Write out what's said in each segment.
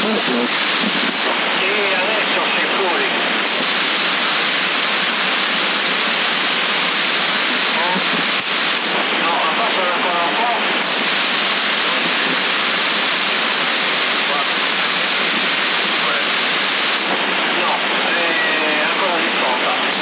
Sì, adesso sicuri. No, abbassano ancora un po'. No, ancora di sopra.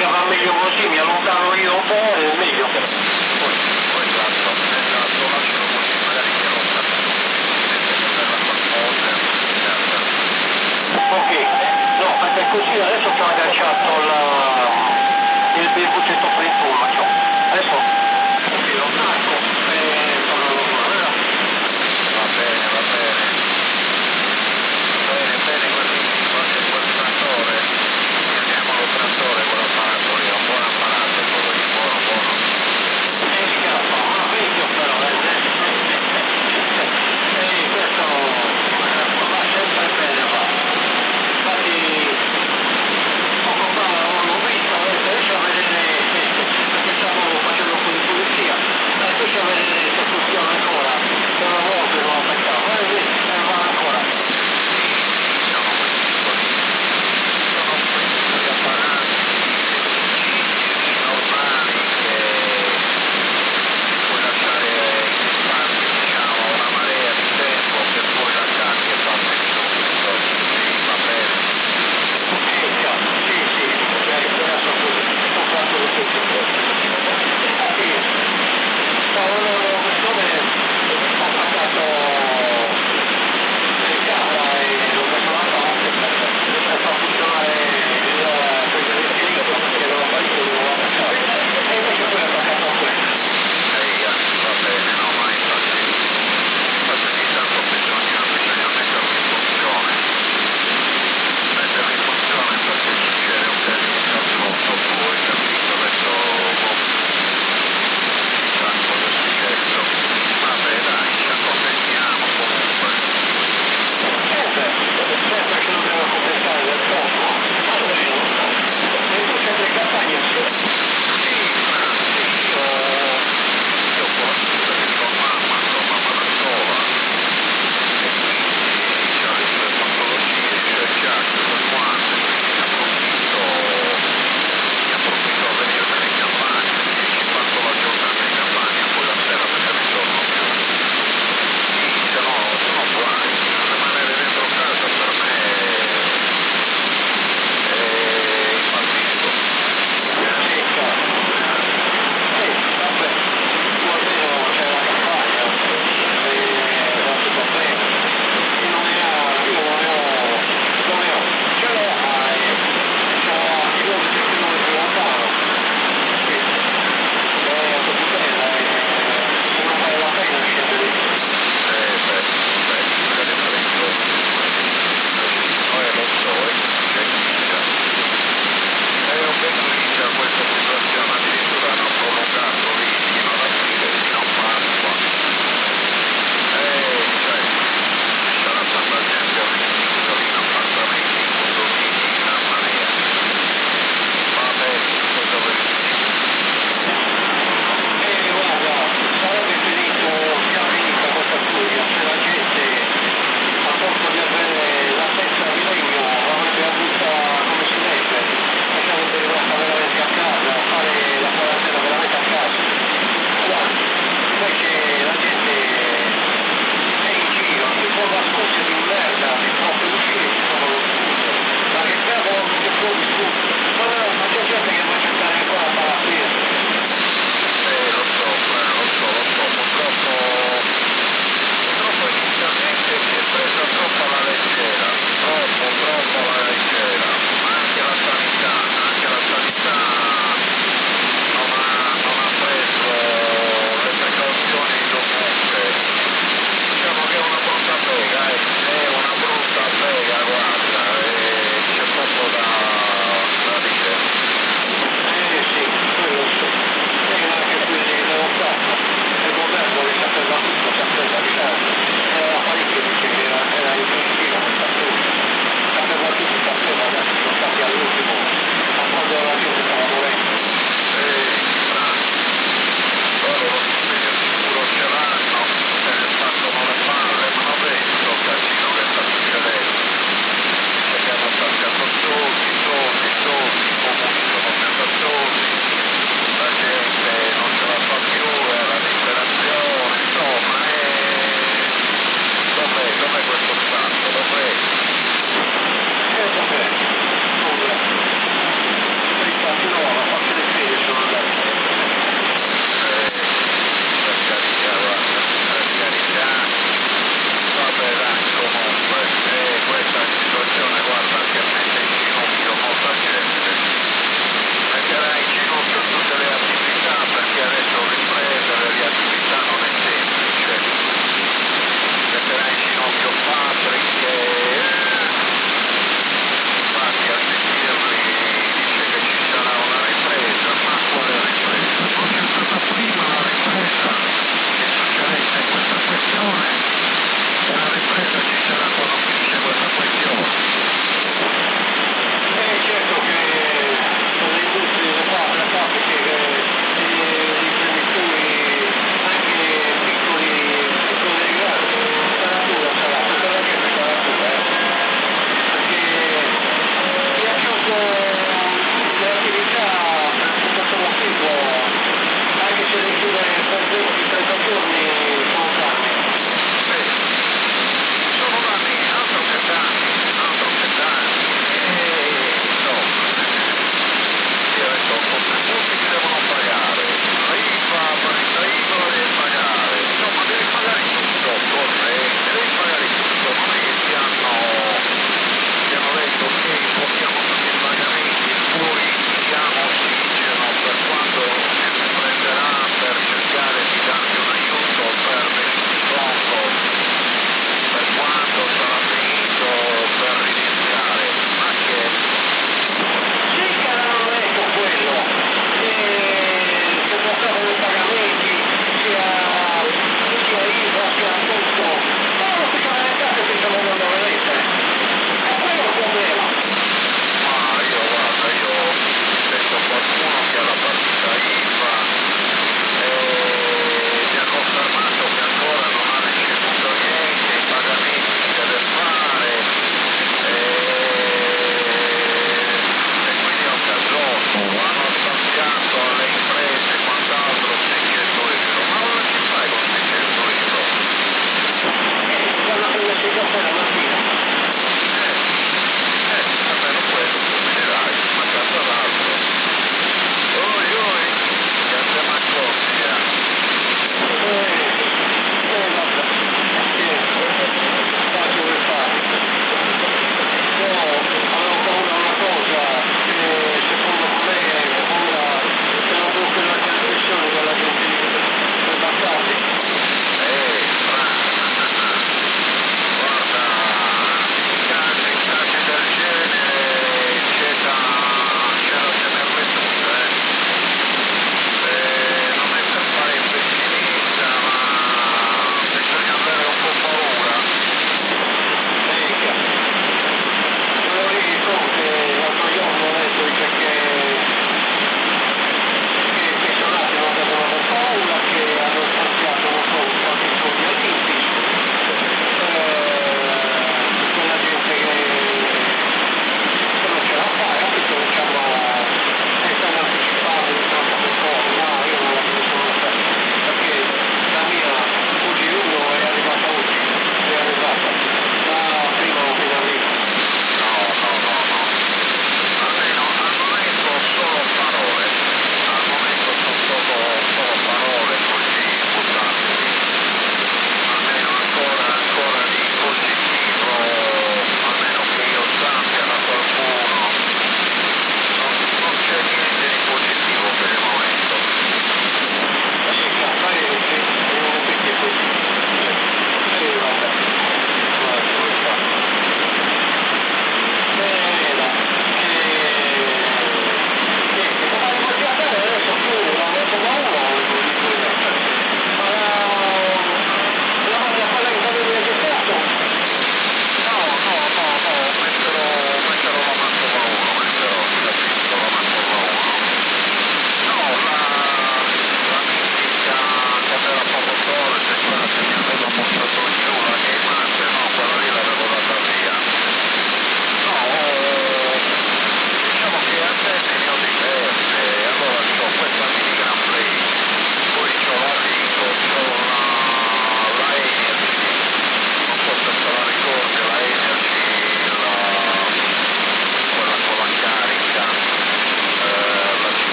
che va meglio così, mi allontano io un po' è meglio. Poi esatto, lascialo così, magari mi allontano per la qualcosa Ok, no, perché così adesso ci ho agganciato il buccetto per il formaggio. Adesso lo carico e torno a lavorare. va bene, bene così, quel trattore, chiamiamolo trattore, quell'apparato lì, è un buon apparato, è quello di buono. Scappa, ma meglio però, questo va sempre bene, va. Infatti, poco fa l'ho visto, adesso a vedere, perché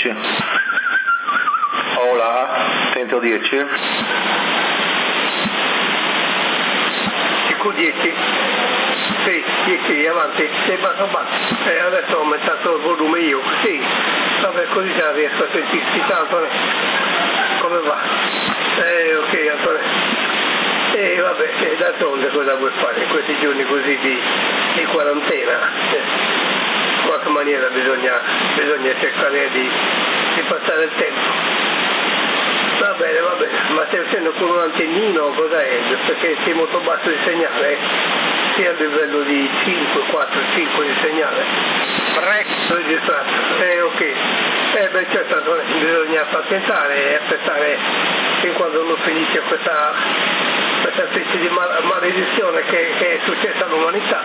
10. Hola, 110. Q10. Sì, 10 avanti, sei basso. Adesso ho aumentato il volume io, sì, vabbè così già riesco a sentirti, ciao Antonio, come va? Ok Antonio. Vabbè, d'altronde cosa vuoi fare in questi giorni così di quarantena? In qualche maniera bisogna cercare di passare il tempo. Va bene, ma stai facendo con un antennino o cosa è? Perché sei molto basso il segnale, sia a livello di 5, 4, 5 di segnale. Registrato. Ok. Certo, bisogna pazientare e aspettare fin quando non finisce questa specie di maledizione che è successa all'umanità.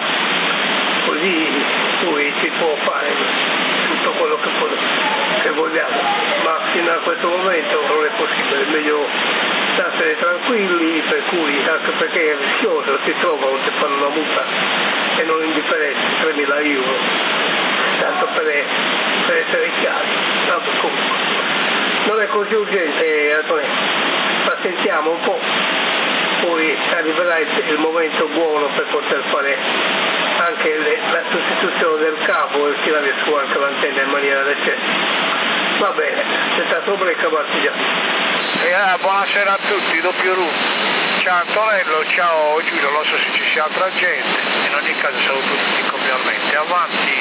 Così poi si può fare tutto quello che vogliamo, ma fino a questo momento non è possibile, è meglio stare tranquilli, per cui anche perché è rischioso, ti trovano, ti fanno una multa e non indifferente, 3.000 euro, tanto per essere chiari. Comunque non è così urgente, Antonio, pazientiamo un po', poi arriverà il momento buono per poter fare anche la sostituzione del cavo e tirare su anche l'antenna in maniera decente. Va bene, c'è stato un break, partigiano. Buonasera a tutti, doppio room. Ciao Antonello, ciao Giulio, non so se ci sia altra gente, in ogni caso saluto tutti cordialmente. Avanti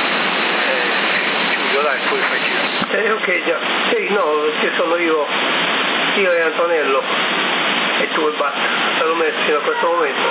Giulio, dai, poi fai girare. Ok, già. Sì, no, ci sono io e Antonello e tu e basta, perlomeno fino a questo momento.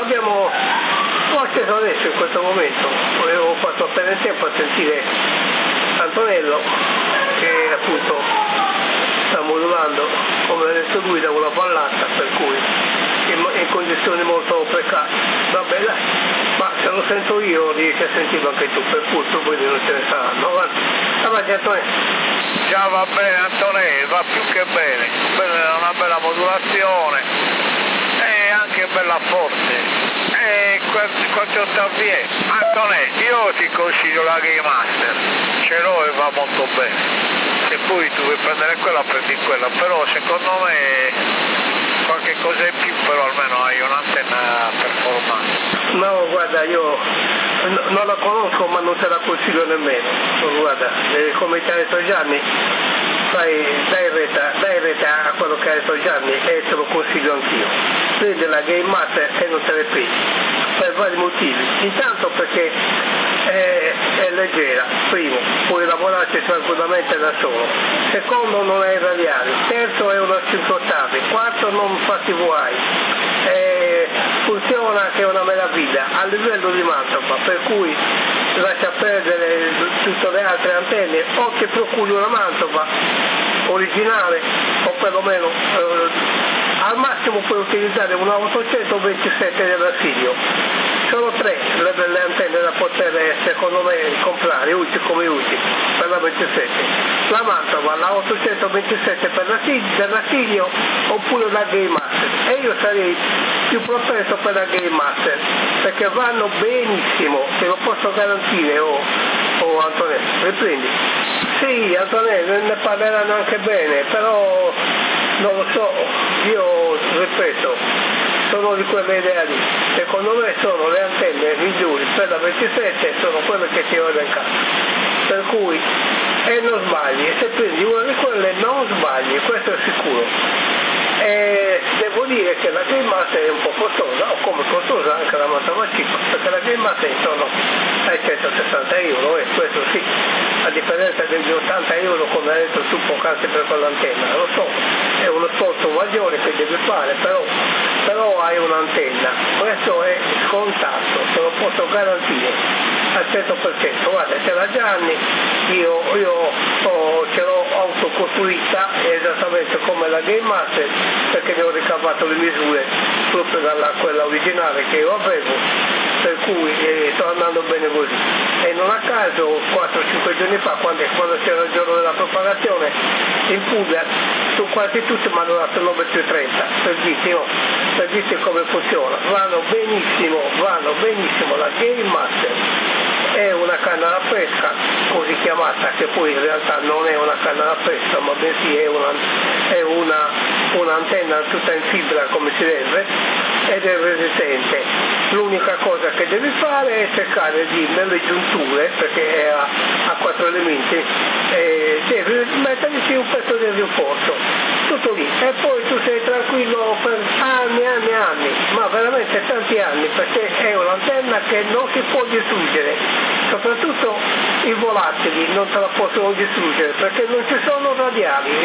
L'ho acceso adesso in questo momento, avevo fatto appena in tempo a sentire Antonello che appunto sta modulando, come ha detto lui, da una ballata, per cui in condizioni molto precarie. Vabbè dai, ma se lo sento io riesci a sentirlo anche tu, per cui poi non ce ne saranno. Avanti Antonello. Già va bene Antonello, va più che bene, una bella modulazione e anche bella forte. Quanti ottavi è? Antonello, io ti consiglio la Game Master, ce l'ho e va molto bene. Se poi tu vuoi prendere quella, prendi quella, però secondo me qualche cosa in più, però almeno hai un'antenna performante. No, guarda, io non la conosco ma non te la consiglio nemmeno. Guarda, come ti ha detto Gianni, dai retta a quello che ha detto Gianni e te lo consiglio anch'io. Prendi la Game Master e non te le prendi, per vari motivi. Intanto perché è leggera, primo, puoi lavorarci tranquillamente da solo. Secondo, non è radiale. Terzo, è una 5 ottavi. Quarto, non fatti guai. Funziona che è una meraviglia a livello di Mantova, per cui lascia perdere tutte le altre antenne, o ti procuri una Mantova originale o perlomeno al massimo puoi utilizzare una 827 della Sirio. Sono tre le antenne da poter secondo me comprare, come ultimi, per la 27. La Mantova, la 827 per la Sirio oppure la Game Master. E io sarei più propenso per la Game Master, perché vanno benissimo, te lo posso garantire, Antonello, riprendi. Sì, Antonello, ne parleranno anche bene, però non lo so, io ripeto, sono di quelle idea lì. Secondo me sono le antenne migliori per la 27, sono quelle che ti ho elencato. Per cui, e non sbagli, e se prendi una di quelle non sbagli, questo è sicuro. E devo dire che la Game Master è un po' costosa, o come costosa anche la Mantova 5, perché la Game Master è intorno ai 160 euro, e questo sì, a differenza degli 80 euro come hai detto tu poc'anzi per quell'antenna, lo so, è uno sforzo maggiore che devi fare, però hai un'antenna, questo è scontato, te lo posso garantire al 100%, guarda, c'è la Gianni, io ce l'ho autocostruita esattamente come la Game Master, perché ne ho ricavato le misure proprio dalla quella originale che io avevo, per cui sto andando bene così. E non a caso 4-5 giorni fa, quando c'era il giorno della propagazione in Puglia, su quasi tutti mi hanno dato 930 per dirti come funziona. Vanno benissimo la Game Master è una canna da pesca, così chiamata, che poi in realtà non è una canna da pesca, ma bensì è un'antenna tutta in fibra come si deve, ed è resistente. L'unica cosa che devi fare è cercare di, nelle giunture, perché è a 4 elementi, devi metterci un pezzo di rinforzo, tutto lì, e poi tu sei tranquillo per anni, ma veramente tanti anni, perché è un'antenna che non si può distruggere, soprattutto i volatili non te la possono distruggere perché non ci sono radiali.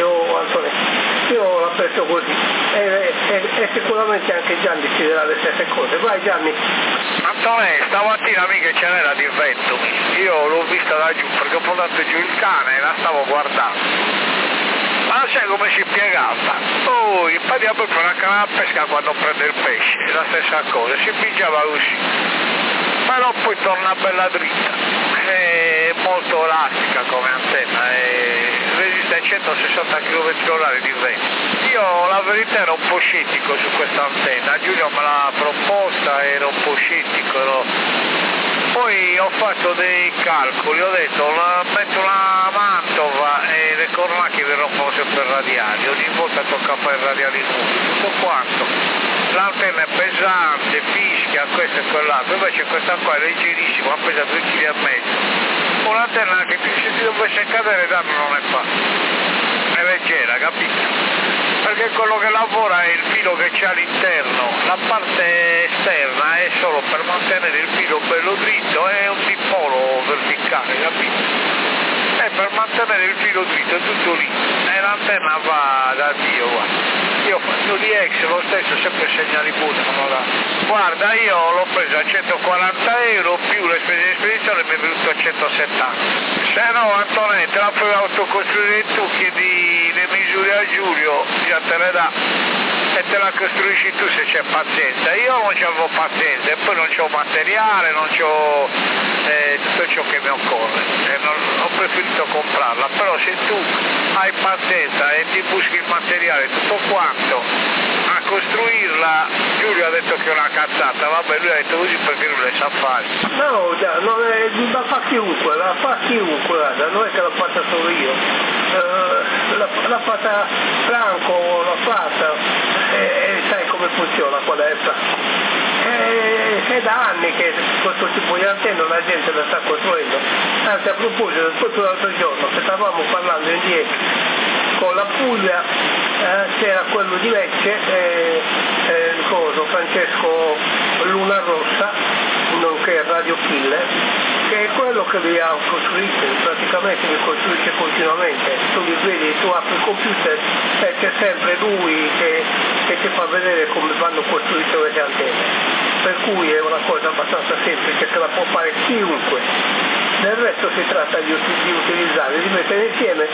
Io la penso così, e sicuramente anche Gianni ci dirà le stesse cose. Vai Gianni. Antonio, stamattina mica ce n'era di vento, io l'ho vista da giù perché ho portato giù il cane e la stavo guardando. Ma sai come si piegava? Infatti proprio una canna da pesca quando prende il pesce, è la stessa cosa, si pigiava così. Però poi torna bella dritta, è molto elastica come antenna, resiste a 160 km/h di vento. Io la verità ero un po' scettico su questa antenna, Giulio me l'ha proposta, ero un po' scettico, poi ho fatto dei calcoli, ho detto metto una Mantova e le cornacchie verranno sempre radiali, ogni volta tocca fare radiali nuovi, tutto quanto. L'antenna è pesante, fischia, questo e quell'altro, invece questa qua è leggerissima, pesa 2,5 kg. Un'antenna che se si dovesse cadere danno non è facile, è leggera, capito? Perché quello che lavora è il filo che c'è all'interno, la parte esterna è solo per mantenere il filo bello dritto, è un dipolo verticale, capito? È per mantenere il filo dritto, è tutto lì, e l'antenna va da Dio, guarda. Io faccio di ex, lo stesso, sempre segnali buoni, guarda, io l'ho preso a 140 euro più le spese di spedizione e mi è venuto a 170. Se no, Antonio, te la puoi autocostruire tu, chiedi le misure a Giulio, già te le dà e te la costruisci tu se c'è pazienza. Io non c'avevo pazienza e poi non c'ho materiale, non c'ho tutto ciò che mi occorre e ho preferito comprarla. Però se tu hai pazienza e ti buschi il materiale tutto quanto a costruirla, Giulio ha detto che è una cazzata, vabbè, lui ha detto così perché lui le sa fare. No, la fa chiunque, guarda, non è che l'ha fatta solo io, l'ha fatta Franco, l'ha fatta, e sai come funziona qual è Franco? È da anni che questo tipo di antenna la gente la sta costruendo. Anzi, a proposito, proprio l'altro giorno che stavamo parlando indietro con la Puglia, c'era quello di Lecce, Francesco Luna Rossa, nonché Radio Killer, che è quello che li ha costruiti, praticamente li costruisce continuamente. Tu li vedi, tu apri il computer e c'è sempre lui che ti fa vedere come vanno costruite le antenne. Per cui è una cosa abbastanza semplice che la può fare chiunque. Del resto si tratta di utilizzare, di mettere insieme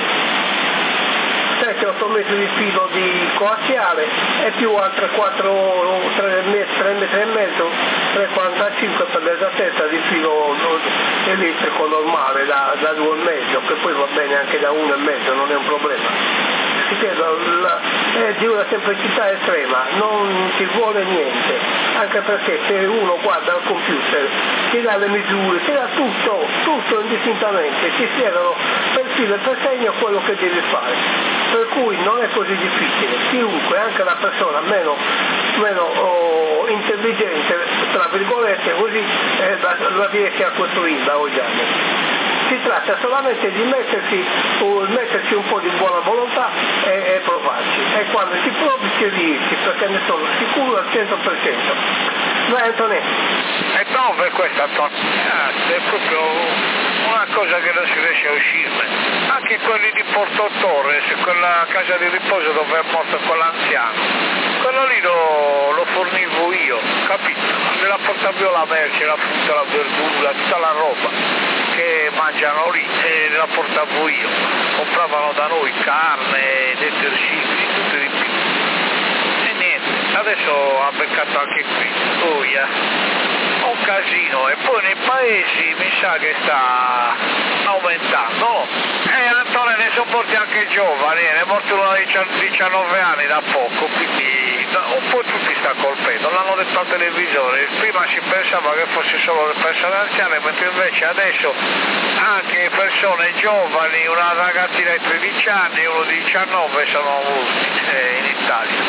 7-8 metri di filo di coassiale e più altre 3 metri e mezzo, 3,45 per l'esattezza di filo elettrico normale da 2,5, che poi va bene anche da 1,5, non è un problema. È di una semplicità estrema, non ci vuole niente, anche perché se uno guarda al computer ti dà le misure, ti dà tutto indistintamente, ti spiegano per filo e per segno quello che devi fare, per cui non è così difficile. Chiunque, anche la persona meno intelligente, tra virgolette, così la riesce a costruirla oggi. Si tratta solamente di metterci un po' di buona volontà e provarci. E quando ci provi ci riesci, perché ne sono sicuro al 100%. Vai Antonio. E no, per questo Antonio, è proprio una cosa che non si riesce a uscirne. Anche quelli di Porto Torres, quella casa di riposo dove è morto quell'anziano, quello lì lo fornivo io, capito? Se la porta via la merce, la frutta, la verdura, tutta la roba che mangiano lì e la portavo io. Compravano da noi carne, detersivi, tutto di più. E niente, adesso ha beccato anche qui. Un casino, e poi nei paesi mi sa che sta aumentando. Antonio, ne sopporti anche giovani, ne è morto uno di 19 anni da poco, quindi un po' tutti sta colpendo, l'hanno detto al televisore, prima si pensava che fosse solo le persone anziane, mentre invece adesso anche persone giovani, una ragazzina di 13 anni e uno di 19 sono morti in Italia.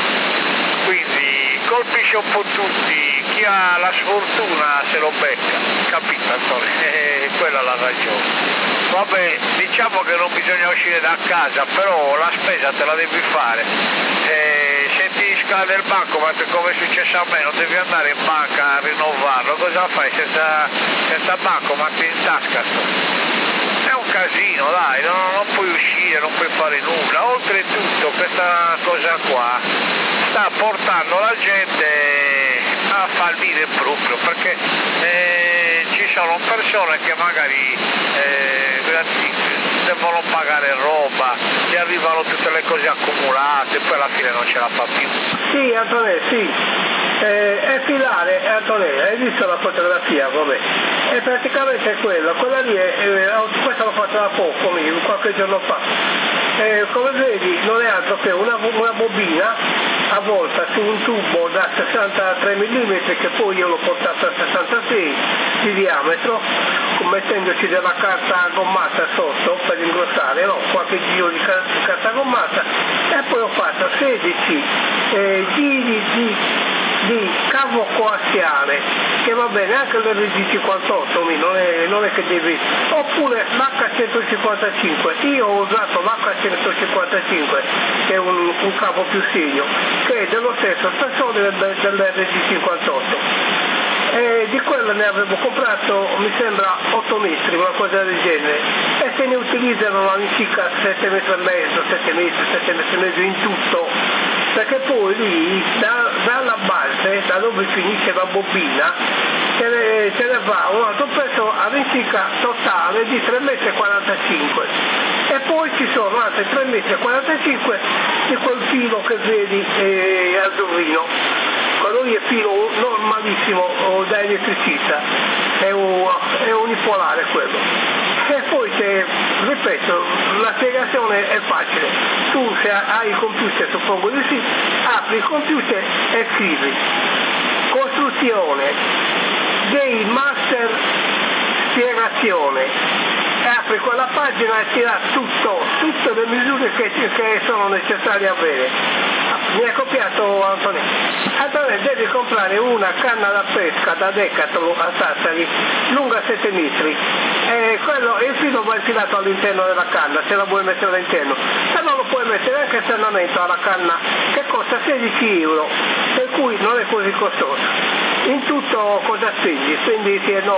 Quindi colpisce un po' tutti, chi ha la sfortuna se lo becca, capito Antonio? Quella è la ragione. Vabbè, diciamo che non bisogna uscire da casa, però la spesa te la devi fare. Se ti scade il banco, ma come è successo a me, non devi andare in banca a rinnovarlo, cosa fai senza banco, ma ti in tasca? È un casino, dai, non puoi uscire, non puoi fare nulla. Oltretutto questa cosa qua sta portando la gente a fallire proprio, perché ci sono persone che magari devono pagare roba, gli arrivano tutte le cose accumulate e poi alla fine non ce la fa più. Sì, Antonio, sì. È filare, Antonio, hai visto la fotografia come? È praticamente quella lì questa l'ho fatta da poco, qualche giorno fa. Come vedi non è altro che una bobina avvolta su un tubo da 63 mm che poi io l'ho portato a 66 di diametro, mettendoci della carta gommata sotto per ingrossare, qualche giro di carta gommata, e poi ho fatto 16 giri di cavo coassiale, che va bene anche l'RG58, non è che devi, oppure l'H155, io ho usato l'H155 che è un cavo più segno, che è dello stesso spessore dell'RG58. Di quello ne avevo comprato, mi sembra 8 metri, una cosa del genere, e se ne utilizzano all'incirca 7 metri e mezzo, 7 metri e mezzo in tutto, perché poi lì dalla base, da dove finisce la bobina, se ne va un altro pezzo all'incirca totale di 3,45 m, e poi ci sono altri 3,45 m di quel filo che vedi azzurrino. Quello lì è filo normalissimo da elettricista, è unipolare quello. E poi ripeto, la spiegazione è facile. Tu se hai il computer, suppongo di sì, apri il computer e scrivi costruzione dei master spiegazione, e apri quella pagina e ti dà tutte le misure che sono necessarie avere. Mi hai copiato, Antonio? Antonio, devi comprare una canna da pesca da Decathlon a Sassari, lunga 7 metri, e il filo va infilato all'interno della canna, se la vuoi mettere all'interno, se no lo puoi mettere anche esternamente alla canna, che costa 16 euro, per cui non è così costoso. In tutto cosa spendi? Spendi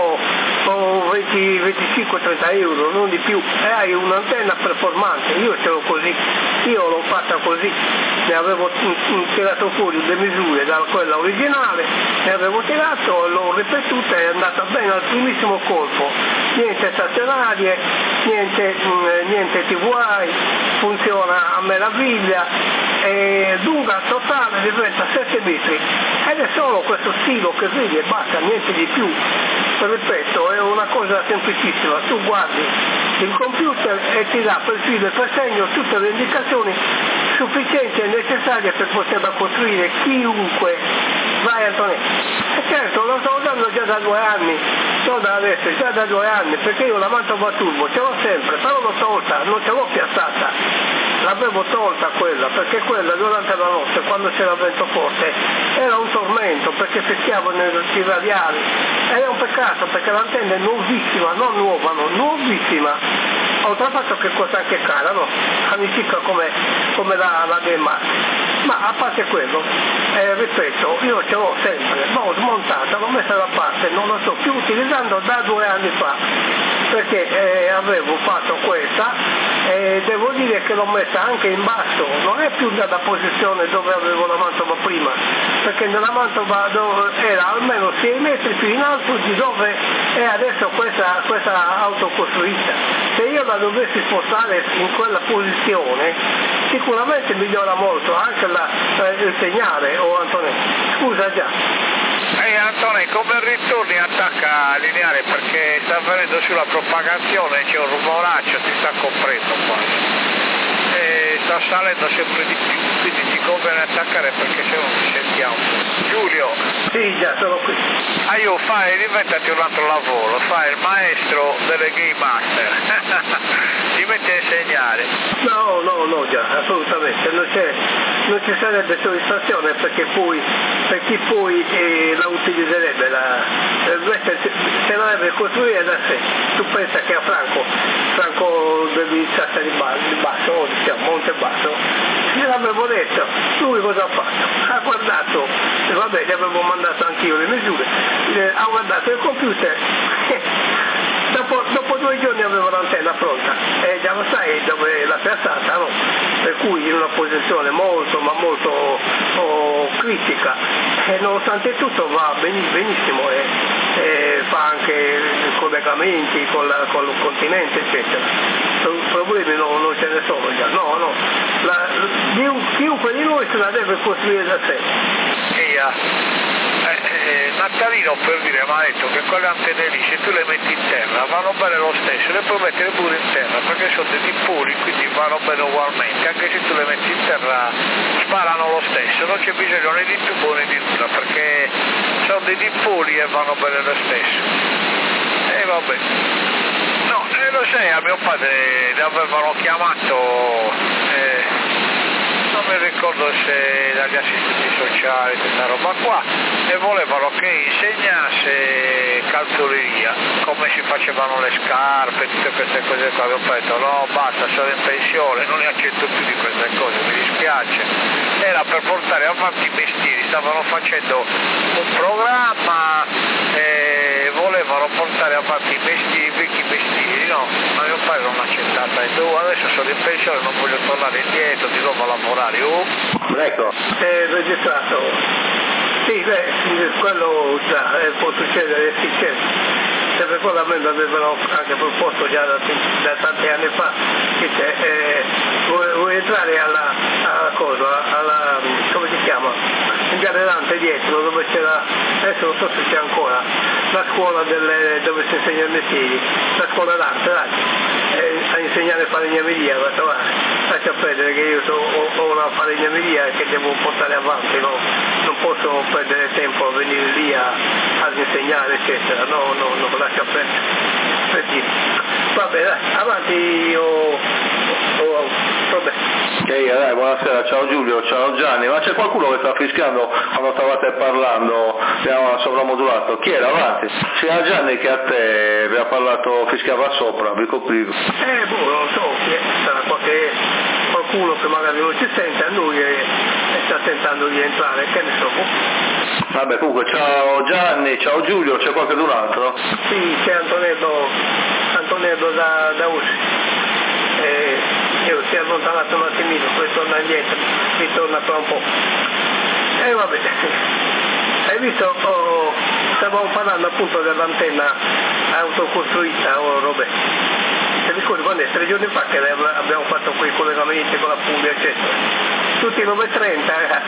25-30 euro, non di più, e hai un'antenna performante. Io ce l'ho così, io l'ho fatta così, ne avevo tirato fuori le misure da quella originale, ne avevo tirato, l'ho ripetuta e è andata bene al primissimo colpo, niente stazionarie, niente TVI, funziona a meraviglia, e lunga totale diventa 7 metri, ed è solo questo stilo che vedi e basta, niente di più. Ripeto, è una cosa semplicissima, tu guardi il computer e ti dà per filo e per segno tutte le indicazioni sufficienti e necessarie per poterla costruire chiunque. Vai Antonio. E certo, lo sto usando già da 2 anni, non da adesso, già da 2 anni, perché io la mantova a turbo ce l'ho sempre, però l'ho tolta, non ce l'ho piazzata, l'avevo tolta quella, perché quella durante la notte, quando c'era vento forte, era un tormento, perché fischiavo nei radiali, ed è un peccato, perché l'antenna è nuovissima, non nuova, no, nuovissima, oltre al fatto che costa anche cara, no? All'incirca come la Gemma. Ma a parte quello, ripeto, io ce l'ho sempre, l'ho smontata, l'ho messa da parte, non la sto più utilizzando da 2 anni fa, perché avevo fatto questa e devo dire che l'ho messa anche in basso, non è più dalla posizione dove avevo la mantova prima, perché nella mantova era almeno 6 metri più in alto di dove è adesso questa auto costruita. Se io la dovessi spostare in quella posizione sicuramente migliora molto anche il segnale, Antonio. Scusa già. Antonio, come ritorni attacca lineare, perché sta venendo sulla propagazione, c'è un rumoraccio, ti sta coprendo quasi. Sta salendo sempre di più, quindi ti conviene attaccare staccare perché se no ci sentiamo. Giulio. Sì, già, sono qui. Diventati un altro lavoro, fai il maestro delle Game Master. Ti metti a insegnare. No, già, assolutamente. Non ci sarebbe soddisfazione perché poi, per chi poi la utilizzerebbe, se la deve costruire da sé. Tu pensa che a Franco devi iniziare di basso, diciamo Monte Basso, se l'avevo detto, lui cosa ha fatto? Ha guardato, vabbè, gli avevo mandato anch'io le misure, ha guardato il computer, dopo 2 giorni avevo l'antenna pronta e già lo sai dove l'ha piazzata, no? Per cui in una posizione molto critica e nonostante tutto va benissimo e fa anche collegamenti con il continente eccetera. Problemi non ce ne sono già, chiunque di noi se la deve costruire da sé. Natalino per dire mi ha detto che quelle antenne lì se tu le metti in terra vanno bene lo stesso, le puoi mettere pure in terra perché sono dei dippoli, quindi vanno bene ugualmente, anche se tu le metti in terra sparano lo stesso, non c'è bisogno né di tubo né di nulla perché sono dei dippoli e vanno bene lo stesso. E vabbè. No, lo sai, a mio padre le avevano chiamato, non mi ricordo se dagli assistenti sociali, questa roba qua, e volevano che insegnasse calzoleria, come si facevano le scarpe, tutte queste cose qua. Ho detto no, basta, sono in pensione, non ne accetto più di queste cose, mi dispiace. Era per portare avanti i mestieri, stavano facendo un programma e volevano portare avanti i vecchi mestieri, no, ma mio padre non ha accettato, ha detto adesso sono in pensione, non voglio tornare indietro, di nuovo a lavorare. Ecco. È registrato. Sì, quello già può succedere, sì, certo. Sempre quello a me mi avevano anche proposto già da tanti anni fa, che vuoi entrare alla come si chiama? In Gallerante dietro, dove c'era, adesso non so se c'è ancora, la scuola dove si insegna i mestieri, la scuola d'arte, a insegnare a falegnameria, lascia perdere che io ho una falegnameria che devo portare avanti, no? Non posso perdere tempo a venire lì ad insegnare eccetera, no, lascia perdere. Vabbè, dai, avanti vabbè. Dai, buonasera, ciao Giulio, ciao Gianni, ma c'è qualcuno che sta fischiando quando stavate parlando, abbiamo sovramodulato, chi era avanti? Sia Gianni che a te vi ha parlato, fischiava sopra, vi coprivo. Non so, sarà qualcuno che magari non ci sente, a lui sta tentando di entrare, che ne so. Vabbè, comunque ciao Gianni, ciao Giulio, c'è qualcun altro? Sì, c'è Antonello da Usci. Io si è allontanato un attimino, poi torna indietro, ritorna tra un po'. E vabbè, hai visto, stavamo parlando appunto dell'antenna autocostruita Robè. Ti ricordi quando è 3 giorni fa che abbiamo fatto quei collegamenti con la Puglia eccetera, tutti 9.30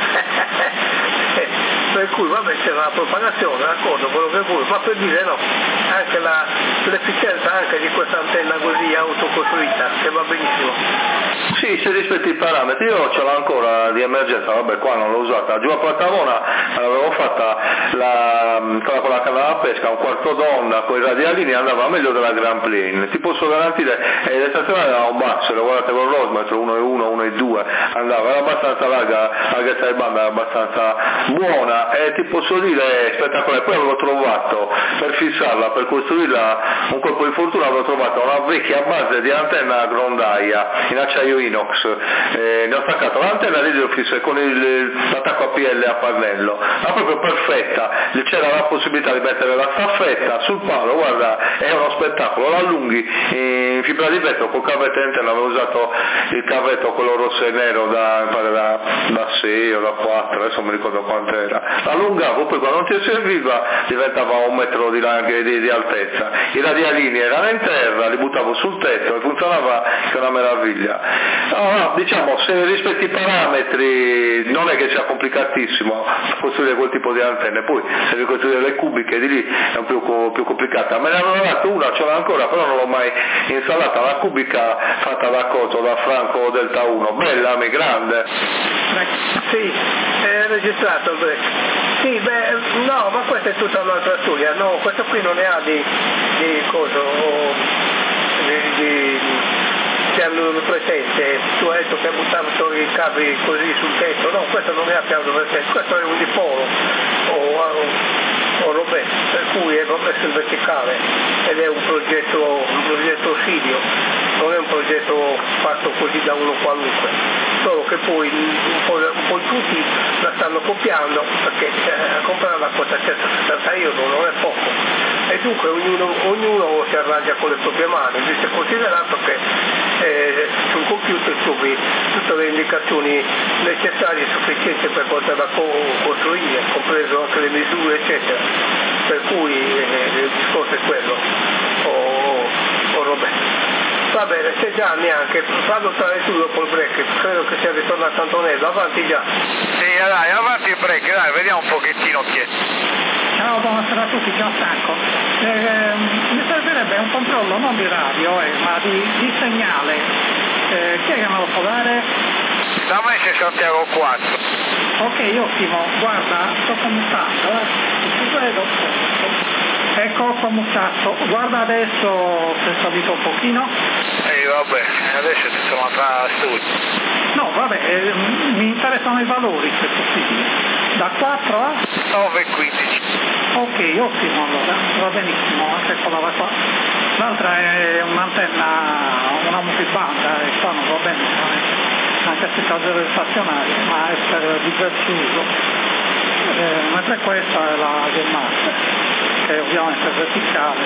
per cui vabbè c'era la propagazione, d'accordo, quello che vuoi, ma per dire no, anche l'efficienza anche di questa antenna così autocostruita che va benissimo. Sì, se rispetti i parametri, io ce l'ho ancora di emergenza, vabbè qua non l'ho usata, giù a Platavona l'avevo fatta con la canna da pesca, un quarto d'onda con i radialini, andava meglio della Grand Plane, ti posso garantire, le stazioni avevano un basso, le guardate con l'osmetro 1,1, 1,2, andava, era abbastanza larga, la larghezza di banda era abbastanza buona e ti posso dire spettacolare. Poi avevo trovato, per fissarla, per costruirla, un colpo di fortuna, avevo trovato una vecchia base di antenna a grondaia in acciaio inox, ne ho staccato l'antenna e l'ho fissa con l'attacco a PL a pannello, ma proprio perfetta, c'era la possibilità di mettere la staffetta sul palo, guarda, è uno spettacolo, l'allunghi in fibra di vetro col cavetto interno, avevo usato il cavetto quello rosso e nero da 6 o da 4, adesso non mi ricordo quanto era, allungavo, poi quando non ti serviva diventava 1 metro di altezza, i radialini erano in terra, li buttavo sul tetto e funzionava che una meraviglia. No, diciamo, se rispetti i parametri non è che sia complicatissimo costruire quel tipo di antenne, poi se devi costruire le cubiche di lì è un più complicata. Me ne hanno dato una, ce l'ho ancora, però non l'ho mai installata, la cubica fatta da Franco Delta 1, bella, grande. Sì, registrato il break. Sì, no, ma questa è tutta un'altra storia, no, questo qui non ne ha di piano presente, tu hai detto che buttavano i cavi così sul tetto, no, questo non ne ha piano presente, questo è un dipolo o robe, per cui è messo in verticale ed è un progetto ossilio, non è un progetto fatto così da uno qualunque, solo che poi un po' tutti la stanno copiando perché comprare la quota 160 euro non è poco e dunque ognuno si arrangia con le proprie mani, visto considerato che sul computer trovi tutte le indicazioni necessarie e sufficienti per poterla costruire, compreso anche le misure eccetera, per cui il discorso è quello, o Roberto. Va bene, c'è Gianni anche, fallo stare tu dopo il break, credo che sia ritornato Antonello, avanti già. Sì, dai, avanti il break, dai, vediamo un pochettino chi è. Ciao, buonasera a tutti, Gianfranco. Mi servirebbe un controllo non di radio, ma di segnale. Chi è che me lo può dare? Da me c'è Santiago 4. Ok, ottimo, guarda, sto commutando, ti vedo. Ecco, ho commutato, guarda adesso se è salito un pochino. Vabbè, adesso ti sono a studio. No, vabbè, mi interessano i valori se possibile. Da 4 a? 9,15. Ok, ottimo allora, va benissimo, anche quella va qua. L'altra è un'antenna, una multibanda e qua non va bene, anche se c'è delle stazionarie, ma è per diverso uso. Mentre questa è la Game Master, che ovviamente è verticale,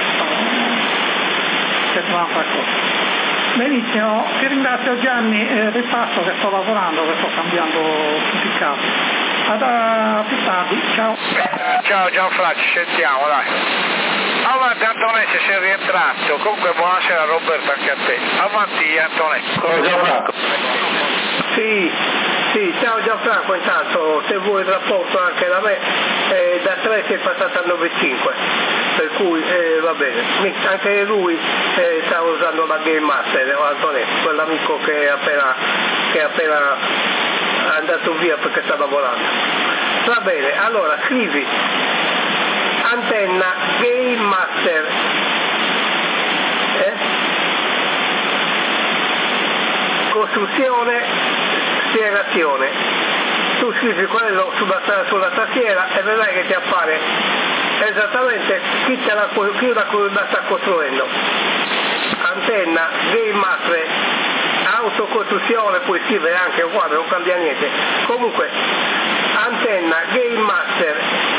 che fa un'altra cosa. Benissimo, ti ringrazio Gianni, ripasso che sto lavorando, che sto cambiando tutti i cavi. Più tardi, ciao. Ciao Gianfranco, ci sentiamo, dai. Avanti Antonello, se sei rientrato. Comunque buonasera Roberto anche a te. Avanti Antonello. Ciao Gianfranco. Sì, ciao Gianfranco, intanto se vuoi il rapporto anche da me, da 3 si è passato a 9,5, per cui va bene, anche lui sta usando la Game Master, Antonello, quell'amico che è appena andato via perché sta lavorando. Va bene, allora scrivi antenna Game Master, costruzione, spiegazione. Tu scrivi quello sulla tastiera e vedrai che ti appare esattamente chi la sta costruendo. Antenna Game Master, autocostruzione, puoi scrivere anche uguale, non cambia niente. Comunque antenna Game Master,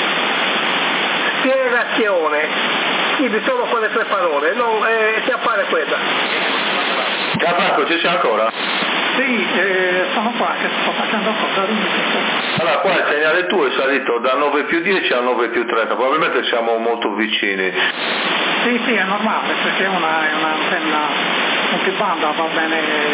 spiegazione, scrivi solo quelle 3 parole, ti appare quella. Gianfranco, ci sei ancora? Sì, sono qua che sto facendo cosa. Allora qua il segnale tuo è salito da 9+10 a 9+30, probabilmente siamo molto vicini. Sì, è normale perché è un'antenna multibanda, va bene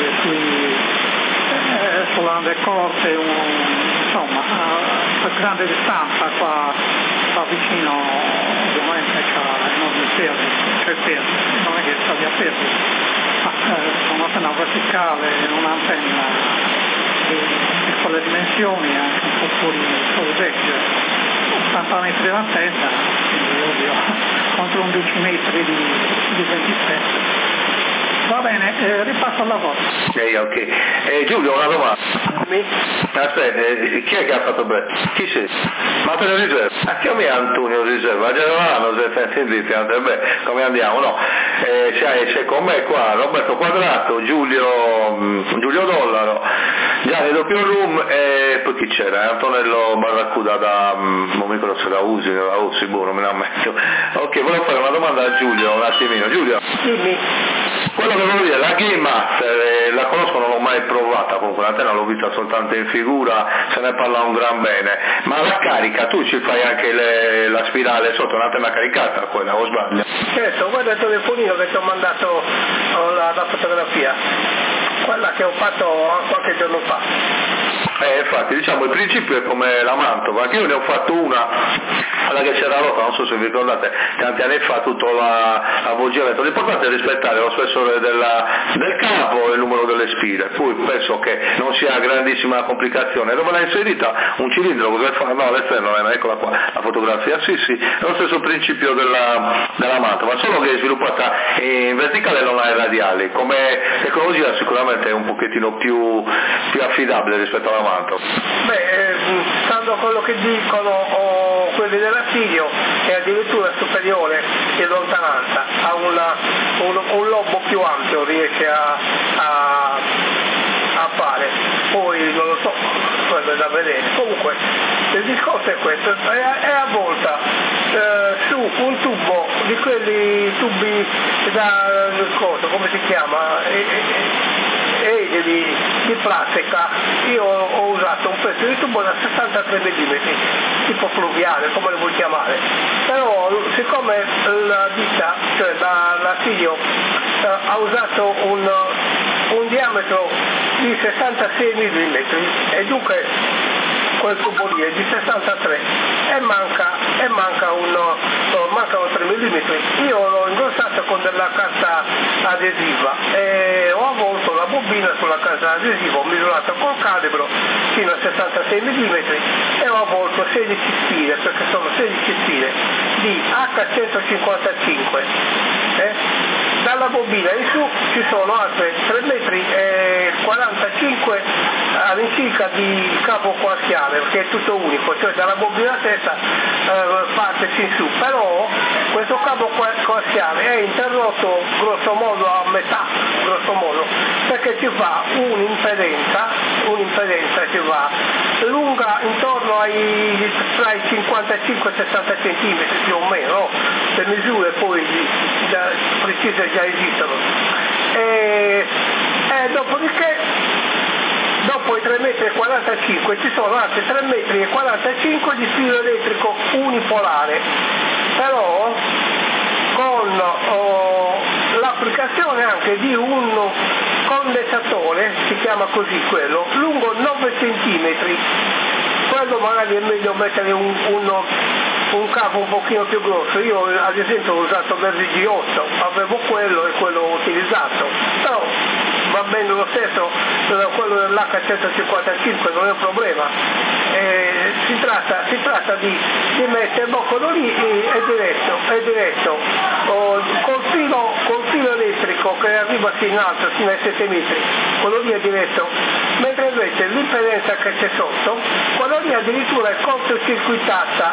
sulle onde corte, insomma a grande distanza qua vicino ovviamente c'è enormi perdite, non è che sta via perdite. Un'antenna verticale, un'antenna di quelle dimensioni, anche un po' fuori vecchio, 80 metri d'antenna, quindi ovvio, contro 11 metri di 27. Va bene, ripasso al lavoro. Ok. Giulio, una domanda. Aspetta, chi è che ha fatto bene? Chi sei? Ma per la riserva? Chiami Antonio Riserva, Gerolano, se senti, come andiamo? No. C'è con me qua Roberto Quadrato, Giulio Dollaro, Gianni Doppio Room e poi chi c'era? Antonello Barracuda non mi ricordo se la usi, non me la metto. Ok, volevo fare una domanda a Giulio, un attimino. Giulio. Dimmi. Quello che volevo dire, la Game Master, la conosco, non l'ho mai provata, comunque l'antenna l'ho vista soltanto in figura, se ne parla un gran bene, ma la carica, tu ci fai anche la spirale sotto, l'antenna caricata, quella, o sbaglio? Certo, guarda il telefonino che ti ho mandato la fotografia, quella che ho fatto qualche giorno fa. Infatti, diciamo, il principio è come la Mantova, anche io ne ho fatto una, quella che c'era rotta, non so se vi ricordate, tanti anni fa tutto l'avvolgimento, l'importante è rispettare lo spessore del capo e il numero delle spire, poi penso che non sia grandissima complicazione. Dove l'ha inserita? Un cilindro, cosa fa? No, all'esterno, eccola qua, la fotografia, sì, è lo stesso principio della Mantova, solo che è sviluppata in verticale e non ai radiali, come tecnologia sicuramente è un pochettino più affidabile rispetto alla Mantova. Stando a quello che dicono quelli dell'Assidio, è addirittura superiore in lontananza, ha un lobo più ampio, riesce a fare, poi non lo so, quello è da vedere. Comunque il discorso è questo, è avvolta su un tubo di quelli tubi da cosa, come si chiama? Di plastica. Io ho usato un pezzo di tubo da 63 mm, tipo fluviale, come lo vuoi chiamare, però siccome la ditta, cioè l'Assidio, ha usato un diametro di 66 mm e dunque quel tubo lì è di 63 e mancano 3 mm, io l'ho ingrossato con della carta adesiva e ho avvolto la bobina sulla carta adesiva, ho misurato col calibro fino a 66 mm e ho avvolto 16 spine, perché sono 16 spine di H155. Dalla bobina in su ci sono altre 3 metri e 45 all'incirca di cavo coassiale, perché è tutto unico, cioè dalla bobina stessa parte in su, però questo cavo coassiale è interrotto grosso modo a metà, perché ci va un'impedenza ci va lunga intorno tra i 55 e 60 cm più o meno, le misure poi precise già esistono, e dopodiché dopo i 3,45 m ci sono altri 3,45 m di filo elettrico unipolare, però con l'applicazione anche di un condensatore, si chiama così quello, lungo 9 cm, quello magari è meglio mettere un cavo un pochino più grosso. Io ad esempio ho usato Verdi G8, avevo quello e quello ho utilizzato, però va bene lo stesso, quello dell'H155 non è un problema, si tratta di metterlo, quello lì è diretto col filo elettrico che arriva fino in alto, fino ai 7 metri, quello lì è diretto, mentre invece l'impedenza che c'è sotto, quello lì addirittura è cortocircuitata,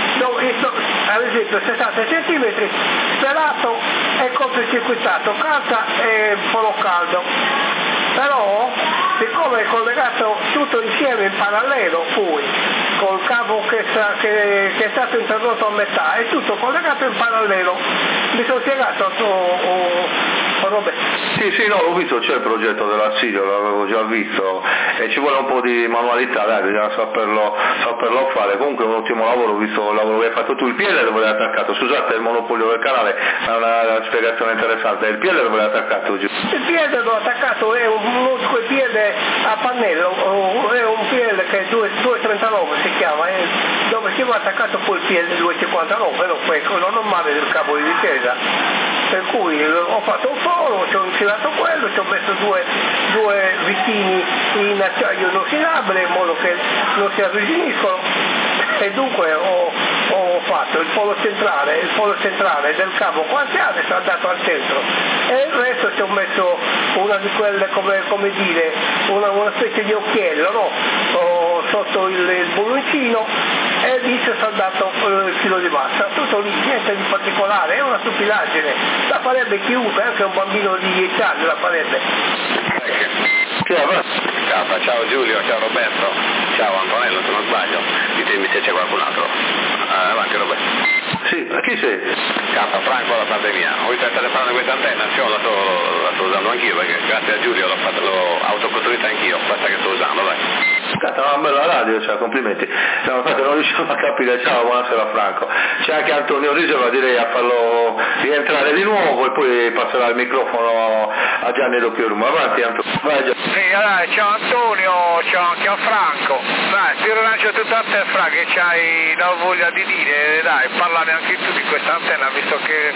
ad esempio 60 cm, sperato è cortocircuitato, calza è un po' caldo, però siccome è collegato tutto insieme in parallelo poi, col cavo che è stato interrotto a metà, è tutto collegato in parallelo, mi sono spiegato Roberto? Sì, no, l'ho visto, c'è il progetto dell'Assidio, l'avevo già visto e ci vuole un po' di manualità, bisogna saperlo fare. Comunque un ottimo lavoro, ho visto il lavoro che hai fatto tu. Il piede dove l'hai attaccato? Scusate il monopolio del canale, è una spiegazione interessante. Il piede dove l'hai attaccato? Il piede l'ho attaccato, è un piede a pannello, è un piede che è 239 si chiama, dove si va attaccato poi il piede 259, no, quello normale del cavo di difesa, per cui ho fatto un foro, ci ho infilato quello, ci ho messo due vitini in acciaio inossidabile in modo che non si arrugginiscono e dunque ho fatto il polo centrale del cavo coassiale, è andato al centro e il resto ci ho messo una di quelle come dire una specie di occhiello, no? Sotto il bulloncino e lì si è saldato il filo di massa, tutto lì, niente di particolare, è una stupidaggine, la farebbe chiunque, anche un bambino di 10 anni la farebbe. Ciao Giulio, ciao Roberto, ciao Antonello se non sbaglio, ditemi se c'è qualcun altro. Avanti Roberto. Sì, a chi sei? Franco da parte mia, ho visto telefonare questa antenna, la sto usando anch'io perché grazie a Giulio l'ho autocostruita anch'io, questa che sto usando, dai. Una bella radio, cioè, complimenti. No, infatti non riusciamo a capire. Ciao, buonasera Franco. C'è anche Antonio Riseva, direi a farlo rientrare di nuovo e poi passerà il microfono a Gianni Doppioruma. Avanti Antonio. Vai Gianni. Sì, dai, ciao Antonio, ciao anche a Franco. Dai, ti rilancio tutto a te, Franco, che c'hai la voglia di dire, dai, parlane anche tu di questa antenna, visto che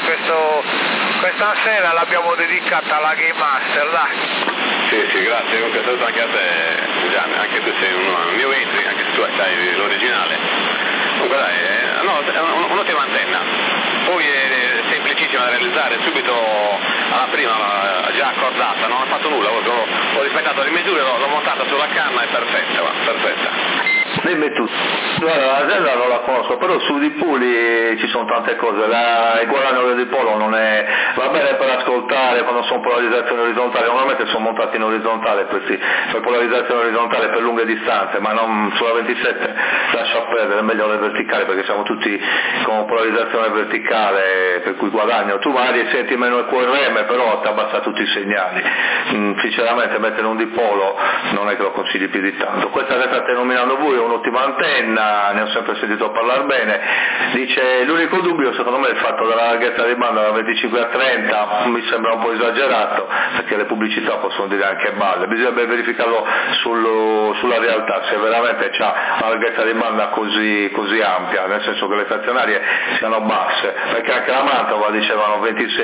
questa sera l'abbiamo dedicata alla Game Master, dai. Sì, grazie, comunque saluto anche a te Gianni, anche tu sei un mio entry, anche se tu hai l'originale. Comunque dai, è un'ottima antenna, poi è semplicissima da realizzare, subito alla prima già accordata, non ho fatto nulla, ho rispettato le misure, l'ho montata sulla canna, è perfetta, perfetta. Dimmi tu. Guarda, la Zelda non la conosco, però su di Puli ci sono tante cose, il guadagno del dipolo non è, va bene per ascoltare quando sono polarizzazioni orizzontali, normalmente sono montati in orizzontale questi, per polarizzazione orizzontale per lunghe distanze, ma non sulla 27 lascia perdere, è meglio le verticali perché siamo tutti con polarizzazione verticale, per cui guadagno, tu magari senti meno il QRM però ti abbassa tutti i segnali, sinceramente mettere un dipolo non è che lo consigli più di tanto. Questa che state nominando voi è un'ottima antenna, ne ho sempre sentito parlare bene, dice l'unico dubbio secondo me è il fatto della larghezza di banda da 25 a 30, mi sembra un po' esagerato perché le pubblicità possono dire anche balle, bisognerebbe verificarlo sulla realtà se veramente c'ha una larghezza di banda così ampia, nel senso che le stazionarie siano basse, perché anche la Mantova dicevano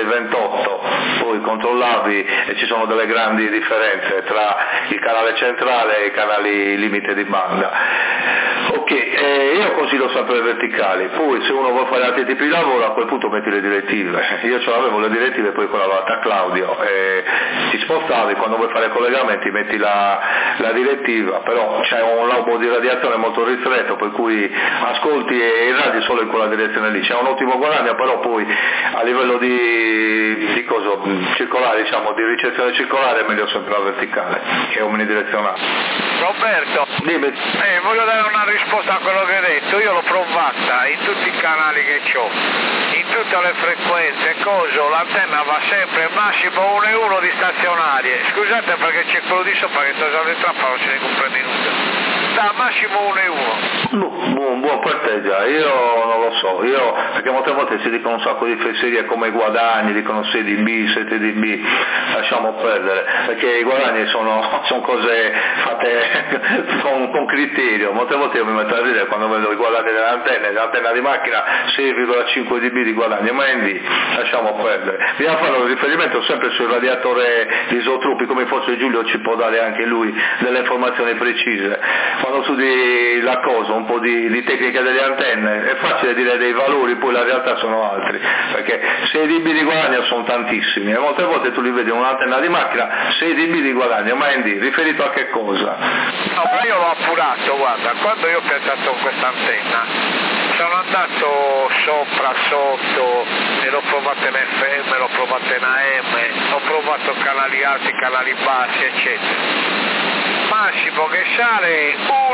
26-28, poi controllavi e ci sono delle grandi differenze tra il canale centrale e i canali limite di banda. Ok, io consiglio sempre le verticali, poi se uno vuole fare altri tipi di lavoro a quel punto metti le direttive, io ce l'avevo le direttive poi quella l'ha fatta Claudio, ti spostavi, quando vuoi fare collegamenti metti la direttiva, però c'è un lobo di radiazione molto ristretto per cui ascolti e irradi solo in quella direzione lì, c'è un ottimo guadagno, però poi a livello di cosa circolare, diciamo di ricezione circolare è meglio sempre la verticale che è omnidirezionale. Roberto, dimmi. Voglio dare una risposta a quello che hai detto, io l'ho provata in tutti i canali che ho, in tutte le frequenze, l'antenna va sempre massimo 1,1 di stazionarie, scusate perché c'è quello di sopra che sta usando il trapano, non ce ne comprende nulla. Da massimo 1,1. Buon per te già, io non lo so, perché molte volte si dicono un sacco di fesserie come guadagni, dicono 6 dB, 7 dB, lasciamo perdere, perché i guadagni sono cose fatte con criterio, molte volte io mi metto a ridere quando vedo i guadagni dell'antenna di macchina 6,5 dB di guadagno, ma in D, lasciamo perdere. Bisogna fare un riferimento sempre sul radiatore di isotropi, come forse Giulio ci può dare anche lui delle informazioni precise. Quando studi la cosa, un po' di tecnica delle antenne, è facile dire dei valori, poi la realtà sono altri, perché 6 dB di guadagno sono tantissimi, e molte volte tu li vedi in un'antenna di macchina, 6 dB di guadagno, ma in D, riferito a che cosa? No, ma io l'ho appurato, guarda, quando io ho piazzato questa antenna, sono andato sopra, sotto, e l'ho provato in FM, l'ho provato in AM, ho provato canali alti, canali bassi, eccetera. Massimo che sale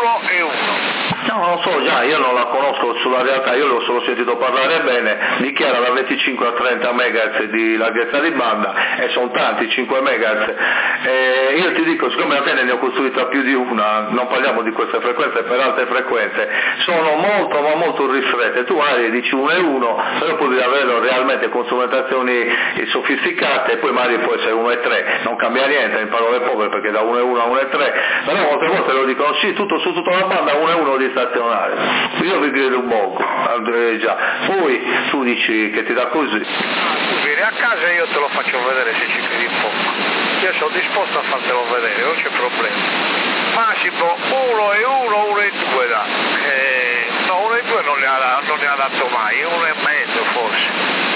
1,1. No, non so, già, io non la conosco sulla realtà, io l'ho solo sentito parlare bene, dichiara da 25 a 30 MHz di larghezza di banda e sono tanti, 5 MHz. Io ti dico, siccome antenne ne ho costruita più di una, non parliamo di queste frequenze, per altre frequenze, sono molto ma molto ristrette, tu magari dici 1,1, però poi devi averlo realmente con strumentazioni sofisticate e poi magari può essere 1,3, non cambia niente, in parole povere perché da 1,1 a 1,3, però molte volte lo dicono sì, tutto su tutta la banda 1,1 di stazionario, io vi credo un poco, già. Poi tu dici che ti dà così. Tu vieni a casa e io te lo faccio vedere se ci credi un po', io sono disposto a fartelo vedere, non c'è problema. Massimo 1,1, 1,2 da, no 1,2 non ne ha dato mai, 1,5 forse,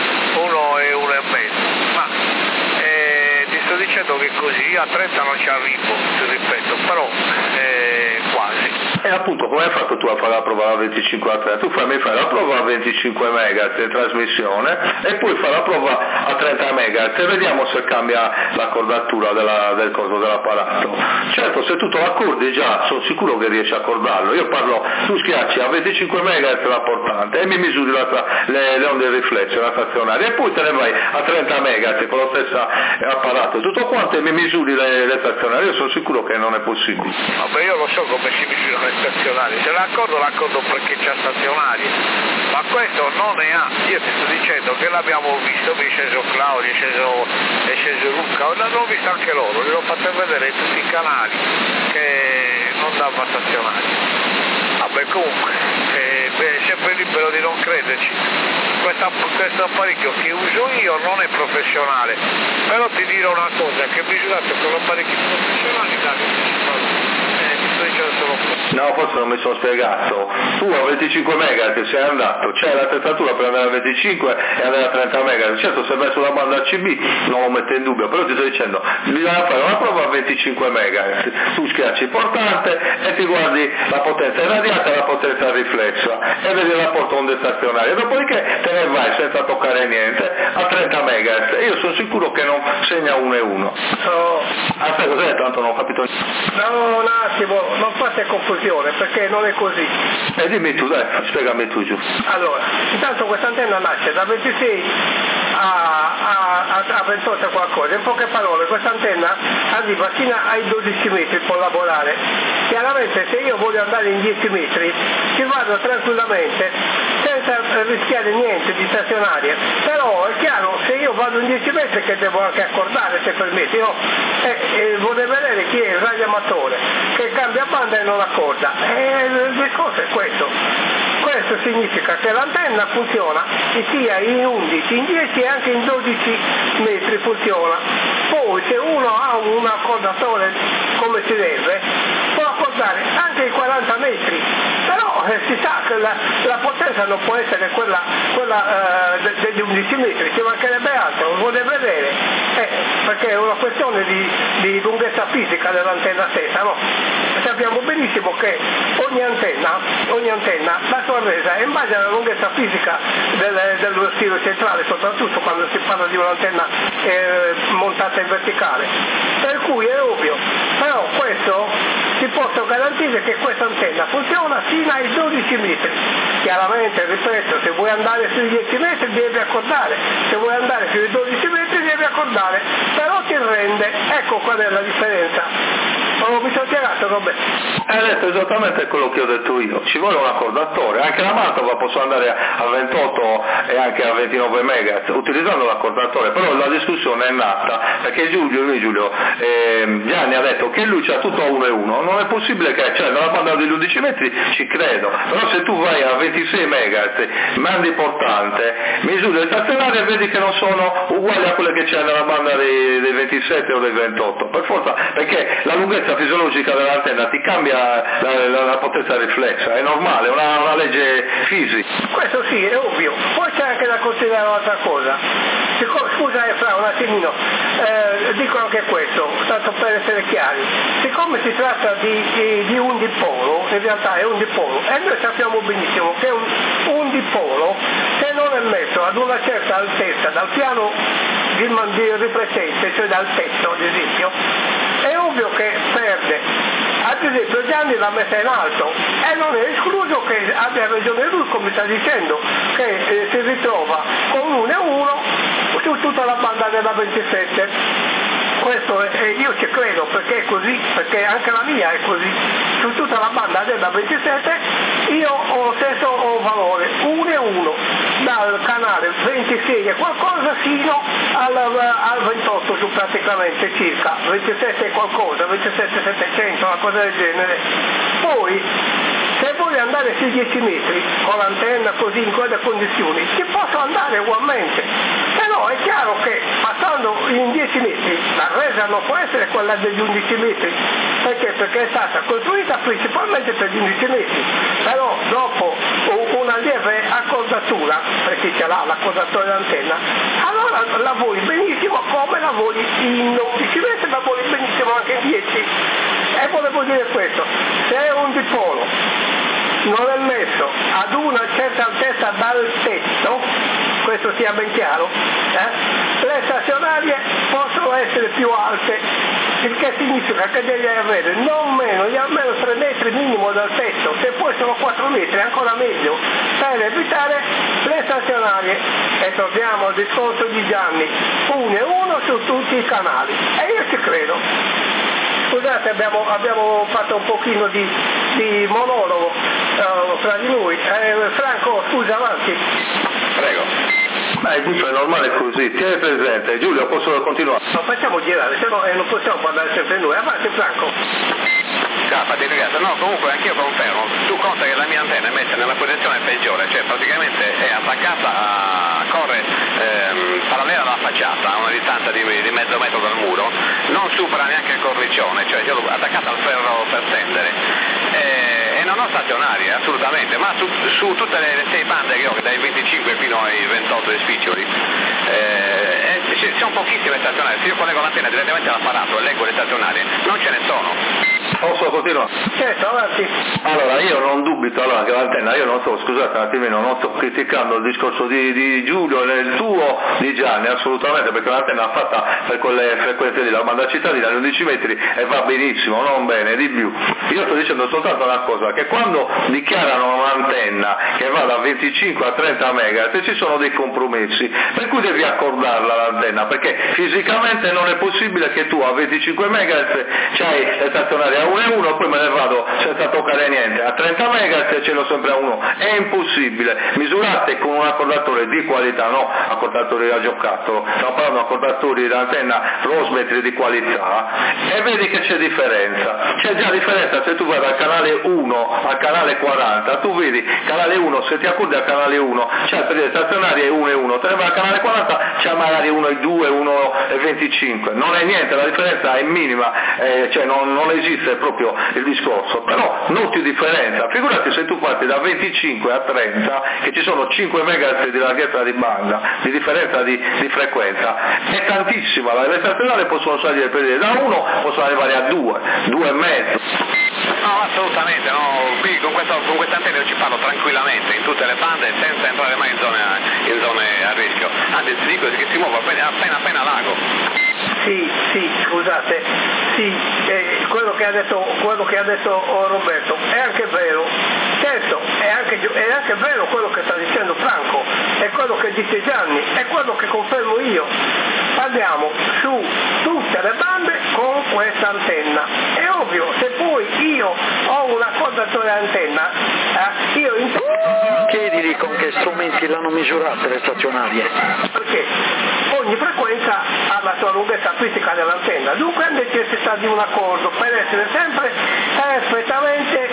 1,5, ma ti sto dicendo che così a 30 non ci arrivo, ti ripeto, però quasi. E appunto come hai fatto tu a fare la prova a 25 a 30? Tu mi fai la prova a 25 MHz in trasmissione e poi fai la prova a 30 MHz e vediamo se cambia l'accordatura del coso dell'apparato. Certo, se tu te l'accordi già sono sicuro che riesci a accordarlo, io parlo, tu schiacci a 25 MHz la portante e mi misuri le onde riflesse, la stazionaria, e poi te ne vai a 30 MHz con lo stesso apparato, tutto quanto, e mi misuri le stazionarie, io sono sicuro che non è possibile. Vabbè, io lo so come si misurano le stazionarie, se l'accordo perché c'è stazionarie, ma ma questo non ne ha. Io ti sto dicendo che l'abbiamo visto, è sceso Claudio, è sceso Luca, l'hanno visto anche loro, gliel'ho fatto vedere in tutti i canali che non dava stazionario. Vabbè, comunque, è sempre libero di non crederci. Questo apparecchio che uso io non è professionale, però ti dirò una cosa, che misurato con l'apparecchio professionale dà 25 No, forse non mi sono spiegato. Tu a 25 MHz sei andato, c'è l'attrezzatura per andare a 25 e andare a 30 MHz. Certo, se vai sulla banda CB non lo metto in dubbio, però ti sto dicendo, bisogna fare una prova a 25 MHz. Tu schiacci il portante e ti guardi la potenza irradiata e la potenza riflessa e vedi il rapporto onde stazionarie. Dopodiché te ne vai senza toccare niente a 30 MHz e io sono sicuro che non segna 1 e 1. Aspetta, cos'è? Tanto non ho capito niente. No, un attimo, non fate confusione perché non è così. Dimmi tu, dai, spiegami tu giù. Allora, intanto questa antenna nasce da 26 a 28 qualcosa. In poche parole, questa antenna arriva fino ai 12 metri, può lavorare. Chiaramente se io voglio andare in 10 metri ci vado tranquillamente senza rischiare niente di stazionarie, però è chiaro, se io vado in 10 metri che devo anche accordare, se permetti, no? Vorrei vedere chi è il radioamatore che cambia banda e non accorda, il discorso è questo. Questo significa che l'antenna funziona sia in 11, in 10 e anche in 12 metri funziona. Poi se uno ha un accordatore come si deve può accordare anche i 40 metri, però si sa che la potenza non può essere quella degli 11 metri, ci mancherebbe altro, lo vuole vedere, perché è una questione di lunghezza fisica dell'antenna stessa, no? Sappiamo benissimo che ogni antenna la sua resa è in base alla lunghezza fisica dello stilo centrale, soprattutto quando si parla di un'antenna montata in verticale, per cui è ovvio, però questo ti posso garantire che questa antenna funziona fino ai 12 metri. Chiaramente, ripeto, se vuoi andare sui 10 metri devi accordare, se vuoi andare sui 12 metri devi accordare, però ti rende, ecco qual è la differenza. Mi sono spiegato, Roberto? Hai detto esattamente quello che ho detto io, ci vuole un accordatore, anche la Mantova posso andare a 28 e anche a 29 MHz utilizzando l'accordatore, però la discussione è nata perché Giulio Gianni ha detto che lui c'ha tutto a 1 e 1, non è possibile che, cioè nella banda degli 11 metri ci credo, però se tu vai a 26 MHz, mandi portante, misuri le stazionarie e vedi che non sono uguali a quelle che c'è nella banda dei 27 o dei 28, per forza, perché la lunghezza fisiologica dell'antenna ti cambia la potenza riflessa, è normale, è una legge fisica. Questo sì, è ovvio. Poi c'è anche da considerare un'altra cosa. Scusa Fra, un attimino, dico anche questo, tanto per essere chiari. Siccome si tratta di un dipolo, in realtà è un dipolo, e noi sappiamo benissimo che un dipolo, se non è messo ad una certa altezza dal piano di riflettente, cioè dal tetto ad esempio, è ovvio che perde. Ad esempio Gianni l'ha messa in alto e non è escluso che abbia ragione lui, come sta dicendo, che si ritrova con 1 e 1 su tutta la banda della 27. Questo io ci credo perché è così, perché anche la mia è così. Su tutta la banda della 27 io ho stesso valore 1 e 1 dal canale 26 e qualcosa fino al 28 su praticamente circa 27 e qualcosa, 27 700, una cosa del genere. Poi se voglio andare sui 10 metri con l'antenna così in quelle condizioni ci posso andare ugualmente, però è chiaro che passando in 10 metri la resa non può essere quella degli 11 metri, perché è stata costruita principalmente per gli 11 metri, però dopo una lieve accordatura, per chi ce l'ha l'accordatore dell'antenna, allora lavori benissimo come lavori in 11 metri, lavori benissimo anche in 10. E volevo dire questo, se è un dipolo non è messo ad una certa altezza dal tetto, questo sia ben chiaro, le stazionarie possono essere più alte, il che significa che devi avere non meno di almeno 3 metri minimo dal tetto, se poi sono 4 metri ancora meglio, per evitare le stazionarie. E torniamo al discorso di Gianni, 1 e 1 su tutti i canali, e io ci credo. Scusate, abbiamo fatto un pochino di monologo fra di noi. Franco, scusa, avanti. Prego. È normale così, tieni presente. Giulio, posso continuare? Ma facciamo girare, se no non possiamo parlare sempre noi. Avanti Franco. No, comunque anch'io confermo, tu conta che la mia antenna è messa nella posizione peggiore, cioè praticamente è attaccata, corre parallela alla facciata, a una distanza di mezzo metro dal muro, non supera neanche il cornicione, cioè io l'ho attaccata al ferro per stendere. E non ho stazionarie assolutamente, ma su tutte le 6 bande che ho, dai 25 fino ai 28 di spiccioli, ci sono pochissime stazionarie. Se io collego l'antenna direttamente all'apparato e leggo le stazionarie, non ce ne sono. Posso continuare? Certo, avanti. Allora, io non dubito che l'antenna, io non sto, scusate un attimino, non sto criticando il discorso di Giulio né il tuo di Gianni, assolutamente, perché l'antenna è fatta per quelle frequenze lì, la banda cittadina di 11 metri e va benissimo, non bene, di più. Io sto dicendo soltanto una cosa, che quando dichiarano un'antenna che va da 25 a 30 MHz ci sono dei compromessi, per cui devi accordarla l'antenna, perché fisicamente non è possibile che tu a 25 MHz c'hai le stazionarie a 1,1, poi me ne vado senza toccare niente a 30 MHz e ce l'ho sempre a 1, è impossibile. Misurate con un accordatore di qualità, no accordatori a giocattolo, stiamo parlando di accordatori d'antenna Rosmetri di qualità, e vedi che c'è differenza. C'è già differenza se tu vai dal canale 1 al canale 40, tu vedi canale 1, se ti accordi al canale 1 c'è il periodo stazionario è 1,1, te ne vai al canale 40 c'è magari 1,2, 1,25, non è niente, la differenza è minima, cioè non esiste proprio il discorso, però noti differenza. Figurati se tu parti da 25 a 30 che ci sono 5 MHz di larghezza di banda, di differenza di frequenza, è tantissima. Le stazionali possono salire per da 1, possono arrivare a 2, 2,5. No, assolutamente, no. Qui con questa antenna io ci parlo tranquillamente in tutte le bande senza entrare mai in zone a rischio, anzi ti dico che si muove appena lago. Sì, scusate, quello che ha detto Roberto è anche vero, certo, è anche vero quello che sta dicendo Franco, è quello che dice Gianni, è quello che confermo io. Andiamo su tutte le bande con questa antenna. È ovvio, se poi io ho un accordatore antenna, io chiedili con che strumenti l'hanno misurate le stazionarie. Perché ogni frequenza ha la sua lunghezza fisica dell'antenna, dunque ha necessità di un accordo per essere sempre perfettamente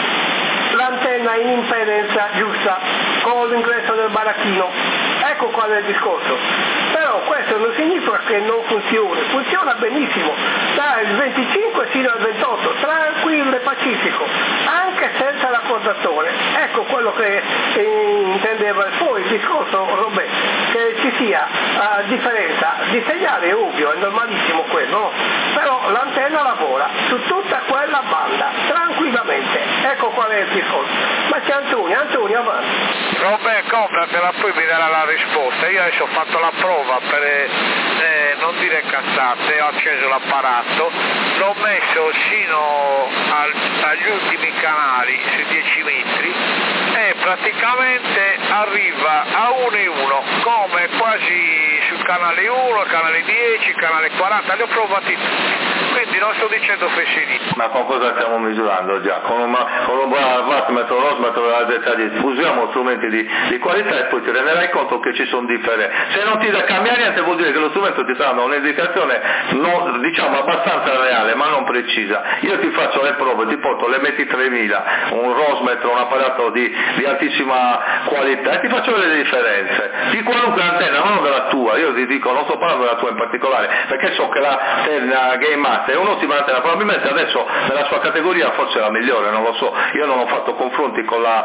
l'antenna in impedenza giusta con l'ingresso del baracchino. Ecco qual è il discorso. Però questo non significa che non funziona benissimo, dal 25 fino al 28, tranquillo e pacifico, anche senza l'accordatore. Ecco quello che intendeva poi il discorso Roberto, che ci sia differenza di segnale, è ovvio, è normalissimo quello, no? Però l'antenna lavora su tutta quella banda, tranquillamente. Ecco qual è il discorso. Ma c'è Antonio, avanti. Roberto, compratela, poi mi darà la risposta. Io adesso ho fatto la prova per non dire cazzate, ho acceso l'apparato, l'ho messo sino agli ultimi canali sui 10 metri e praticamente arriva a 1,1 come quasi sul canale 1, canale 10, canale 40, li ho provati tutti, quindi non sto dicendo fesserie. Ma con cosa stiamo misurando già? Con un wattmetro, rosmetro della ZD, usiamo strumenti di qualità e poi ti renderai conto che ci sono differenze. Se non ti cambia niente vuol dire che lo strumento ti dà un'indicazione diciamo abbastanza reale ma non precisa. Io ti faccio le prove, ti porto le METI 3000, un rosmetro, un apparato di altissima qualità e ti faccio vedere le differenze di qualunque antenna, non della tua. Io ti dico, non sto parlando della tua in particolare perché so che la Game Master è un'ottima antenna, probabilmente adesso nella sua categoria forse è la migliore, non lo so, io non ho fatto confronti con la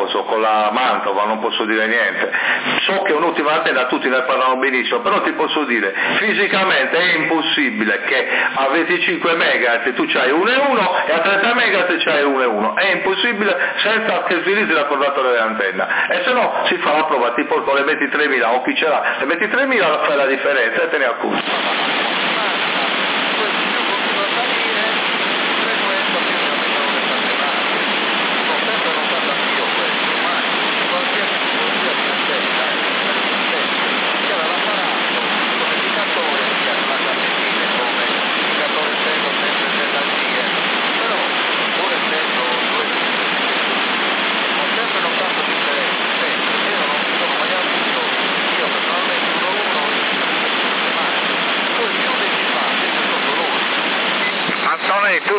Mantova, non posso dire niente. So che è un'ottima antenna, tutti ne parlano benissimo, però ti posso dire fisicamente è impossibile che a 25 MHz tu c'hai 1,1 e a 30 MHz c'hai 1,1, è impossibile senza che utilizzi l'accordatore dell'antenna, e se no si fa la prova, ti porto le METI 3000 o chi ce l'ha, le METI 3000 fai la differenza e te ne accusi.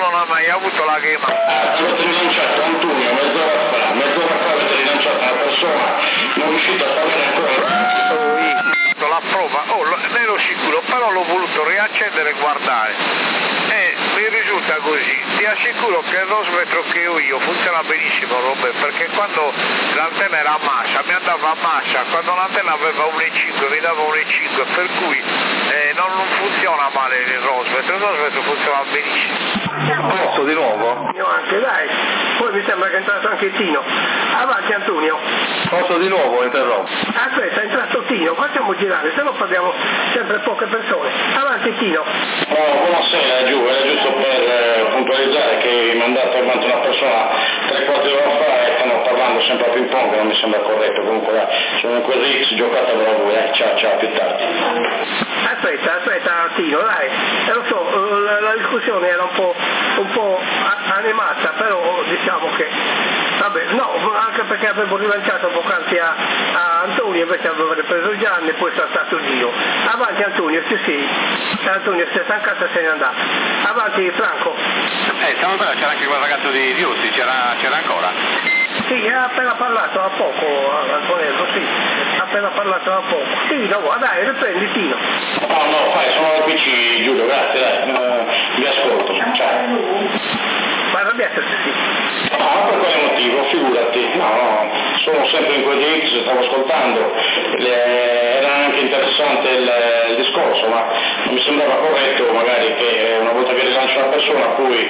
non ha mai avuto la Ghema. Avete rilanciato Antonio mezz'ora fa avete rilanciato una persona, non riuscite a sapere ancora. La prova, ne ero sicuro, però l'ho voluto riaccendere e guardare e mi risulta così. Ti assicuro che il rosmetro che ho io funziona benissimo, Robert, perché quando l'antenna era a massa mi andava a massa, quando l'antenna aveva 1,5 mi dava 1,5, per cui non funziona male il rosmetro funziona benissimo. Posso di nuovo? Io anche, dai, poi mi sembra che è entrato anche Tino. Avanti Antonio. Posso di nuovo interrompere? Aspetta, è entrato Tino, facciamo girare, se no parliamo sempre poche persone. Avanti Tino. Buonasera Giù, era giusto per puntualizzare che hai mandato avanti una persona 3/4 d'ora fa e stanno parlando sempre a ping pong, non mi sembra corretto, comunque sono in quel X, giocatevelo a voi, ciao, più tardi. Aspetta Tino, dai, lo so, la discussione era un po' animata, però diciamo che, vabbè, no, anche perché avevo rilanciato poc'anzi a Antonio, invece avevo ripreso Gianni e poi è saltato Dio. Avanti Antonio, sì, Antonio si è stancato e se n'è andato. Avanti Franco. Stamattina c'era anche quel ragazzo di Viusti, c'era ancora? Sì, ha appena parlato da poco Antonello, sì, ha appena parlato da poco. Sì, no, dai, riprendi Tino. No, fai, sono al PC Giulio, grazie, dai, vi ascolto, ciao. Ma arrabbiate sì. No, per quale motivo? Figurati, no, sono sempre in quel X, stavo ascoltando, era anche interessante il discorso, ma non mi sembrava corretto magari che una volta che rilancia una persona poi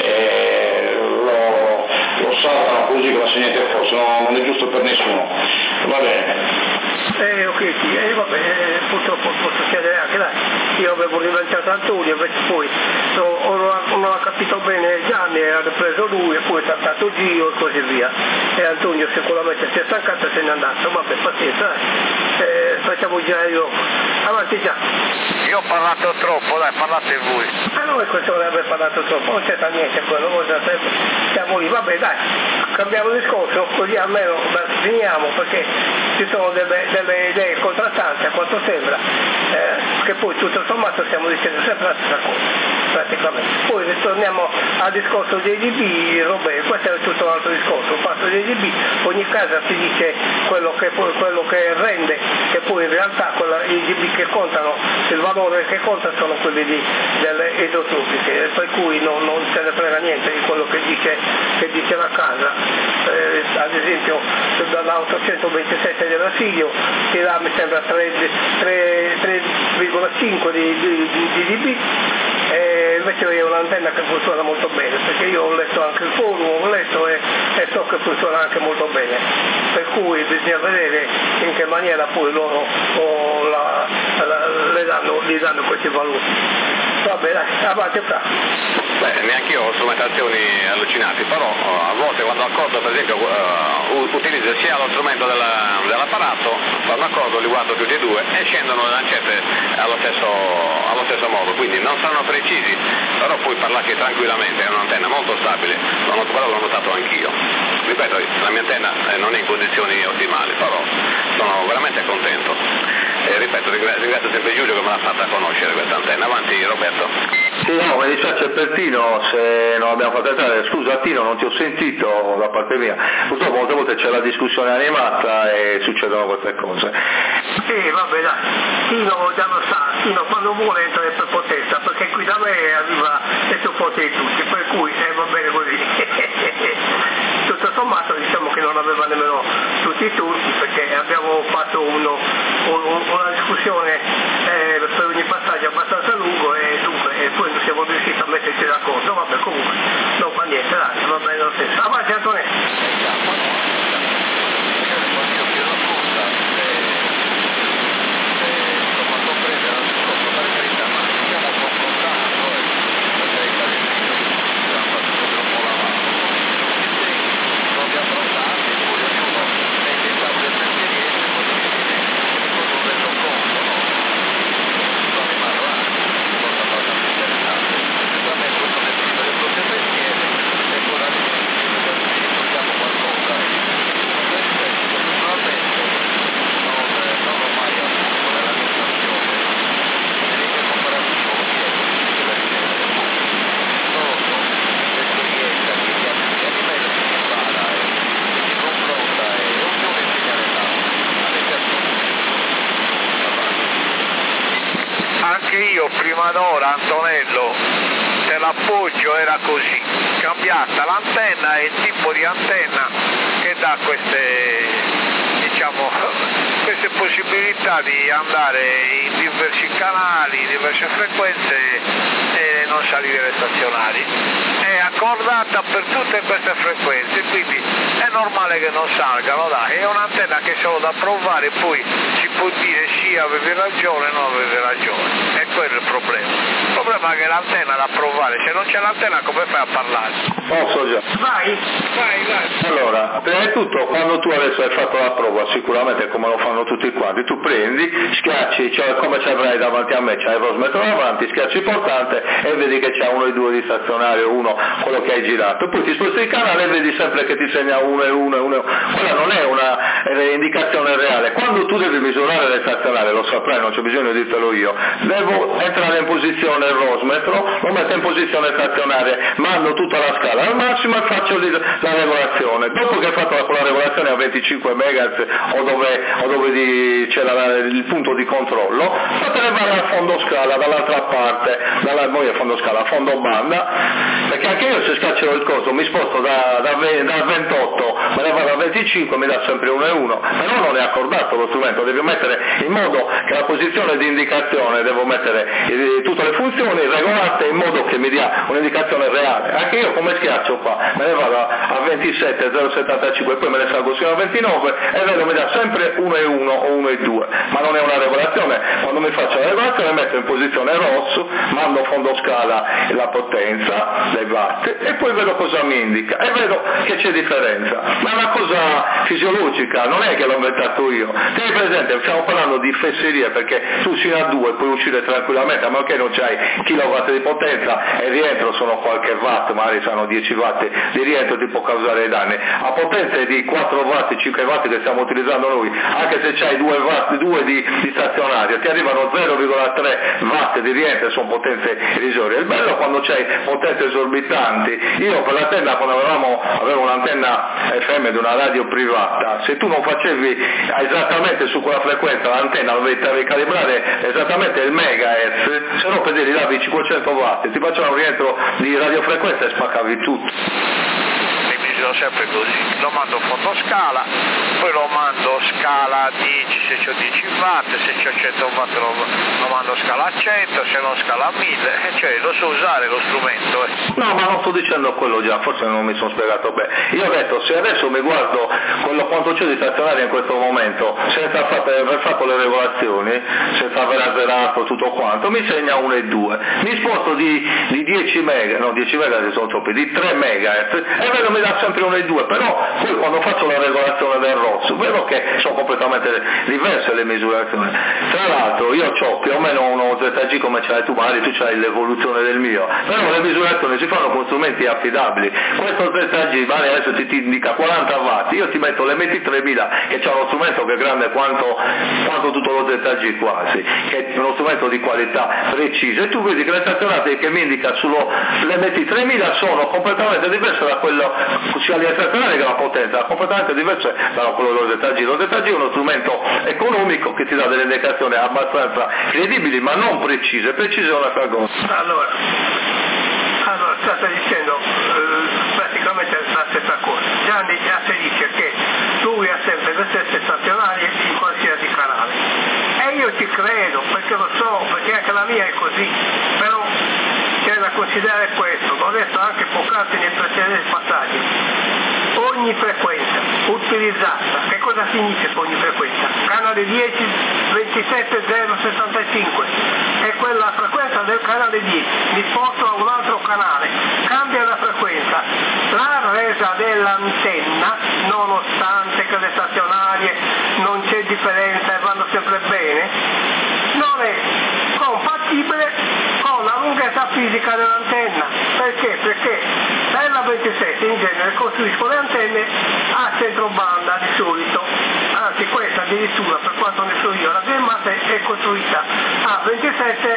lo saltano così come se niente fosse, non è giusto per nessuno, va bene. Ok, sì, vabbè, purtroppo può succedere anche dai. Io avevo rilanciato Antonio, invece poi non ha capito bene Gianni, ha ripreso lui e poi è saltato Gio e così via. E Antonio sicuramente si è stancato e se n'è andato, vabbè, pazienza, facciamo girare io. Avanti già. Io ho parlato troppo, dai, parlate voi. Noi questo non aver parlato troppo, non c'è niente quello, siamo lì, vabbè dai, cambiamo discorso, così almeno finiamo perché ci sono delle idee contrastanti a quanto sembra, che poi tutto sommato stiamo dicendo sempre la stessa cosa, praticamente. Poi ritorniamo al discorso dei DB, Robert, questo è tutto un altro discorso, il fatto dei DB, ogni casa si dice quello che rende, che poi in realtà i DB che contano, il valore che conta sono quelli delle isotropiche, per cui non se ne frega niente di quello che dice la casa. Ad esempio dalla 827 dell'Asilio si dà mi sembra 3,5 di dB, e invece è un'antenna che funziona molto bene, perché io ho letto anche il forum, e so che funziona anche molto bene, per cui bisogna vedere in che maniera poi loro gli danno questi valori. Vabbè, dai, avanti fra. Neanche io ho strumentazioni allucinanti, però a volte quando accordo per esempio utilizzo sia lo strumento dell'apparato, fa un accordo, li guardo tutti e due e scendono le lancette allo stesso modo, quindi non saranno precisi, però puoi parlarci tranquillamente, è un'antenna molto stabile, quello l'ho notato anch'io. Ripeto, la mia antenna non è in condizioni ottimali, però sono veramente contento. E ripeto, ringrazio sempre Giulio che me l'ha fatta conoscere questa antenna. Avanti Roberto. Sì, no, mi dispiace per Tino se non abbiamo fatto entrare, scusa Tino, non ti ho sentito da parte mia, purtroppo molte volte c'è la discussione animata e succedono queste cose. Sì, vabbè dai, Tino già lo sa, Tino quando vuole entra per potenza, perché qui da me arriva e supporta di tutti, per cui va bene così. Tutto sommato diciamo che non aveva nemmeno tutti i turni, perché abbiamo fatto una discussione per ogni passaggio abbastanza lungo e dunque poi non siamo riusciti a metterci d'accordo, vabbè comunque non fa niente, dai, va bene lo stesso. Avanti Antonello. anche io prima d'ora, Antonello, se l'appoggio era così, cambiata l'antenna e il tipo di antenna che dà queste possibilità di andare in diversi canali, diverse frequenze e non salire le stazionali. È accordata per tutte queste frequenze, quindi è normale che non salgano, dai, è un'antenna che è solo da provare, poi si può dire sì, avevi ragione, no avevi ragione, è quello il problema. Il problema è che l'antenna da provare, se non c'è l'antenna come fai a parlare? Posso già. Vai. Allora, prima di tutto, quando tu adesso hai fatto la prova, sicuramente come lo fanno tutti quanti, tu prendi, schiacci, cioè come ci avrai davanti a me, c'hai il rosmetro davanti, schiacci il portante e vedi che c'è 1 e 2 di stazionario, uno quello che hai girato, poi ti sposti il canale e vedi sempre che ti segna 1 e 1 e 1, quella non è una indicazione reale. Quando tu devi misurare le stazionarie, lo saprai, non c'è bisogno di dirtelo io, devo entrare in posizione il rosmetro, lo metto in posizione stazionaria, mando tutta la scala al massimo e faccio la regolazione. Dopo che hai fatto la regolazione a 25 MHz o dove c'è il punto di controllo, fatene fare al fondo scala dall'altra parte, noi a fondo scala, a fondo banda, perché anche io se scaccerò il coso mi sposto da 28, me ne vado a 25, mi dà sempre 1 e 1, però non è accordato lo strumento, devo mettere in modo che la posizione di indicazione, devo mettere tutte le funzioni regolate in modo che mi dia un'indicazione reale. Anche io come schiaccio qua, me ne vado a 27, 0,75 e poi me ne salgo sino a 29 e vedo mi dà sempre 1 e 1 o 1 e 2, ma non è una regolazione. Quando mi faccio la regolazione metto in posizione rosso, mando fondo scala la potenza dei watt e poi vedo cosa mi indica e vedo che c'è differenza, ma è una cosa fisiologica, non è che l'ho inventato io. Tieni presente, stiamo parlando di fesseria, perché tu sino a 2 puoi uscire tranquillamente, ma che non c'hai kilowatt di potenza e rientro sono qualche watt, magari sono 10 watt di rientro, ti può causare danni. A potenze di 4 watt, 5 watt che stiamo utilizzando noi, anche se c'hai 2 di stazionario, ti arrivano 0,3 watt di rientro, sono potenze irrisorie. Il bello quando c'hai potenze esorbitanti, io per l'antenna, quando avevo un'antenna FM di una radio privata, se tu non facevi esattamente su quella frequenza l'antenna, dovevi calibrare esattamente il megahertz, se no per dire gli davi 500 watt, ti facevano un rientro di radiofrequenza e spaccavi tutto. Sempre così, lo mando fondo scala, poi lo mando scala 10 se c'ho 10 watt, se c'ho 100 watt lo mando scala a 100, se no scala a 1000, cioè lo so usare lo strumento. No, ma non sto dicendo quello già, forse non mi sono spiegato bene. Io ho detto, se adesso mi guardo quanto c'è di stazionario in questo momento, senza aver fatto le regolazioni, senza aver azzerato tutto quanto, mi segna 1 e 2. Mi sposto di 10 mega, no 10 mega sono troppi, di 3 megahertz e vedo mi dà sempre 1 e 2, però poi quando faccio la regolazione del rosso vedo che sono completamente diverse le misurazioni. Tra l'altro io ho più o meno uno ZG come ce l'hai tu, magari tu c'hai l'evoluzione del mio, però le misurazioni si fanno con strumenti affidabili. Questo ZG vale, adesso ti indica 40 watt, io ti metto l'MT3000 che c'è uno strumento che è grande quanto tutto lo ZG quasi, che è uno strumento di qualità precisa, e tu vedi che le stazionate che mi indica sull'MT3000 sono completamente diverse da quello sia gli stazionari che la potenza, completamente diverse da quello dello ZG. Lo ZG è uno strumento economico che ti dà delle indicazioni abbastanza credibili ma non precise è un'altra cosa. Allora state dicendo praticamente la stessa cosa. Gianni già si dice che lui ha sempre le stesse stazionarie in qualsiasi canale e io ci credo perché lo so, perché anche la mia è così, però c'è da considerare questo, l'ho detto anche poc'anzi nei precedenti passaggi. Ogni frequenza utilizzata, che cosa significa ogni frequenza? Canale 10 27065 è quella frequenza del canale 10, mi sposto a un altro canale, cambia la frequenza, la resa dell'antenna, nonostante che le stazionarie non c'è differenza e vanno sempre bene, non è compatibile con la lunghezza fisica dell'antenna. Perché? Perché la 27 in genere costruiscono le antenne a centrobanda di solito, anzi questa addirittura per quanto ne so io, la Gemmat è costruita a 27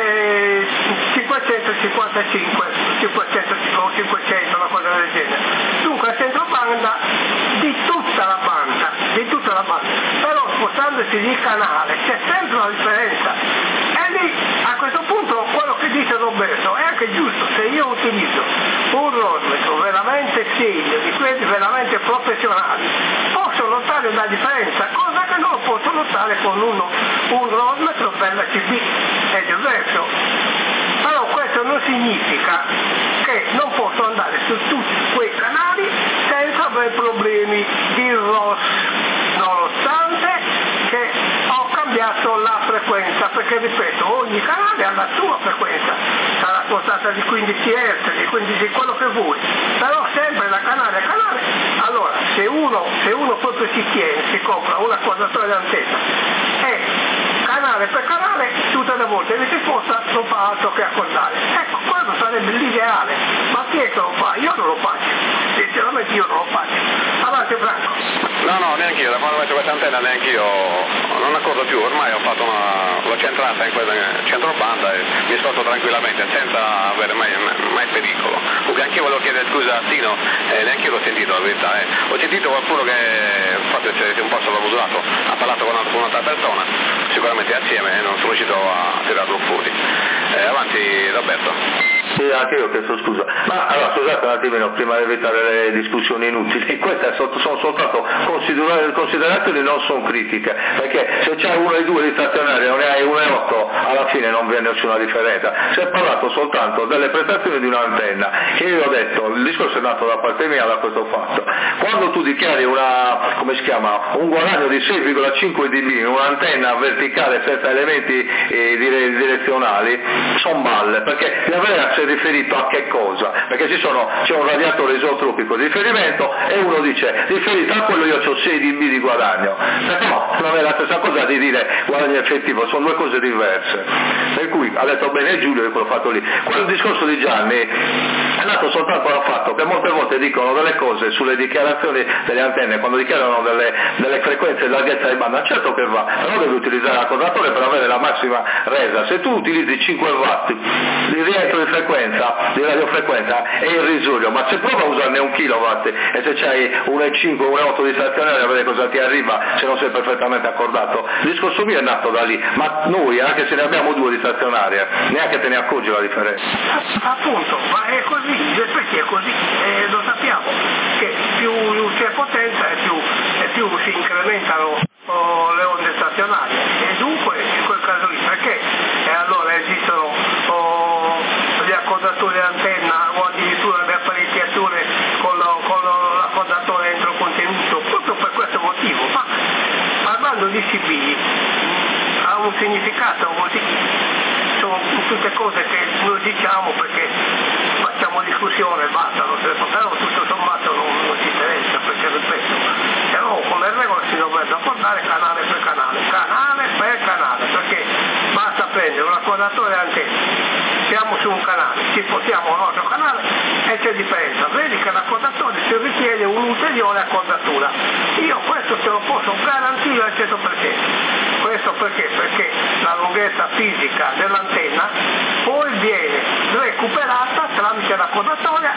555 500 o 500, una cosa del genere, dunque a centrobanda di tutta la banda, però spostandosi di canale c'è sempre una differenza e quindi a questo punto quello che dice Roberto è anche giusto. Se io utilizzo un rosmetro veramente serio, di quelli veramente professionali, posso notare una differenza, cosa che non posso notare con un rosmetro per la CB, è diverso. Però questo non significa che non posso andare su tutti quei canali senza avere problemi di ROS, nonostante che ho cambiato la frequenza, perché ripeto, ogni canale ha la sua frequenza, sarà spostata di 15 Hz, di 15 quello che vuoi, però sempre da canale a canale. Allora, se uno proprio si tiene, si compra un accordatore d'antenna e canale per canale, tutte le volte che si sposta non fa altro che accordare. Ecco, quello sarebbe l'ideale, ma chi è che lo fa? Io non lo faccio, sinceramente io non lo faccio. Avanti Franco. No, neanche io, da quando ho messo questa antenna neanche io non accordo più, ormai ho fatto l'ho centrata in quella centrobanda e mi sposto tranquillamente senza avere mai pericolo. Comunque anche io volevo chiedere scusa a Tino, neanche io l'ho sentito la verità, ho sentito qualcuno che forse si è un po' sopravvalutato, ha parlato con un'altra persona, sicuramente assieme non sono riuscito a tirarlo fuori. Avanti Roberto. Sì, anche io ho chiesto scusa. Ma allora scusate un attimino, prima di evitare le discussioni inutili, queste sono soltanto considerazioni, non sono critiche, perché se c'hai 1,2 di stazionaria e non ne hai 1,8 alla fine non viene nessuna differenza. Si è parlato soltanto delle prestazioni di un'antenna, che io ho detto, il discorso è nato da parte mia da questo fatto. Quando tu dichiari un guadagno di 6,5 dB in un'antenna verticale senza elementi direzionali, sono balle, perché deve essere riferito a che cosa? Perché c'è un radiatore isotropico di riferimento e uno dice riferito a quello io ho 6 dB di guadagno, no, non è la stessa cosa di dire guadagno effettivo, sono due cose diverse, per cui ha detto bene Giulio che quello fatto lì. Quel discorso di Gianni è nato soltanto dal fatto che molte volte dicono delle cose sulle dichiarazioni delle antenne, quando dichiarano delle frequenze di larghezza di banda, certo che va, però devi utilizzare l'accordatore per avere la massima resa. Se tu utilizzi 5 watt di rientro di frequenza, di radiofrequenza è irrisorio, ma se prova a usarne 1 kilowatt e se c'hai 1,5, 1,8 di stazionaria a vedere cosa ti arriva se non sei perfettamente accordato. Il discorso mio è nato da lì, ma noi anche se ne abbiamo 2 di stazionaria neanche te ne accorgi la differenza. Appunto, ma è così, in effetti è così, lo sappiamo che più c'è potenza e più si incrementano le onde stazionarie, e dunque in quel caso lì perché allora esistono gli accordatori d'antenna o addirittura le apparecchiature con l'accordatore entro contenuto, proprio per questo motivo. Ma parlando di CB ha un significato così, sono tutte cose che noi diciamo perché facciamo discussione, basta, però tutto sommato non ci interessa, perché ripeto, però come regola si dovrebbe accordare canale per canale, perché basta prendere un accordatore antenna, siamo su un canale, ci spostiamo a un altro canale e c'è differenza, vedi che l'accordatore si richiede un'ulteriore accordatura. Io questo te lo posso garantire al 100%. Questo perché? Perché la lunghezza fisica dell'antenna poi viene recuperata tramite l'accordatore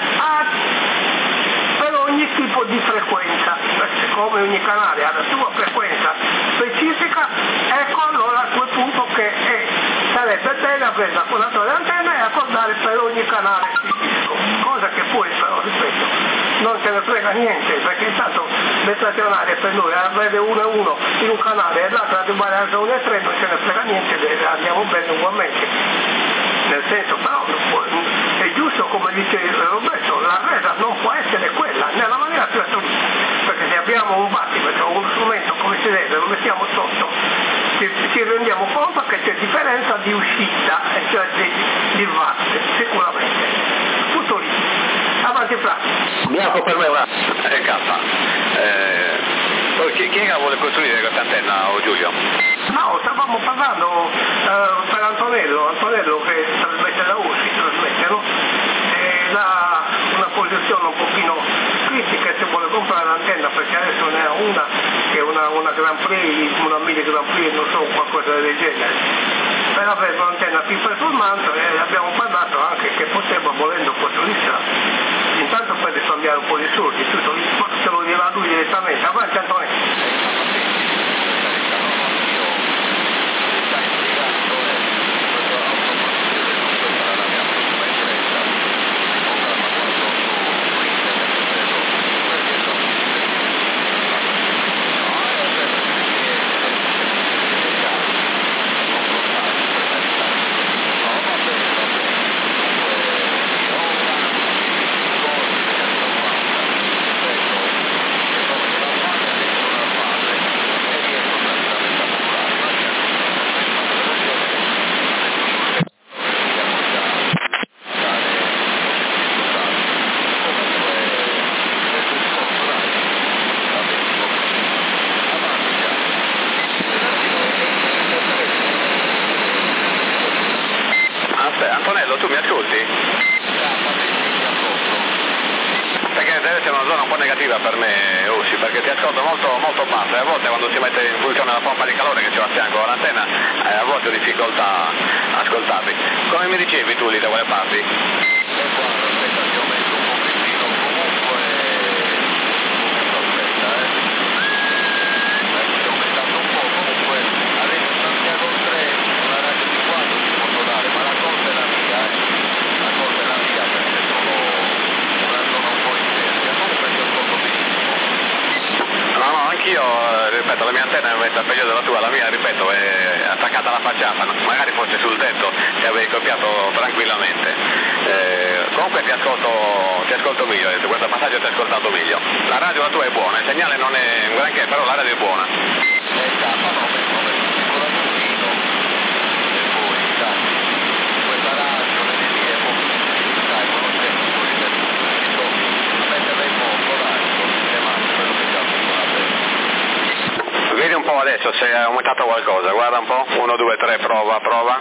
per ogni tipo di frequenza, perché come ogni canale ha la sua frequenza specifica, ecco allora a quel punto che sarebbe bene avere l'accordatore d'antenna e accordare per ogni canale specifico, cosa che poi però ripeto non ce ne frega niente, perché intanto le stazionarie per noi avere 1,1 in un canale e l'altra rimane a 1,3 non ce ne frega niente, andiamo bene ugualmente, nel senso però è giusto come dice Roberto, la resa non può essere quella nella maniera più assoluta, perché se abbiamo un battimetro, un strumento come si deve, lo mettiamo sotto, ci rendiamo conto che c'è differenza di uscita, cioè di watt, sicuramente, tutto lì. Avanti Franco. Bianco per me una. Chi è che vuole costruire questa antenna, o Giulio? No, stavamo parlando per Antonello che trasmette da USI, no? Una posizione un pochino critica se vuole comprare l'antenna, perché adesso ne ha una che è una Grand Prix, una mini Grand Prix, non so, qualcosa del genere, per avere un'antenna più performante, e abbiamo parlato anche che poteva, volendo, costruirla intanto per risparmiare un po' di soldi, tutto lì, se lo dirà lui direttamente. Avanti Antonello. Bello, tu mi ascolti? Perché deve essere una zona un po' negativa per me, Usci, perché ti ascolto molto, molto basso e a volte quando si mette in funzione la pompa di calore che c'è a fianco all'antenna a volte ho difficoltà a ascoltarvi. Come mi dicevi tu lì da quelle parti? Aspetta, ti ho messo un pochettino comunque... Aspetta, ti ho aumentato un po', comunque adesso Santiago 3, una radio di 4 ti posso dare, ma la colpa è la mia, la colpa è la mia perché sono una zona un po' impervia, comunque ti ascolto benissimo. No, anch'io, ripeto, la mia antenna è messa peggio della tua, la mia, ripeto, è attaccata alla facciata, magari fosse sul tetto ti avrei copiato tranquillamente. Comunque ti ascolto meglio, su questo passaggio ti ho ascoltato meglio. La radio la tua è buona, il segnale non è un granché, però la radio è buona. Esatto, no, piccolo aiutino, e poi, dai, questa radio, le linee, dai, conoscete, a metterla in moto, dai, sto sistemando quello che c'è sulla testa. Vedi un po' adesso se è aumentato qualcosa, guarda un po', 1, 2, 3, prova.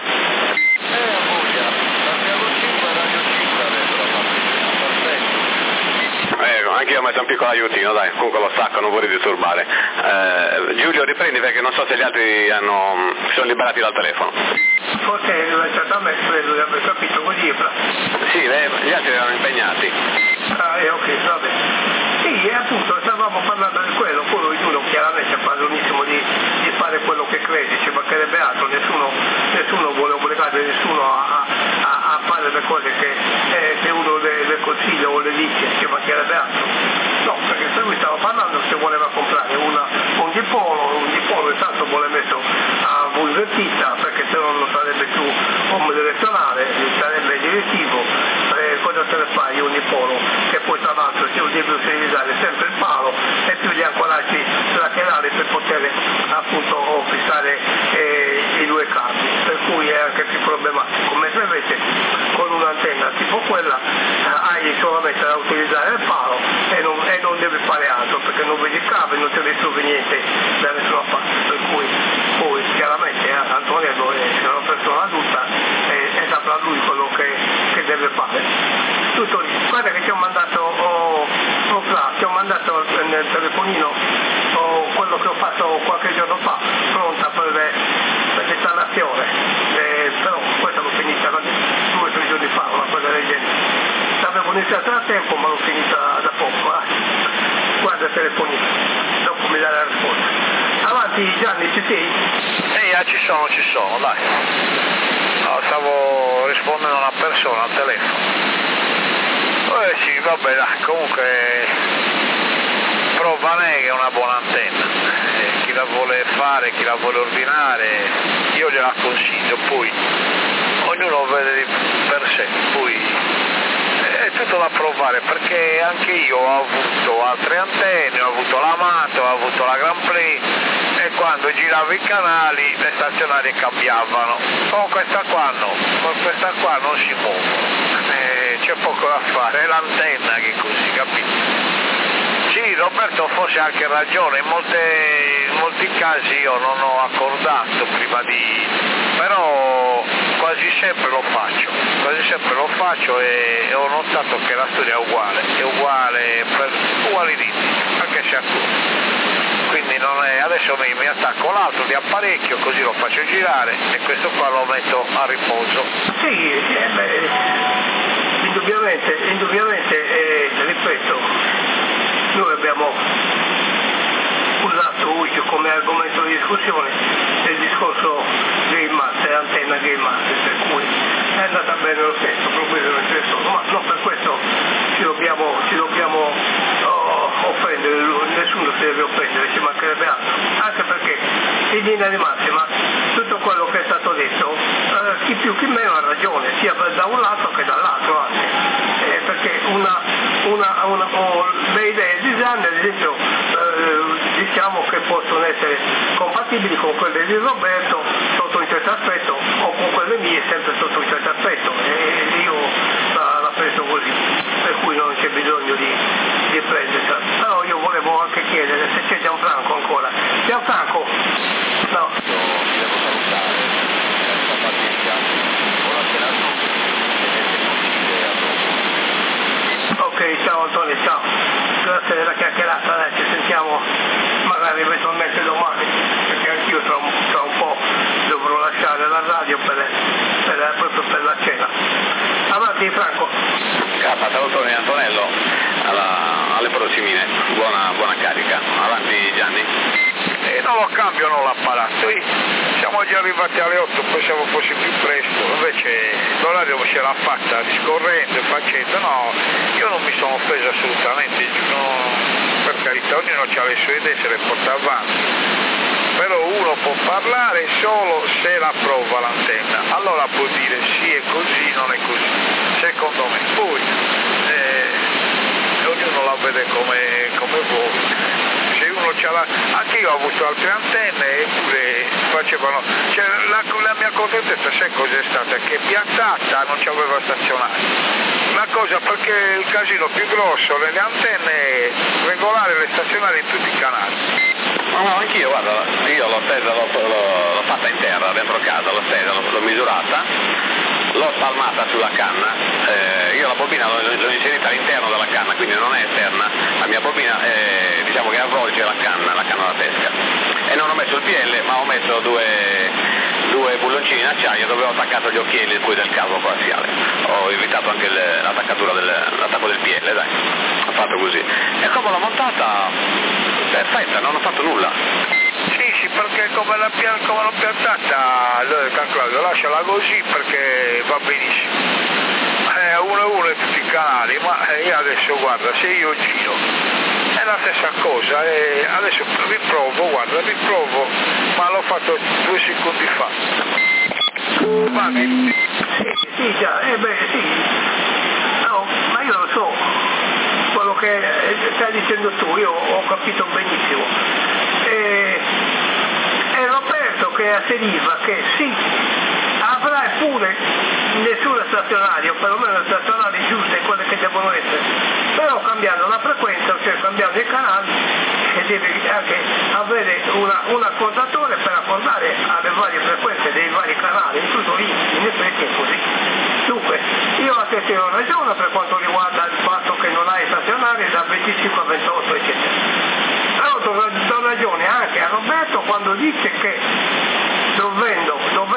Anche io ho messo un piccolo aiutino, dai, comunque lo stacco, non vorrei disturbare. Giulio, riprendi perché non so se gli altri si sono liberati dal telefono. Forse è lasciato a me, credo di aver capito così, Fra. Sì, gli altri erano impegnati. Ok, va bene. Sì, appunto, stavamo parlando di quello, poi ognuno chiaramente è padronissimo di fare quello che crede, ci mancherebbe altro, nessuno vuole obbligare nessuno a fare le cose che uno le consiglia o le dice, ci mancherebbe altro. No, perché se lui stava parlando se voleva comprare un dipolo intanto vuole messo a bulvertita perché se no non sarebbe più omnidirezionale, sarebbe direttivo. Cosa te ne fai un dipolo che poi tra l'altro si deve utilizzare sempre il palo e più gli ancoraggi laterali per poter appunto fissare i due cavi, per cui è anche più problematico. Mentre invece con un'antenna tipo quella hai solamente da utilizzare il palo e non devi fare altro perché non vedi il cavo e non ti risolvi niente da nessuna parte, per cui poi chiaramente Antonello è una persona adulta e saprà lui quello che deve fare. Tutto lì. Guarda che ti ho mandato nel telefonino quello che ho fatto qualche giorno fa, pronta per l'installazione, però questa l'ho finita 2 o 3 giorni fa, una cosa del genere. L'avevo iniziata da tempo ma l'ho finita da poco. Guarda il telefonino, dopo mi dai la risposta. Avanti Gianni, ci sei? Ci sono, dai. No, stavo rispondendo a una persona al telefono. Sì, vabbè, dai, comunque prova che è una buona antenna, chi la vuole fare, chi la vuole ordinare, io gliela consiglio, poi ognuno vede per sé, poi è tutto da provare perché anche io ho avuto altre antenne, ho avuto l'Amato, ho avuto la Grand Prix e quando giravo i canali le stazionarie cambiavano, con questa qua non si muovono. C'è poco da fare, è l'antenna che così, capito? Sì, Roberto forse ha anche ragione, in molti casi io non ho accordato prima però quasi sempre lo faccio e ho notato che la storia è uguale identica, anche se accordo. Quindi non è, adesso mi attacco l'altro di apparecchio, così lo faccio girare e questo qua lo metto a riposo. Sì, indubbiamente ripeto, noi abbiamo usato come argomento di discussione il discorso Game Master, antenna Game Master, per cui è andata bene lo stesso, probabilmente nessuno, ma non per questo ci dobbiamo offendere, nessuno si deve offendere, ci mancherebbe altro, anche perché in linea di massima tutto quello che è stato detto, chi più chi meno ha ragione, sia da un lato che dall'altro anche. Perché le idee di design ad esempio diciamo che possono essere compatibili con quelle di Roberto sotto un certo aspetto o con quelle mie sempre sotto un certo aspetto e io la penso così, per cui non c'è bisogno di prendersela. Però io volevo anche chiedere se c'è Gianfranco ancora. Gianfranco? No. Devo salutare, pazienza, buonasera a tutti. Ciao Antonio, ciao. Grazie della chiacchierata, dai, ci sentiamo magari eventualmente domani, perché anch'io tra un po' dovrò lasciare la radio proprio per la cena. Avanti Franco. Salutone Antonello, alle prossime, buona carica. Avanti Gianni. Non lo cambiano l'apparato, siamo già arrivati alle 8, pensavo fosse più presto, invece l'orario ce l'ha fatta discorrendo e facendo, no, io non mi sono offeso assolutamente, no, per carità, ognuno ha le sue idee, se le porta avanti, però uno può parlare solo se la approva l'antenna, allora può dire sì è così, non è così, secondo me, poi ognuno la vede come vuole. Se uno anche io ho avuto altre antenne eppure facevano, cioè la mia contentezza sai cos'è stata? Che piazzata non c'aveva stazionario, la cosa perché il casino più grosso nelle antenne regolare le stazionarie in tutti i canali. No, anch'io, guarda, io l'ho fatta in terra dentro casa, l'ho misurata, l'ho spalmata sulla canna, io la bobina l'ho inserita all'interno della canna, quindi non è esterna, la mia bobina diciamo che avvolge la canna da pesca, e non ho messo il PL ma ho messo due bulloncini in acciaio dove ho attaccato gli occhielli del cavo parziale, ho evitato anche l'attaccatura l'attacco del PL, dai, ho fatto così, e come l'ho montata perfetta, non ho fatto nulla. Sì, perché come l'ho piazzata, Claudio, lasciala così perché va benissimo. Uno e tutti i canali, ma io adesso guarda, se io giro è la stessa cosa, adesso riprovo, ma l'ho fatto 2 secondi fa. Sì, già, sì. No, ma io lo so, quello che stai dicendo tu, io ho capito benissimo. E Roberto che asseriva che sì, avrai pure nessuna stazionario, perlomeno le stazionarie giuste, quelle che devono essere, però cambiando la frequenza, cioè cambiando i canali, e devi anche avere un accordatore per accordare alle varie frequenze dei vari canali, incluso lì, in effetti è così. Dunque, io a te ho ragione per quanto riguarda il fatto che non hai stazionari da 25 a 28 eccetera. Però do ragione anche a Roberto quando dice che dovendo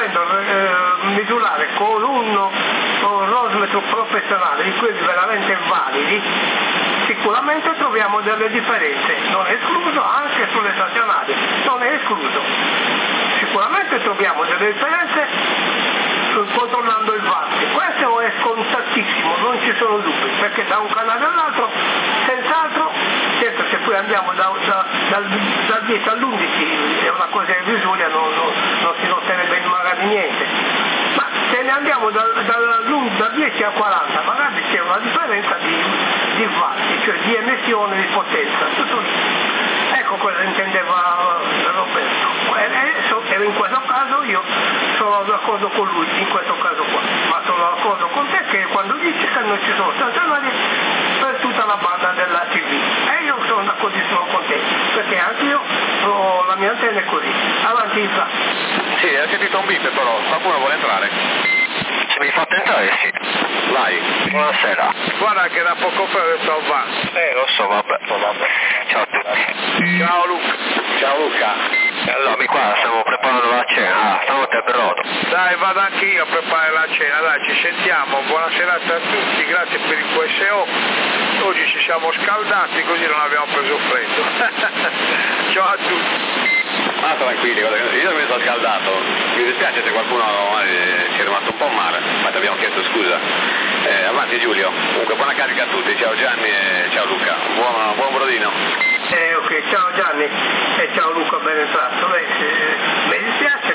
misurare con un rosmetro professionale di quelli veramente validi, sicuramente troviamo delle differenze, non è escluso anche sulle stazionarie, non è escluso. Sicuramente troviamo delle differenze controllando il watt, questo è scontatissimo, non ci sono dubbi, perché da un canale all'altro, senz'altro, certo se poi andiamo dal 10 all'11 è una cosa irrisoria, non si noterebbe magari niente, ma se ne andiamo dal 10 al 40 magari c'è una differenza di watt, cioè di emissione di potenza, tutto lì. Ecco cosa intendeva Roberto, e in questo caso io sono d'accordo con lui, in questo caso qua, ma sono d'accordo con te che quando dici che non ci sono stazionari per tutta la banda della TV, e io sono d'accordissimo con te, perché anche io la mia antenna è così. Avanti Isla. Sì, ho sentito un bip però, qualcuno vuole entrare? Se mi fate entrare sì. Vai. Buonasera. Guarda che da poco fa sto avanti. Lo so, vabbè. Ciao a tutti. Ciao Luca. Ciao Luca. Allora, qua stiamo preparando la cena, stanotte è perroto. Dai, vado anche io a preparare la cena, dai, ci sentiamo, buona serata a tutti, grazie per il QSO. Oggi ci siamo scaldati così non abbiamo preso freddo. Ciao a tutti. Ma tranquilli, io mi sono scaldato, mi dispiace se qualcuno ci è rimasto un po' male, ma ti abbiamo chiesto scusa. Avanti Giulio, comunque buona carica a tutti, ciao Gianni e ciao Luca, buon brodino. Ok, ciao Gianni e ciao Luca, ben entrato. Mi dispiace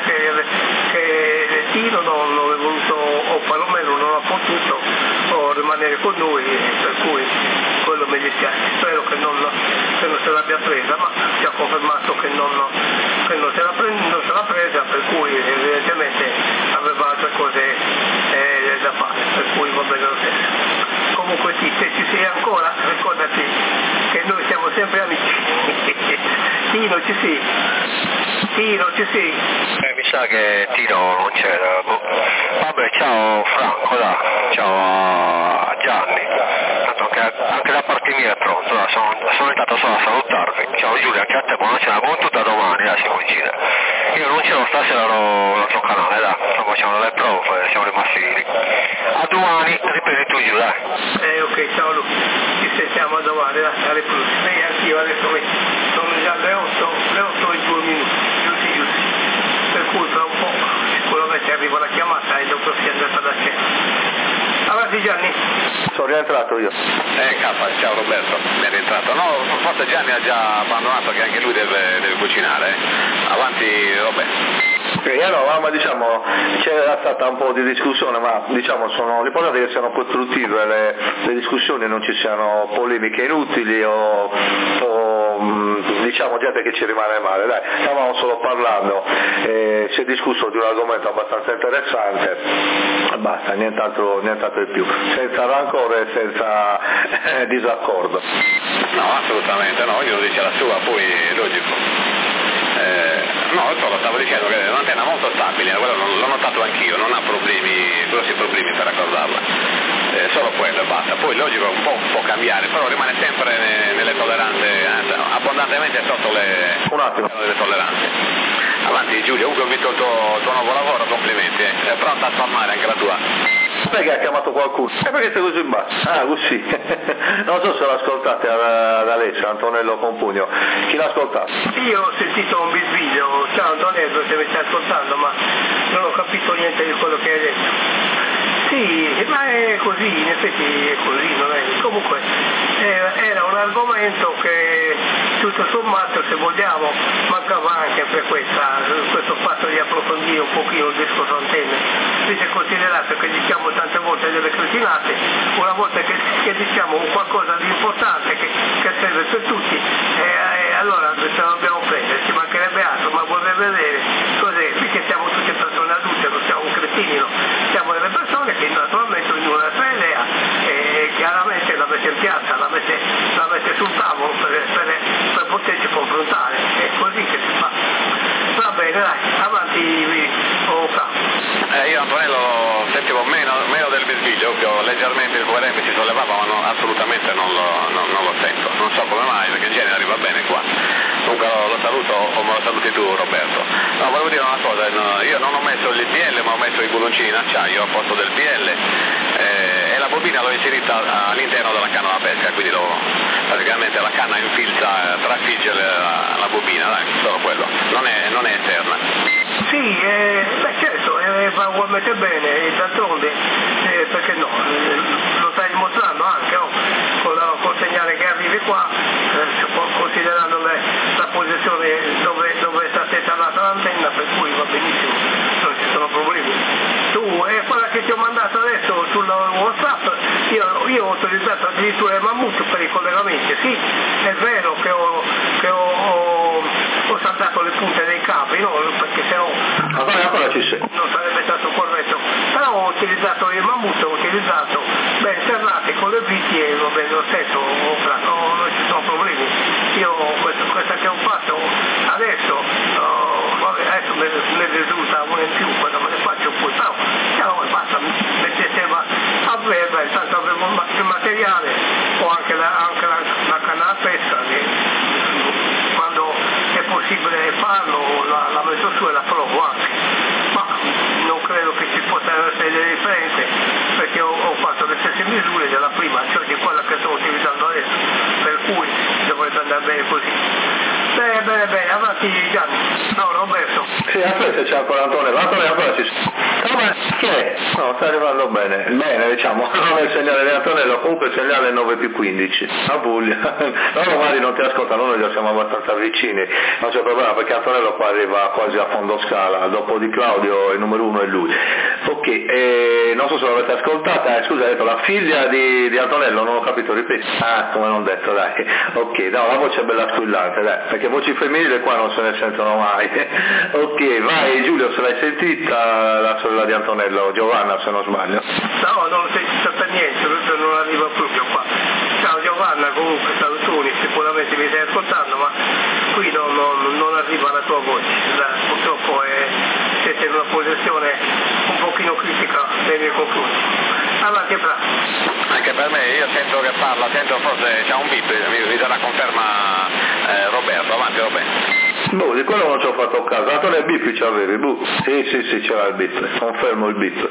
che Tino non è voluto, o perlomeno non ha potuto rimanere con noi, per cui quello mi dispiace, spero che non se l'abbia presa, ma ci ha confermato che non se l'ha presa, per cui evidentemente aveva altre cose da fare, per cui va bene lo stesso. Comunque sì, se ci sei ancora, ricordati che noi siamo sempre amici. Tino ci sei? Mi sa che Tino non c'era. Vabbè, ciao Franco, ciao a Gianni, tanto anche a anche da parte mia è pronto, sono entrato solo a salutarvi. Ciao Giulia, anche a te, buonasera, buon tutta domani, si coincide. Io non ce l'ho stasera, l'altro canale, dai, stiamo facendo le prove, siamo rimasti lì. A domani, ripresi tu giù, dai. Ok, ciao Lu, ci sentiamo a domani, dai, alle prossime. Anch'io adesso sono già le 8 e 2 minuti, giusti. Per cui tra un po' sicuramente arriva la chiamata e dopo si è andata da cena. Avanti Gianni. Sono rientrato io. Ciao Roberto, mi è rientrato. No, forse Gianni ha già abbandonato che anche lui deve cucinare. Avanti Roberto. No, ma diciamo c'era stata un po' di discussione, ma diciamo sono l'importante che siano costruttive le discussioni, non ci siano polemiche inutili o diciamo gente che ci rimane male, dai, stavamo solo parlando, si è discusso di un argomento abbastanza interessante, basta, nient'altro di più, senza rancore e senza disaccordo. No, assolutamente, no, ognuno dice la sua, poi è logico. No, stavo dicendo che è un'antenna molto stabile, quello l'ho notato anch'io, non ha grossi problemi per raccordarla, solo quello e basta. Poi logico può cambiare, però rimane sempre nelle tolleranze, abbondantemente sotto le tolleranze. Avanti Giulio, comunque ho visto il tuo nuovo lavoro, complimenti, è pronta a spalmare anche la tua. Perché ha chiamato qualcuno? Perché sei così in basso? Ah, così. Non so se l'ascoltate ad Alessio, Antonello Compugno. Chi l'ha ascoltato? Io ho sentito un video, ciao Antonello, se mi stai ascoltando, ma non ho capito niente di quello che hai detto. Sì, ma è così, in effetti è così, non è? Comunque era un argomento che tutto sommato, se vogliamo, mancava anche per questo fatto di approfondire un pochino il discorso antenne. Invece considerato che diciamo tante volte delle cretinate, una volta che diciamo qualcosa di importante che serve per tutti, allora ce lo dobbiamo prendere, ci mancherebbe altro, ma vorrei vedere cos'è, perché siamo tutte persone adulte, non siamo cretini, no? Siamo delle persone che naturalmente ognuno ha la sua idea e chiaramente la mette in piazza, la mette sul tavolo per poterci confrontare, è così che si fa. Va bene, dai, avanti Io Antonello sentivo meno del bisbiglio, leggermente il QRM si sollevava, ma assolutamente non lo sento, non so come mai, perché in genere arriva bene qua. Comunque lo saluto, o me lo saluti tu Roberto. No, volevo dire una cosa, io non ho messo il PL ma ho messo i buloncini in acciaio a posto del PL e la bobina l'ho inserita all'interno della canna da pesca, quindi praticamente la canna infilza, trafigge la bobina, dai, solo quello, non è esterna. Sì, certo, va ugualmente bene, d'altronde, perché no, lo stai dimostrando anche, no? Col segnale che arrivi qua, considerando la posizione dove è stata installata l'antenna, per cui va benissimo, non ci sono problemi. Tu, quella che ti ho mandato adesso sul WhatsApp, io ho utilizzato addirittura il Mammut per i collegamenti, sì, è vero che ho saltato le punte dei cavi, no? Perché se no non sarebbe stato corretto, però ho utilizzato il Mammut, ben serrati con le viti e va bene lo stesso, non ci sono problemi. Io questa che ho fatto adesso mi risulta una in più, quando me ne faccio poi, però basta, mettete tanto avevo il materiale, o anche la canna da pesca, quando è possibile farlo la metto su e la provo anche, ma non credo che ci possano essere delle differenze, perché ho fatto le stesse misure della prima, cioè di quella che sto utilizzando adesso, per cui dovrebbe andare bene così. Bene, avanti Gianni. No, Roberto. Sì, aspetta, c'è ancora Antonello ancora ci sono. Che è? No, sta arrivando bene, diciamo, non è il segnale di Antonello, comunque il segnale è 9+15, a Puglia. Loro magari non ti ascoltano, noi già siamo abbastanza vicini, non c'è problema perché Antonello qua arriva quasi a fondo scala, dopo di Claudio il numero 1 è lui. Ok, non so se l'avete ascoltata, scusa, hai detto la figlia di Antonello, non ho capito, ripeti. Come non detto, dai. Ok, no, la voce è bella squillante, dai, perché voci femminili qua non se ne sentono mai. Ok, vai Giulio, se l'hai sentita la sorella di Antonello, Giovanna se non sbaglio. No, non l'ho sentita per niente, non arriva proprio qua. Ciao Giovanna, comunque salutoni, sicuramente mi stai ascoltando, ma qui non arriva la tua voce, purtroppo siete in una posizione un pochino critica nei miei confronti. Avanti Fra. Anche per me, io sento che parla, sento forse c'è un bip, mi darà conferma Roberto, avanti Roberto. Boh, di quello non ci ho fatto caso. Antonio il bip ci avevi? Sì, c'era il bip, confermo il bip.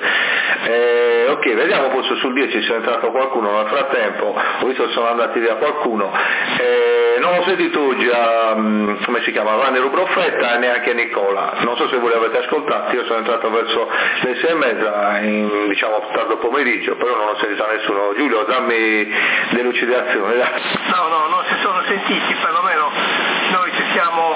Ok, vediamo poi sul 10 se è entrato qualcuno nel frattempo, ho visto che sono andati via qualcuno. Non ho sentito oggi come si chiama, Vanni Rubrofetta e neanche Nicola. Non so se voi li avete ascoltati, io sono entrato verso le 6:30 in tardo pomeriggio, però non ho sentito nessuno. Giulio, dammi delucidazione. No, non si sono sentiti, perlomeno noi ci siamo.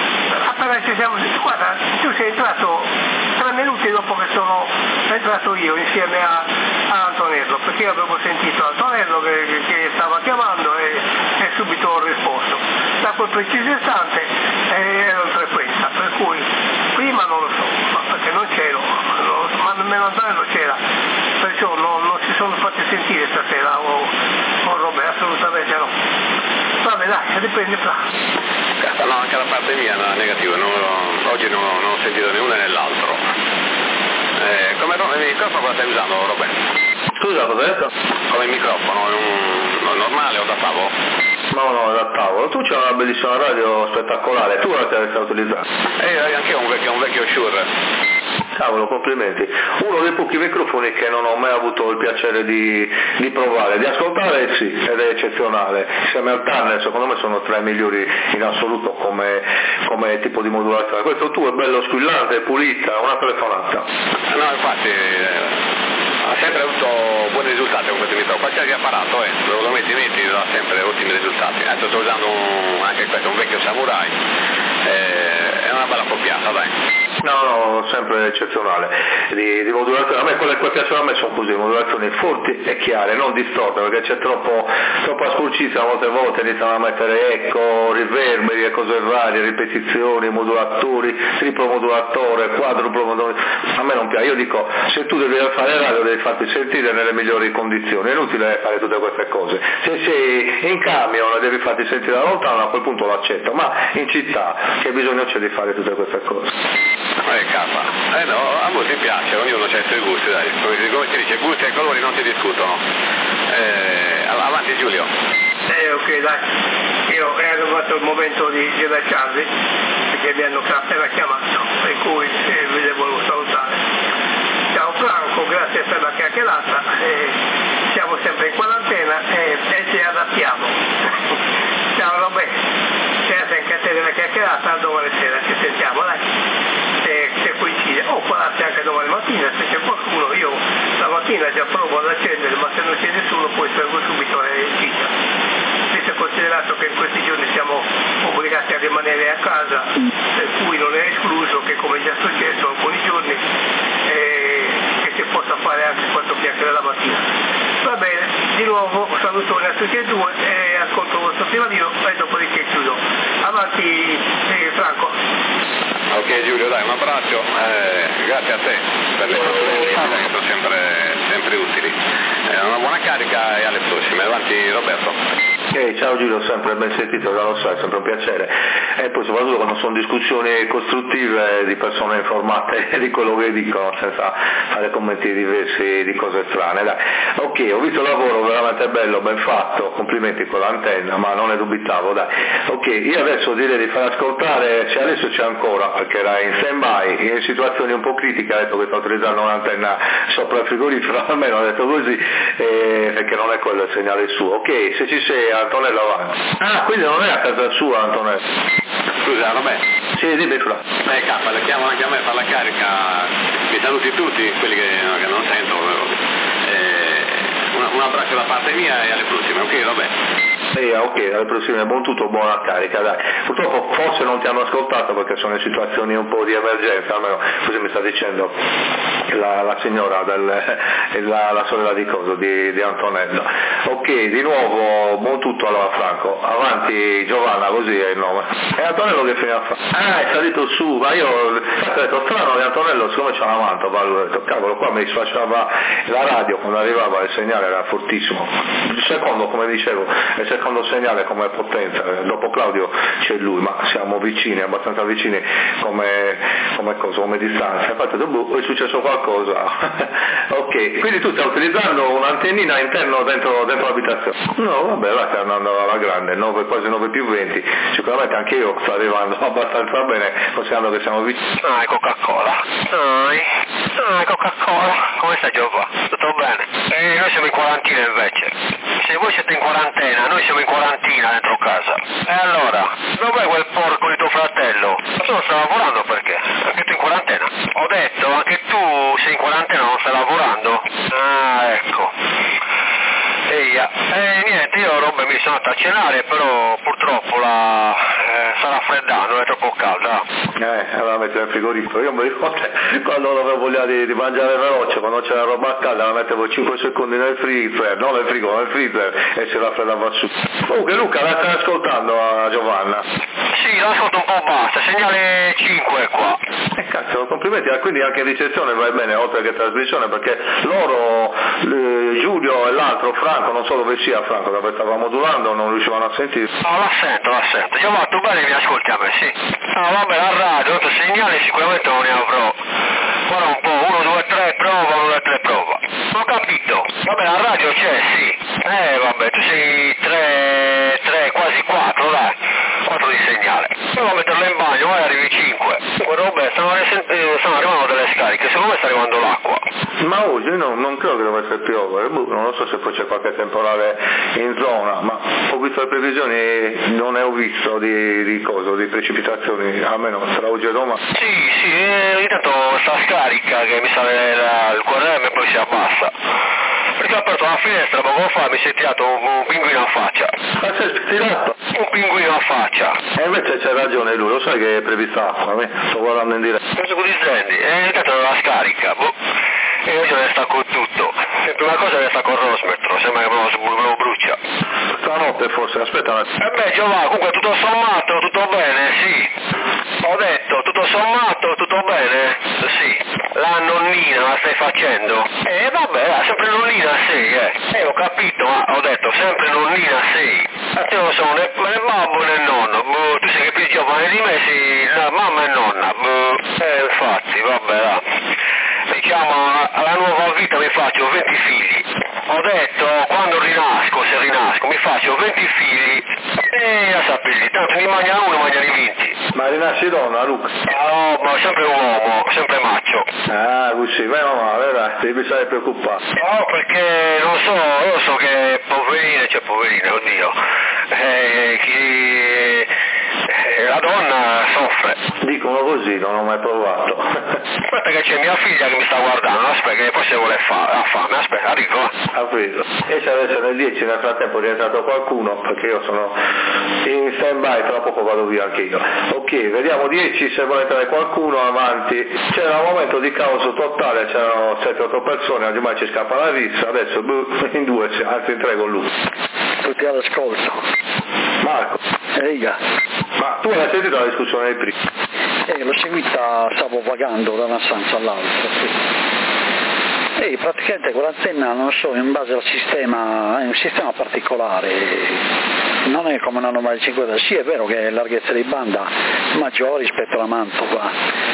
Guarda, tu sei entrato 3 minuti dopo che sono entrato io insieme a Antonello, perché io avevo sentito Antonello che stava chiamando e subito ho risposto. Da quel preciso istante ero in frequenza, per cui prima non lo so, perché non c'ero, ma nemmeno Antonello c'era, perciò non si sono fatti sentire stasera con Roberto, assolutamente no. Vabbè dai, riprendi Fra. No, anche da parte mia no, negativo, oggi non ho sentito né uno né l'altro. Come microfono cosa stai usando Roberto? Scusa, cosa hai detto? Come microfono, normale o da tavolo? No, da tavolo. Tu c'hai una bellissima radio spettacolare, tu la stai utilizzando? Anche io un vecchio Shure. Cavolo, complimenti. Uno dei pochi microfoni che non ho mai avuto il piacere di provare, di ascoltare sì, ed è eccezionale. Insieme al Turner secondo me sono tra i migliori in assoluto come tipo di modulazione. Questo tuo è bello squillante, pulita, una telefonata. No, infatti ha sempre avuto buoni risultati con questo microfono, qualsiasi apparato lo metti dà sempre ottimi risultati. Adesso sto usando anche questo, un vecchio Samurai, è una bella coppiata, dai. No, sempre eccezionale di modulazione. A me quelle che piacciono a me sono così, modulazioni forti e chiare, non distorte, perché c'è troppa sporcizia molte volte, iniziano a mettere eco, riverberi e cose varie, ripetizioni, modulatori, triplo modulatore, quadruplo modulatore. A me non piace, io dico se tu devi fare radio devi farti sentire nelle migliori condizioni, è inutile fare tutte queste cose. Se sei in camion e devi farti sentire da lontano, a quel punto lo accetto, ma in città che bisogno c'è di fare tutte queste cose? No, a molti piace, ognuno ha i suoi gusti, dai. Come si dice, gusti e colori non si discutono. Avanti Giulio. Ok, dai, io è arrivato il momento di lasciarvi, perché mi hanno appena chiamato, per cui vi devo salutare. Ciao Franco, grazie per la chiacchierata, siamo sempre in quarantena e ci adattiamo. Ciao Roberto, grazie anche a te della chiacchierata, domani sera ci sentiamo, dai. Se coincide, o può darsi anche domani mattina, se c'è qualcuno, io la mattina già provo ad accendere, ma se non c'è nessuno poi salgo subito in città. Visto considerato che in questi giorni siamo obbligati a rimanere a casa, per cui non è escluso che, come già successo alcuni giorni, che si possa fare anche 4 chiacchiere la mattina. Va bene, di nuovo salutone a tutti e due e ascolto il vostro privatino e dopodiché chiudo. Avanti Franco. Ok Giulio, dai, un abbraccio, grazie a te per le consulenze che sono sempre utili. Una buona carica e alle prossime. Avanti Roberto. Ciao Giulio, sempre ben sentito, già lo sai, sempre un piacere. E poi soprattutto quando sono discussioni costruttive di persone informate di quello che dicono, senza fare commenti diversi di cose strane. Dai. Ok, ho visto il lavoro veramente bello, ben fatto, complimenti con l'antenna, ma non ne dubitavo, dai. Ok, io adesso direi di far ascoltare, se adesso c'è ancora, perché era in stand-by, in situazioni un po' critiche, ha detto che sta utilizzando un'antenna sopra il frigorifero, almeno ha detto così, perché non è quello il segnale suo. Ok, se ci sei Antonello avanti. Ah, quindi non è a casa sua Antonello? Scusa, Roberto. Sì, dimmi Fra. K, le chiamo anche a me per la carica, vi saluti tutti, quelli che non sento. Un abbraccio da parte mia e alle prossime, ok Roberto? Ok, alle prossime, buon tutto, buona carica, dai. Purtroppo forse non ti hanno ascoltato perché sono in situazioni un po' di emergenza, almeno così mi sta dicendo la signora, la sorella di Antonello. Ok, di nuovo, buon tutto allora Franco, avanti Giovanna, così è il nome. E Antonello che fine ha fatto? Ah, è salito su, ma io ho detto strano di Antonello, siccome c'ha la manta, ho detto cavolo, qua mi sfasciava la radio, quando arrivava il segnale era fortissimo. Il secondo, come dicevo, è secondo segnale come potenza, dopo Claudio c'è lui, ma siamo vicini, abbastanza vicini come distanza. Infatti dopo è successo qualcosa. Ok, quindi tu stai utilizzando un'antennina interno dentro l'abitazione? No, vabbè, là stai andando alla grande, quasi 9+20, sicuramente anche io sto arrivando abbastanza bene, considerando che siamo vicini. Ah, Coca-Cola. Coca-Cola. Come stai Giova? Tutto bene? Noi siamo in quarantina invece. Se voi siete in quarantena, noi siamo in quarantina dentro casa. E allora? Dov'è quel porco di tuo fratello? Tu non stai lavorando perché? Anche tu in quarantena? Ho detto, anche tu sei in quarantena, non stai lavorando? Ah, ecco. Eia. Niente, io Robbe mi sono andato a cenare, però purtroppo sta raffreddando, è troppo calda. Allora mettere il frigorifero. Io mi ricordo quando avevo voglia di mangiare veloce, quando c'era roba calda la mettevo 5 secondi nel freezer, non nel frigo, nel freezer, e si raffreddava su. Comunque Luca, la stai ascoltando a Giovanna? Sì, l'ascolto un po' basta, segnale 5 qua. Cazzo, complimenti, quindi anche ricezione vai bene oltre che trasmissione, perché loro, Giulio e l'altro Franco, non so dove sia Franco, dove stava modulando, non riuscivano a sentire. No, la sento. Giovanni, tu bene mi ascolti a me, sì. No, vabbè, la radio, altro segnale sicuramente non ne avrò. Guarda un po', 1, 2, 3, prova, 1, 2, 3, prova. Ho capito. Vabbè, la radio c'è, sì. Vabbè, tu sei 3, quasi 4, dai. 4 di segnale. Io vado a metterlo in bagno, poi arrivi 5. Comunque, Robè, stanno arrivando delle scariche, secondo me sta arrivando l'acqua. Ma oggi non credo che dovesse piovere, non lo so se poi c'è qualche temporale in zona, ma ho visto le previsioni, non ne ho visto di precipitazioni, almeno tra oggi e Roma. Sì, ogni tanto sta scarica che mi sale il QRM e poi si abbassa. Perché ho aperto la finestra poco fa e mi si è tirato un pinguino a faccia. Ma sei tirato? Un pinguino a faccia. E invece c'è ragione lui, lo sai che è prevista acqua, sto guardando in diretta. Cosa tu dicendi? Ogni tanto la scarica, e io ce ne sta con tutto. E prima cosa ne sta con Rosmetro, sembra che me lo brucia. Stanotte forse, aspetta. Giovanni, comunque tutto sommato, tutto bene, sì. Ho detto, tutto sommato, tutto bene? Sì. La nonnina la stai facendo? Vabbè, sempre nonnina sei, ho capito, ma ho detto, sempre nonnina sei. Io non sono né babbo né nonno, tu sei che più giovane di me, sei mamma e nonna, infatti, vabbè, là. Diciamo, alla nuova vita mi faccio 20 figli. Ho detto, quando se rinasco, mi faccio 20 figli e la sapete, tanto ne mangia uno, mangiano 20. Ma rinasci donna, Luca? No, ma sempre uomo, sempre macho. Ah, così, meno male, dai, devi stare preoccupato. No, perché non so, io so che poverine, oddio, la donna soffre. Dicono così, non ho mai provato. Aspetta che c'è mia figlia che mi sta guardando, aspetta che poi se vuole ha fame, aspetta, arrivo. Ha preso. E se adesso nel 10 nel frattempo è rientrato qualcuno, perché io sono in stand by, tra poco vado via anche io. Ok, vediamo 10 se vuole entrare qualcuno avanti. C'era un momento di caos totale, c'erano 7-8 persone, ormai ci scappa la rissa, adesso in 2, anzi in 3 con lui. Tutti all'ascolto. Marco. Eia. Ma tu hai sentito la discussione del primo? L'ho seguita, stavo vagando da una stanza all'altra, sì. Praticamente quell'antenna, non so, in base al sistema, è un sistema particolare, non è come una normale 5, sì è vero che è larghezza di banda maggiore rispetto alla Mantova,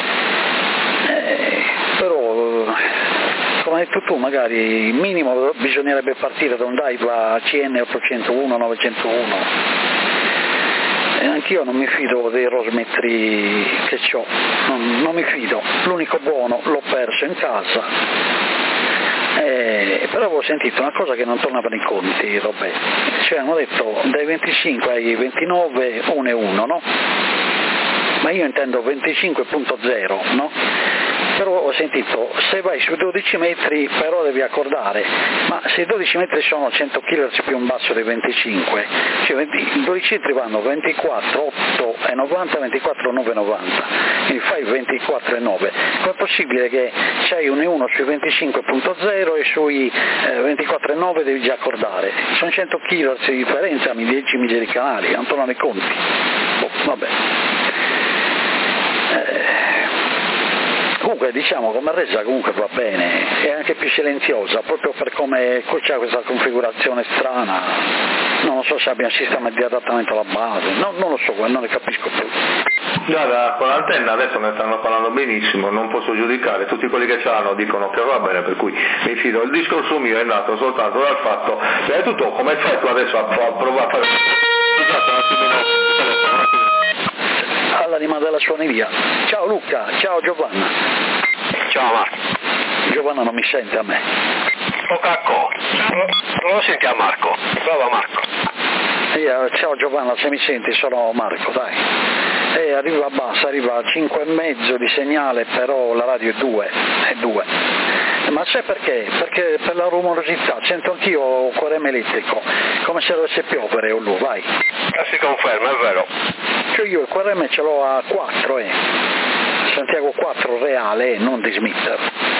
però come hai detto tu magari minimo bisognerebbe partire da un DAIVA CN 801 901. E anch'io non mi fido dei rosmetri che ho, non mi fido, l'unico buono l'ho perso in casa, però avevo sentito una cosa che non tornava nei conti, Robè, cioè hanno detto dai 25 ai 29 1 e 1, no? Ma io intendo 25.0, no? Però ho sentito, se vai sui 12 metri però devi accordare, ma se i 12 metri sono 100 kHz più un basso dei 25, cioè i 12 metri vanno 24, 8 e 90, 24, 9 90, quindi fai 24 e 9, com'è possibile che c'hai un E1 sui 25.0 e sui 24 e 9 devi già accordare? Sono 100 kHz di differenza, 10 miseri canali, non tornano i conti. Vabbè. Comunque diciamo come resa comunque va bene, è anche più silenziosa, proprio per come c'è questa configurazione strana, Non so se abbia un sistema di adattamento alla base, non lo so, non ne capisco più. Guarda, con l'antenna adesso ne stanno parlando benissimo, non posso giudicare, tutti quelli che ce l'hanno dicono che va bene, per cui mi fido. Il discorso mio è nato soltanto dal fatto che tutto come fai tu adesso a provare a fare... Scusate un attimino. All'anima della suoneria. Ciao Luca, ciao Giovanna. Ciao Marco. Giovanna non mi sente a me. Oh cacco, non lo senti a Marco? Prova Marco. Ciao Giovanna, se mi senti sono Marco, dai. Arriva bassa, arriva a 5,5 di segnale, però la radio è 2. Ma sai perché? Perché per la rumorosità, sento anch'io QRM elettrico, come se dovesse piovere o lui, vai. Si conferma, è vero. Cioè io il QRM ce l'ho a 4, Santiago 4 reale, non di Smith.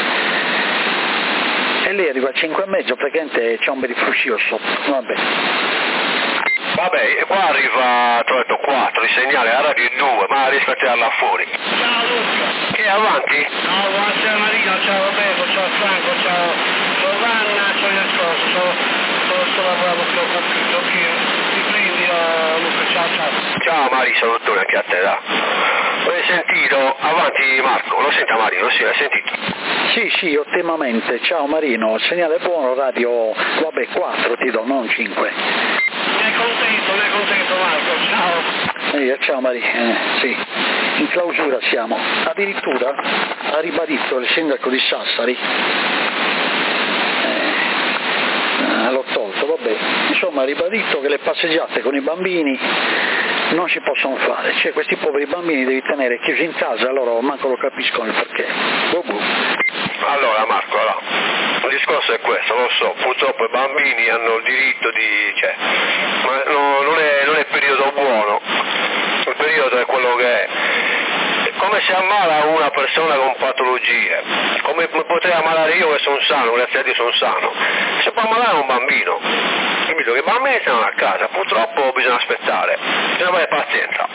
E lì arriva a 5,5 perché c'è un bel fruscio sotto, vabbè. Vabbè, qua arriva, ti ho detto 4, il segnale, la radio è 2, ma riesco a tirarla fuori. Ciao Luca. Che avanti? No, buonasera Marino, ciao Roberto, ciao Franco, ciao Giovanna, ciao Iascoso, sto lavorando qui al computer, ok? Ti prendi Luca, ciao. Ciao Mari, salutone anche a te, da. L'hai sentito? Avanti Marco, lo senta Marino, sì, l'hai sentito? Sì, ottimamente, ciao Marino, segnale buono, radio, vabbè 4 ti do, non 5. Ne è contento Marco, ciao. Ciao Marino, sì, in clausura siamo, addirittura ha ribadito il sindaco di Sassari, l'ho tolto, vabbè, insomma ha ribadito che le passeggiate con i bambini non si possono fare, cioè questi poveri bambini devi tenere chiusi in casa, loro manco lo capiscono il perché. Allora Marco, il discorso è questo, lo so, purtroppo i bambini hanno il diritto ma non è il periodo buono, il periodo è quello che è. Come si ammala una persona con patologie, come potrei ammalare io che sono sano, grazie a Dio sono sano, si può ammalare un bambino, capito? Che i bambini stanno a casa, purtroppo bisogna aspettare, bisogna avere pazienza.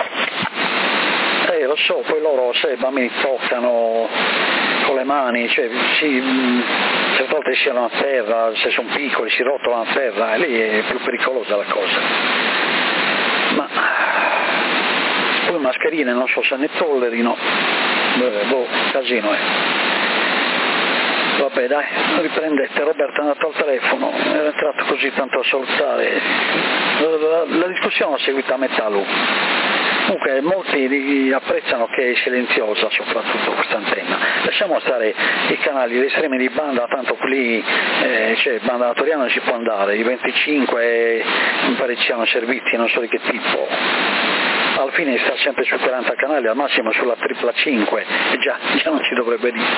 Lo so, poi loro se i bambini toccano con le mani, cioè certe volte si hanno a terra, se sono piccoli si rotolano a terra e lì è più pericolosa la cosa. Ma poi mascherine non so se ne tollerino, casino è. Vabbè dai, riprendete, Roberto è andato al telefono, era entrato così tanto a salutare, la discussione l'ho seguita a metà lui. Comunque molti apprezzano che è silenziosa soprattutto questa antenna, lasciamo stare i canali, gli estremi di banda, tanto lì banda natoriana non si può andare, i 25 mi pare ci siano servizi, non so di che tipo. Alla fine sta sempre su 40 canali, al massimo sulla tripla 5, e già non si dovrebbe dire.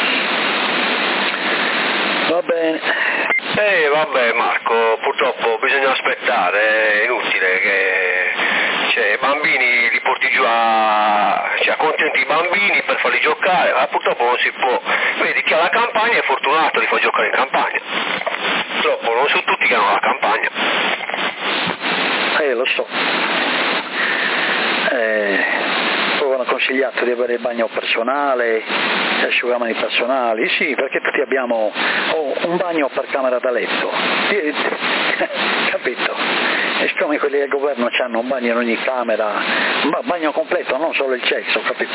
Va bene. Vabbè Marco, purtroppo bisogna aspettare, è inutile che i bambini li porti giù accontenti i bambini per farli giocare, ma purtroppo non si può. Vedi chi ha la campagna è fortunato, li fa giocare in campagna. Purtroppo non sono tutti che hanno la campagna. Lo so. Poi hanno consigliato di avere il bagno personale, asciugamani personali, sì, perché tutti abbiamo un bagno per camera da letto, capito? E siccome quelli del governo hanno un bagno in ogni camera, un bagno completo, non solo il cesso, capito?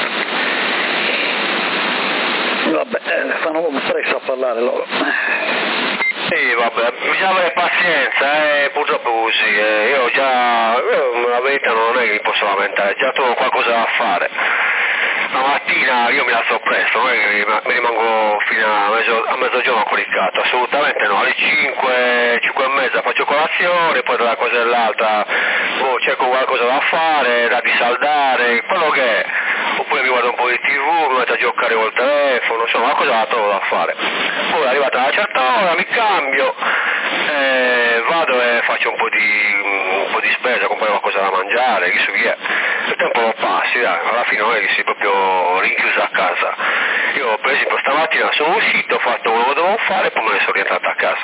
Vabbè, fanno presto a parlare loro. Sì, vabbè, bisogna avere pazienza, purtroppo così, io la verità non è che mi posso lamentare, già trovo qualcosa da fare. La mattina io mi alzo presto, non è che mi rimango fino a mezzogiorno coricato, assolutamente no, alle 5 e mezza faccio colazione, poi tra una cosa e l'altra cerco qualcosa da fare, da risaldare, quello che è, oppure mi guardo un po' di TV, mi metto a giocare col telefono, insomma una cosa la trovo da fare. Poi arrivata una certa ora mi cambio, vado e faccio un po' di spesa, compro qualcosa da mangiare, chi so chi è. Il tempo lo passi, dai, alla fine non è che sei proprio rinchiuso a casa. Io per esempio stamattina sono uscito, ho fatto quello che dovevo fare e poi me ne sono rientrato a casa.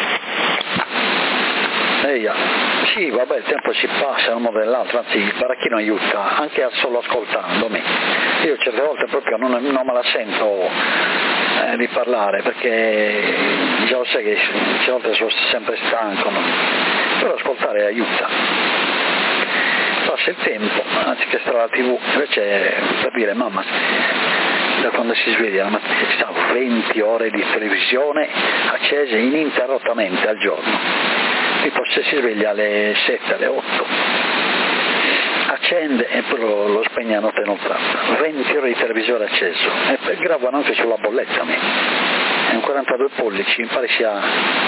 Sì, vabbè, il tempo si passa in un modo o nell'altro, anzi il baracchino aiuta, anche solo ascoltandomi. Io certe volte proprio non me la sento di parlare, perché già lo sai che certe volte sono sempre stanco, no? però ascoltare aiuta. Passa il tempo, anziché stare alla TV, invece per dire mamma, da quando si sveglia la mattina ci sono 20 ore di televisione accese ininterrottamente al giorno, tipo se si sveglia alle 7, alle 8, accende e poi lo spegne a notte inoltrata, 20 ore di televisore acceso, e poi gravano anche sulla bolletta, è un 42 pollici, mi pare sia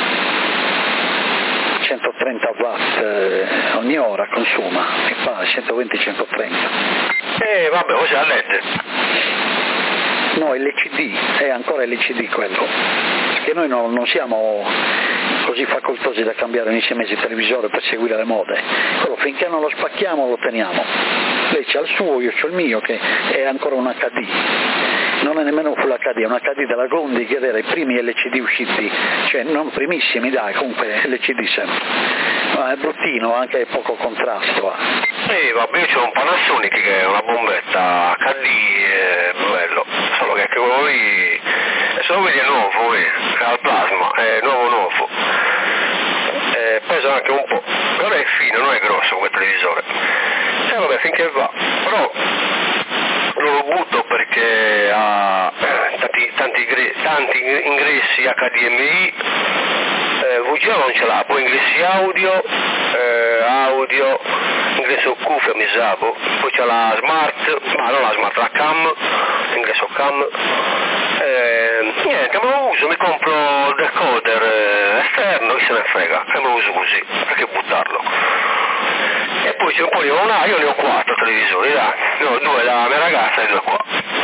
130 watt ogni ora consuma, e fa 120-130. Vabbè, usa LED. No, LCD, è ancora LCD quello, perché noi non siamo così facoltosi da cambiare ogni 6 mesi il televisore per seguire le mode, quello finché non lo spacchiamo lo teniamo. Lei c'ha il suo, io c'ho il mio, che è ancora un HD, non è nemmeno Full HD, è un HD della Gondi, che era i primi LCD usciti, cioè non primissimi, dai, comunque LCD sempre, ma è bruttino, anche poco contrasto. Vabbè, io c'ho un Panasonic che è una bombetta HD, bello, solo che anche quello lì, se lo vedi è nuovo, è al plasma, è nuovo, pesa anche un po', però è fino, non è grosso come televisore, vabbè, finché va, però non lo butto perché ha tanti ingressi HDMI, VGA non ce l'ha, poi ingressi audio, ingresso cuffia mi sa, poi c'è la smart, ma non la smart, la cam, ingresso cam, niente, me lo uso, mi compro il decoder esterno, chi se ne frega, e me lo uso così, perché buttarlo? E poi c'è un po' io ne ho 4 televisori, dai, ne ho 2 dalla mia ragazza e 2 qua.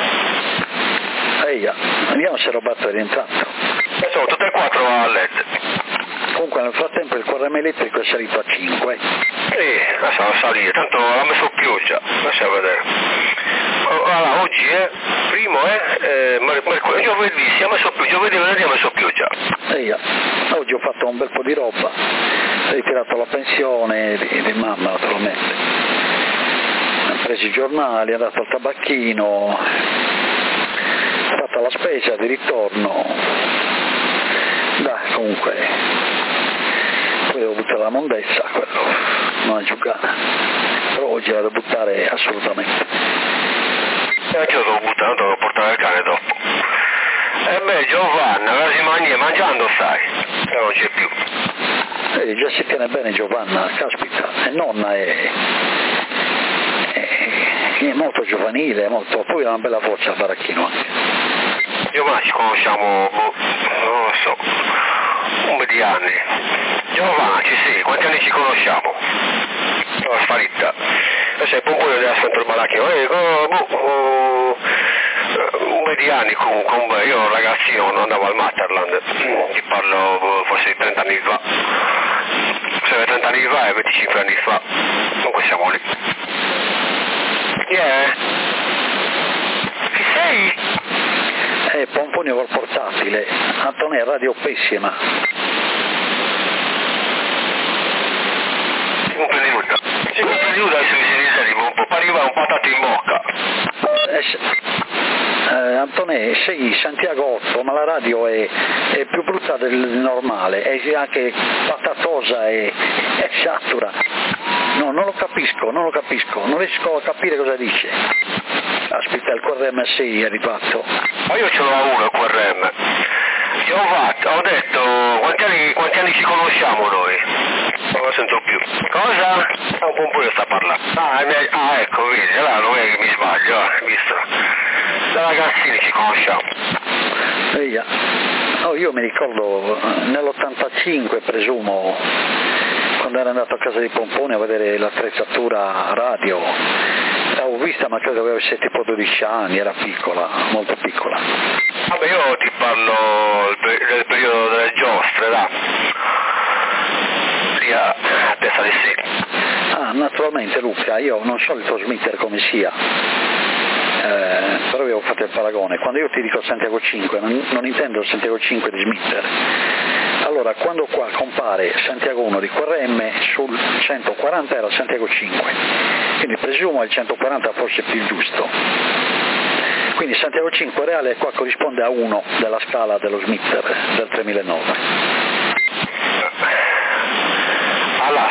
Vediamo se Roberto è rientrato. Sono tutte e 4 a LED. Comunque nel frattempo il corrente elettrico è salito a 5. Adesso va a salire, tanto l'ha messo pioggia, lascia vedere. Allora, oggi primo mercoledì, giovedì si è messo pioggia, giovedì e venerdì ha messo pioggia. Oggi ho fatto un bel po' di roba, ho ritirato la pensione di mamma naturalmente, ho preso i giornali, è andato al tabacchino, ho fatto la spesa di ritorno, dai, comunque poi devo buttare la mondezza, quello non è giocata, però oggi la devo buttare assolutamente. Anche io devo buttare, devo portare il cane dopo. Giovanna, mangiando stai, che non c'è più. Già si tiene bene Giovanna, caspita, e nonna è molto giovanile, poi ha una bella voce al baracchino anche. Giovanna ci conosciamo, non lo so, un po' di anni. Giovanna, ci sei, quanti anni ci conosciamo? Sono sparita. Adesso è un po' di ascolto il baracchino, un po' di anni comunque, io ragazzino quando andavo al Matterland, ti parlo forse di 30 anni fa, se 30 anni fa e 25 anni fa, comunque siamo lì. Chi è? Chi sei? Pomponio col portatile, Antonio radio pessima. 5 minuti adesso mi si riserva un po', arriva un patato in bocca. Antonio, sei Santiago 8, ma la radio è più brutta del normale, è anche patatosa e satura. No, non lo capisco, non riesco a capire cosa dice. Aspetta, il QRM6 è arrivato. Ma io ce l'ho uno il QRM. Io ho detto, quanti anni ci conosciamo noi? Non lo sento più. Cosa? Un po' sta parlando. Ecco, vedi, allora non è che mi sbaglio, visto? Da ragazzini ci conosciamo. Io mi ricordo nell'85, presumo, quando ero andato a casa di Pompone a vedere l'attrezzatura radio, l'avevo vista, ma credo che avesse tipo 12 anni, era piccola, molto piccola. Vabbè, io ti parlo del periodo delle giostre, là. Lì a Piazza dei Segni. Naturalmente Luca, io non so il tuo smitter come sia, però io ho fatto il paragone. Quando io ti dico Santiago 5, non intendo il Santiago 5 di smitter. Allora, quando qua compare Santiago 1 di QRM, sul 140 era Santiago 5, quindi presumo il 140 fosse più giusto. Quindi Santiago 5 reale qua corrisponde a 1 della scala dello smitter del 3009. Allora,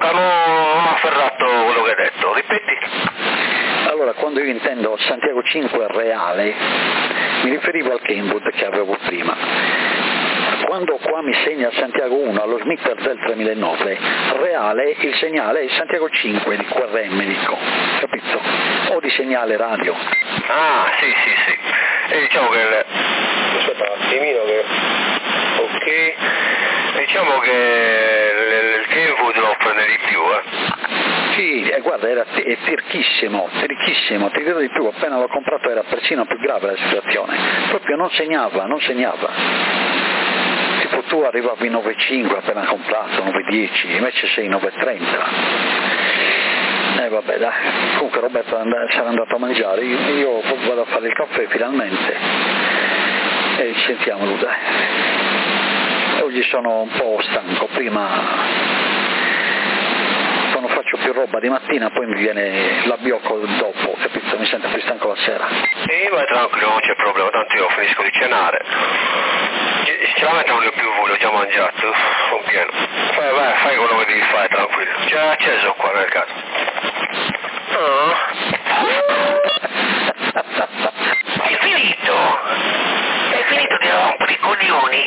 Luca, non ho afferrato quello che hai detto, ripeti? Allora, quando io intendo Santiago 5 reale, mi riferivo al Kenwood che avevo prima. Quando qua mi segna Santiago 1 allo Schmitter del 3009, reale il segnale è Santiago 5 di QRM, dico, capito? O di segnale radio. Ah, sì. E diciamo che... Aspetta un attimino che... Ok... Diciamo che il Kenwood lo prende di più, Sì, guarda, è tirchissimo, ti dirò di più, appena l'ho comprato era persino più grave la situazione, proprio non segnava. Tipo tu arrivavi 9,5 appena comprato, 9,10, invece sei 9,30. Vabbè dai, comunque Roberto sarà andato a mangiare, io vado a fare il caffè finalmente e ci sentiamo, dai. Oggi sono un po' stanco, prima quando faccio più roba di mattina poi mi viene l'abbiocco dopo, capito? Mi sento più stanco la sera. Sì, vai tranquillo, non c'è problema, tanto io finisco di cenare. Sinceramente non ne ho più voglia, ho già mangiato, sono pieno. Fai quello che devi fare, tranquillo. Già acceso qua nel caso. È finito di rompere i coglioni.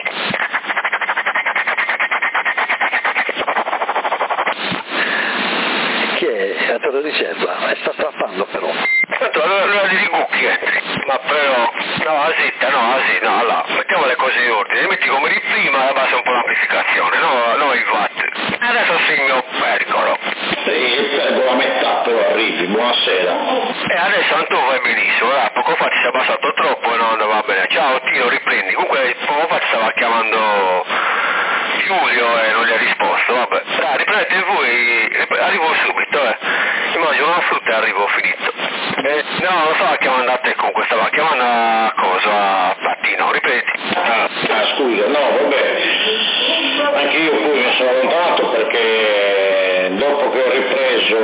Chi è? A Torre di Serva? Sta strappando però. Tanto allora di cucchie. Ma però, no, allora, mettiamo le cose in ordine, metti come di prima, basta un po' l'amplificazione, no i watt. Adesso segno pergolo. Sì, il pergolo a metà però arrivi, buonasera. E adesso Antonio vai benissimo, poco fa ti sei abbassato troppo e non va bene. Ciao Tino, riprendi. Comunque poco fa ti stava chiamando Giulio e non gli ha risposto, vabbè. Dai, riprendete voi, arrivo subito, Immagino una frutta e arrivo finito. No, non stava chiamando a te comunque, stava chiamando a cosa? A Tino, ripeti. Scusa, no, vabbè. Anche io poi mi sono allontanato perché dopo che ho ripreso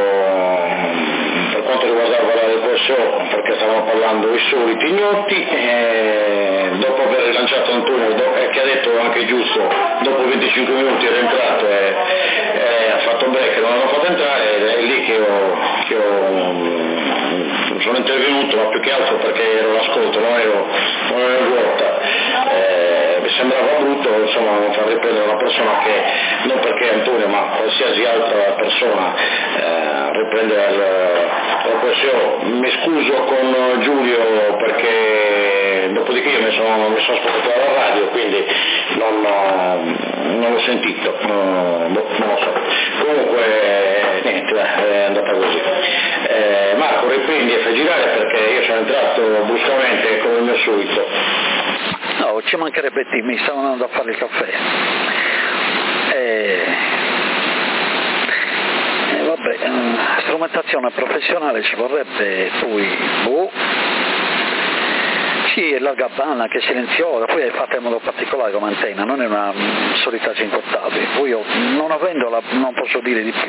per quanto riguardava la depressione, perché stavamo parlando i soliti ignotti, dopo aver rilanciato Antonio che ha detto anche giusto, dopo 25 minuti è rientrato e ha fatto break, non l'hanno fatto entrare ed è lì che sono intervenuto, ma più che altro perché ero all'ascolto, non ero vuota. Mi sembrava brutto insomma non far riprendere una persona che, non perché Antonio ma qualsiasi altra persona riprendere la questione. Mi scuso con Giulio perché dopodiché io mi sono ascoltato alla radio, quindi non l'ho sentito, non lo so. Comunque niente, è andata così. Marco, riprendi e fai girare perché io sono entrato bruscamente come il mio solito. No, ci mancherebbe mi stavo andando a fare il caffè. Vabbè, strumentazione professionale ci vorrebbe poi, sì, larga banda, anche silenziosa, poi è fatta in modo particolare come antenna, non è una solita 5 ottavi, poi io non avendola non posso dire di più.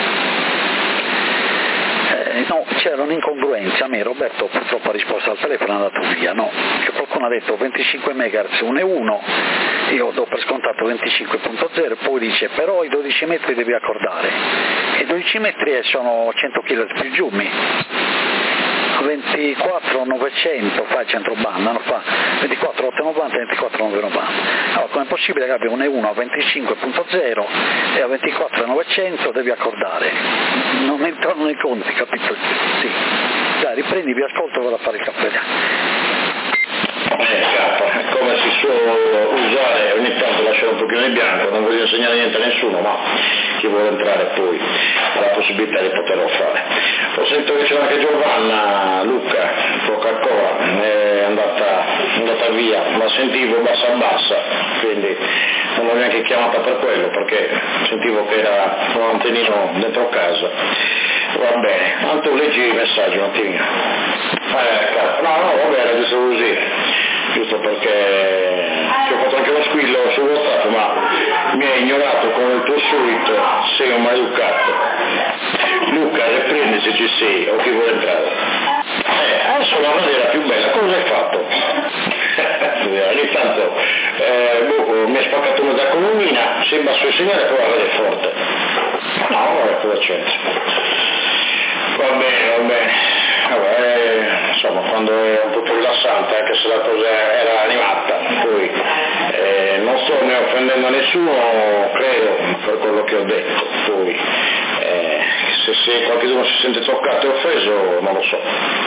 No, c'era un'incongruenza, a me Roberto purtroppo ha risposto al telefono e è andato via, no, che qualcuno ha detto 25 MHz 1,1, io do per scontato 25.0, poi dice però i 12 metri devi accordare, e 12 metri sono 100 kHz più giù, 24.900 fa il centro banda, non fa 24.890 e 24.990. Allora, com'è possibile che abbia un E1 a 25.0 e a 24.900 devi accordare? Non entrano nei conti, capito? Sì. Dai, riprendi, vi ascolto, vado a fare il caffè. Come si suole usare, ogni tanto lasciare un pochino di bianco, non voglio insegnare niente a nessuno, ma chi vuole entrare poi ha la possibilità di poterlo fare. Ho sentito che c'era anche Giovanna Luca, Coca-Cola, è andata via, la sentivo bassa, quindi non l'ho neanche chiamata per quello, perché sentivo che era un antennino dentro casa. Va bene, tanto leggi i messaggi un attimino. No, va bene, giusto così, giusto perché ti ho fatto anche lo squillo su WhatsApp, ma mi hai ignorato come il tuo solito, sei un maleducato. Luca, riprendi se ci sei, o chi vuole entrare. Adesso la radio era più bella, cosa hai fatto? Ogni tanto mi ha spaccato una colonnina, sembra sul segnale, però la radio è forte. No, cosa c'entra? Va bene. Vabbè, insomma, quando è un po' più rilassante, anche se la cosa era animata, poi non sto né offendendo nessuno, credo, per quello che ho detto, poi se qualcuno si sente toccato e offeso, non lo so.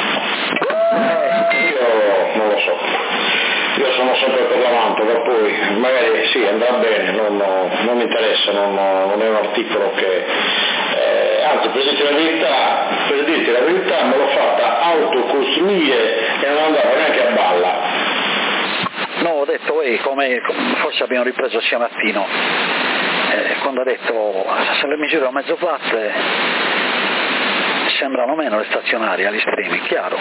Io non lo so. Io sono sempre per la Mantova, poi magari sì, andrà bene, non mi interessa, non è un articolo che... anzi, per dirti la verità, me l'ho fatta autocostruire e non andavo neanche a balla. No, ho detto, come forse abbiamo ripreso sia mattino, quando ha detto se le misure a mezzo fatte sembrano meno le stazionarie agli estremi, chiaro.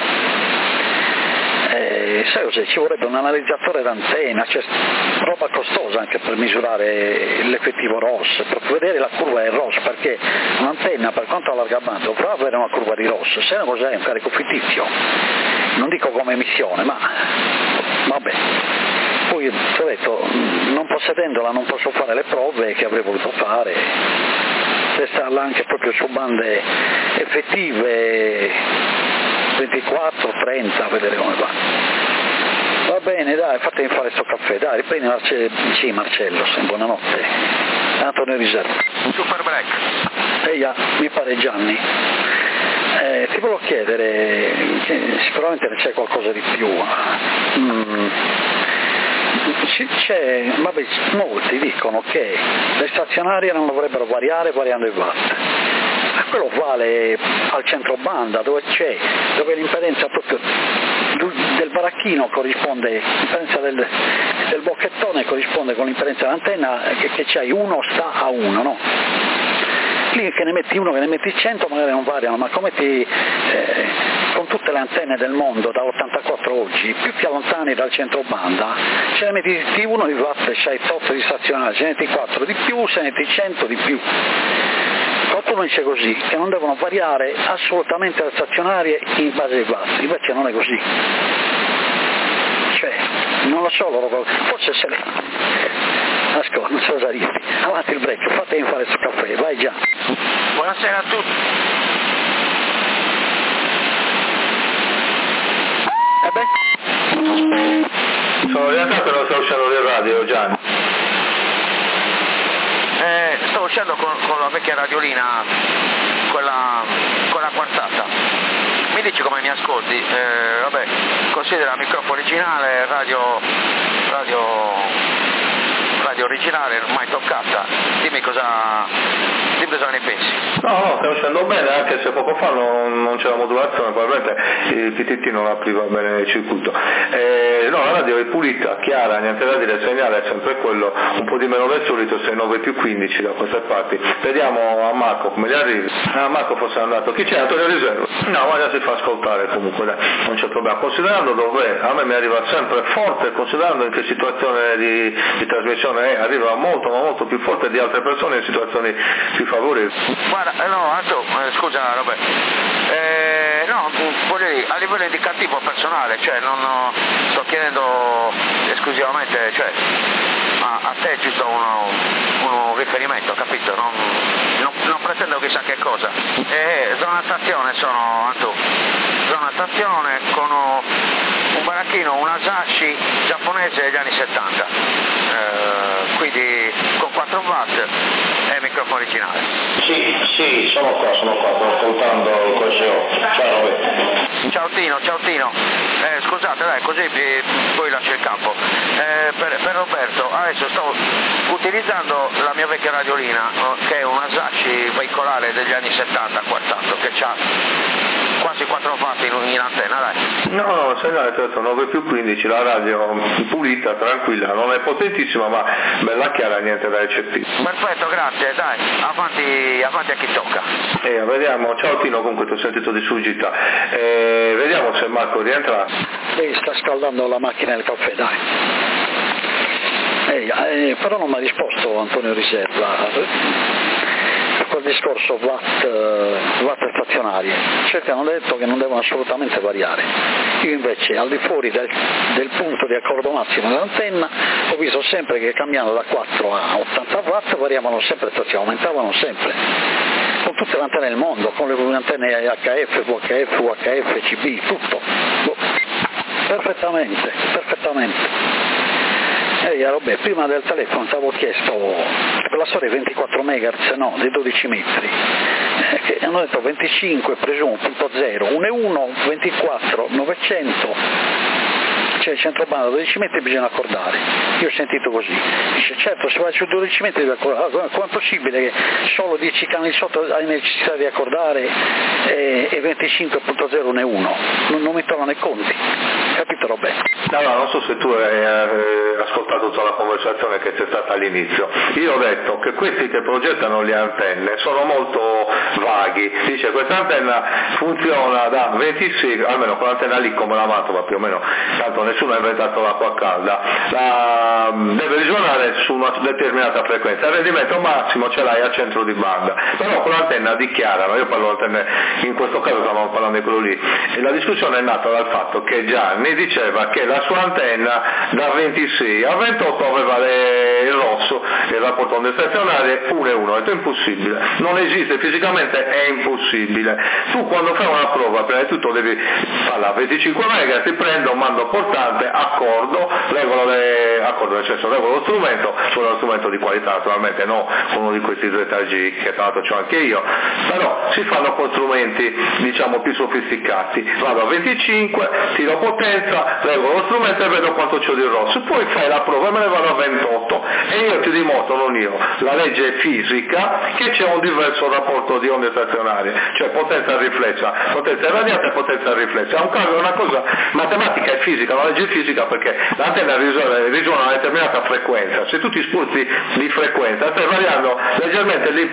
Sai cos'è? Ci vorrebbe un analizzatore d'antenna, cioè roba costosa anche per misurare l'effettivo ROS, per vedere la curva del ROS, perché un'antenna per quanto allarga banda dovrà avere una curva di ROS, se no cos'è? Un carico fittizio, non dico come emissione, ma vabbè. Poi ti ho detto, non possedendola non posso fare le prove che avrei voluto fare, testarla anche proprio su bande effettive 24, 30, a vedere come va. Va bene, dai, fatemi fare sto caffè, dai, riprendi Marcello, buonanotte. Antonio Riserva. Super break. Mi pare Gianni. Ti volevo chiedere, sicuramente ne c'è qualcosa di più. Molti dicono che le stazionarie non dovrebbero variare variando i watt. Quello vale al centro banda, dove l'impedenza proprio del baracchino corrisponde, l'impedenza del bocchettone corrisponde con l'impedenza dell'antenna, che c'hai 1 sta a 1, no? Lì che ne metti 1, che ne metti 100 magari non variano, ma come con tutte le antenne del mondo da 84 oggi, più ti allontani dal centro banda, ce ne metti 1 di watt, c'hai 8 di stazionario, ce ne metti 4 di più, ce ne metti 100 di più. Qualcuno dice così, che non devono variare assolutamente le stazionarie in base ai watt, invece non è così. Cioè, non lo so loro, forse se le... Ascolta, non so cosa dirti. Avanti il break, fatemi fare sto caffè, vai già. Buonasera a tutti. Sono rientrato, non sto uscendo del radio, Gianni. Sto uscendo con la vecchia radiolina, quella quartata. Mi dici come mi ascolti? Vabbè, considera microfono originale, radio originale, mai toccata. Dimmi cosa ne pensi. No, stiamo uscendo bene, anche se poco fa non c'è la modulazione, probabilmente il PTT non apriva bene il circuito. No, la radio è pulita, chiara, niente da dire, il segnale è sempre quello, un po' di meno del solito, 6,9+15 da queste parti. Vediamo a Marco come gli arrivi. Marco forse è andato, chi c'è? Antonio Riserva? No, ma già si fa ascoltare comunque, dai, non c'è problema. Considerando dove a me mi arriva sempre forte, considerando in che situazione di trasmissione è, arriva molto ma molto più forte di altre persone in situazioni più favorevoli. Guarda, no, Anto, scusa Roberto, no, voglio dire, a livello indicativo personale, cioè non sto chiedendo esclusivamente, cioè a te giusto uno riferimento, capito? Non pretendo chissà che cosa. Zona stazione sono, Anto, zona stazione con un baracchino, un Asashi giapponese degli anni 70, quindi con 4 watt e microfono originale. Sì, sono qua, sto ascoltando cose ho. Ciao Roberto. Ciao Tino. Scusate, dai, così poi lascio il campo. Per Roberto, adesso sto utilizzando la mia vecchia radiolina, che è un Asashi veicolare degli anni 70, quartato, che ha quasi 4 watt in antenna, dai. No, segnale 9+15, la radio pulita, tranquilla, non è potentissima ma bella chiara, niente da eccettire. Perfetto, grazie, dai, avanti a chi tocca. Vediamo, ciao Tino, comunque ti ho sentito di sfuggita. Vediamo se Marco rientra. Lei sta scaldando la macchina del caffè, dai. Però non mi ha risposto Antonio Riserva a quel discorso watt stazionarie. Certi hanno detto che non devono assolutamente variare. Io invece al di fuori del punto di accordo massimo dell'antenna ho visto sempre che cambiando da 4 a 80 watt variavano sempre, aumentavano sempre. tutte le antenne del mondo, con le antenne HF, VHF, UHF, CB, tutto. Perfettamente. Vabbè, prima del telefono ti avevo chiesto per la storia 24 MHz, no, di 12 metri, che hanno detto 25, presumo, .0, 1.1, 24, 900, c'è il centrobanda 12 metri, bisogna accordare. Io ho sentito così, dice certo se vai su 12 metri devi accordare, come è possibile che solo 10 canali sotto hai necessità di accordare e 25.0 ne uno, non mi trovano i conti, capito Roberto? No, non so se tu hai ascoltato tutta la conversazione che c'è stata all'inizio. Io ho detto che questi che progettano le antenne sono molto vaghi, dice questa antenna funziona da 26, almeno con l'antenna lì come la Mantova più o meno, tanto nessuno ha inventato l'acqua calda, deve risuonare su una determinata frequenza, il rendimento massimo ce l'hai al centro di banda, però con l'antenna dichiarano, io parlo di antenne, in questo caso stavamo parlando di quello lì, e la discussione è nata dal fatto che Gianni diceva che la sua antenna da 26 a 28 aveva il rosso, il rapporto onde stazionarie 1:1, è impossibile, non esiste fisicamente, è impossibile. Tu quando fai una prova prima di tutto devi farla a 25 MHz, ti prendo un mando portante, accordo nel senso regolo lo strumento, su uno strumento di qualità naturalmente, no uno di questi ZG che tra l'altro c'ho anche io, però si fanno con strumenti diciamo più sofisticati, vado a 25, tiro potenza, regolo lo strumento e vedo quanto c'ho di rosso, poi fai la prova e me ne vado a 28 e io ti dimostro, non io, la legge fisica che c'è un diverso rapporto di onde stazionarie, cioè potenza riflessa, potenza irradiata e potenza riflessa, è una cosa matematica e fisica, una legge fisica, perché l'antenna risuona a una determinata frequenza, se tu ti sposti di frequenza stai variando leggermente di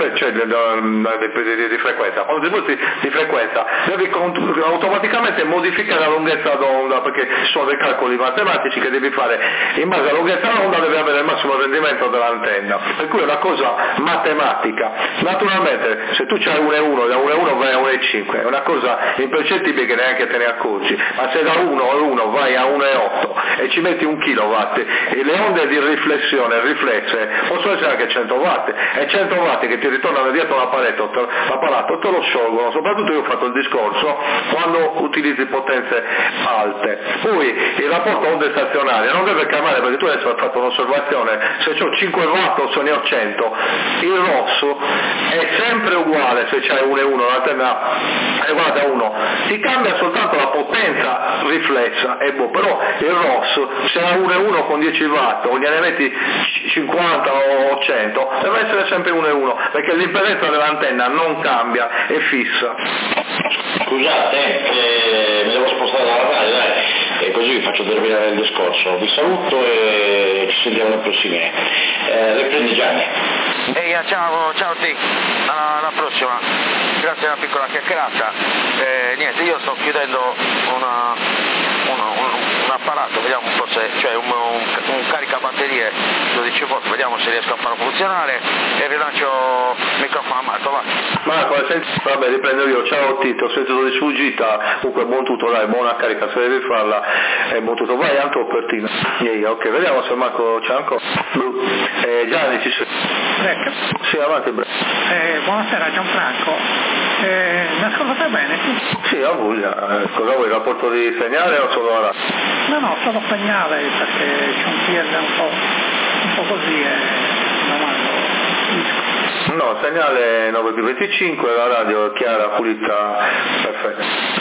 frequenza, quando ti sposti di frequenza devi automaticamente modificare la lunghezza d'onda, perché ci sono dei calcoli matematici che devi fare in base alla lunghezza d'onda, devi avere il massimo rendimento dell'antenna, per cui è una cosa matematica. Naturalmente se tu c'hai 1:1, da 1:1 vai a 1:5, è una cosa impercettibile che neanche te ne accorgi, ma se da 1:1 vai a 1:8 e ci metti 1 kW e le onde di riflessione riflesse possono essere anche 100 watt, e 100 watt che ti ritornano dietro l'apparato te lo sciolgono, soprattutto io ho fatto il discorso quando utilizzi potenze alte. Poi il rapporto onde stazionarie non deve cambiare, perché tu adesso hai fatto un'osservazione, se ho 5 watt o se ne ho 100, il rosso è sempre uguale se c'hai 1:1, l'antenna è uguale a 1, ti cambia soltanto la potenza riflessa, però il rosso se ha 1:1 con 10 watt o gliene metti 50 o 100 deve essere sempre 1:1, perché l'impedenza dell'antenna non cambia, è fissa. Scusate, mi devo spostare dalla radio, dai, e così vi faccio terminare il discorso. Vi saluto e ci sentiamo nel prossimo. Riprendi Gianni. Ciao T, alla prossima, grazie a una piccola chiacchierata. Niente, io sto chiudendo un apparato, vediamo un po' se, cioè un caricabatterie 12 volt, vediamo se riesco a farlo funzionare e rilancio il microfono a Marco, va. Marco, vabbè, riprendo io, ciao Tito, ho sentito di sfuggita, comunque buon tutto, dai, buona carica, se devi farla, è buon tutto, vai Anto o Pertina? Ok, vediamo se Marco c'è ancora. Gianni ci sei? Ecco. Sì, avanti, buonasera Gianfranco, mi ascoltate bene? Sì, a voglia, cosa vuoi, rapporto di segnale o solo ora? No, solo segnale perché c'è un PL un po' così e non mando. No, segnale 9+25, la radio è chiara, pulita, perfetta.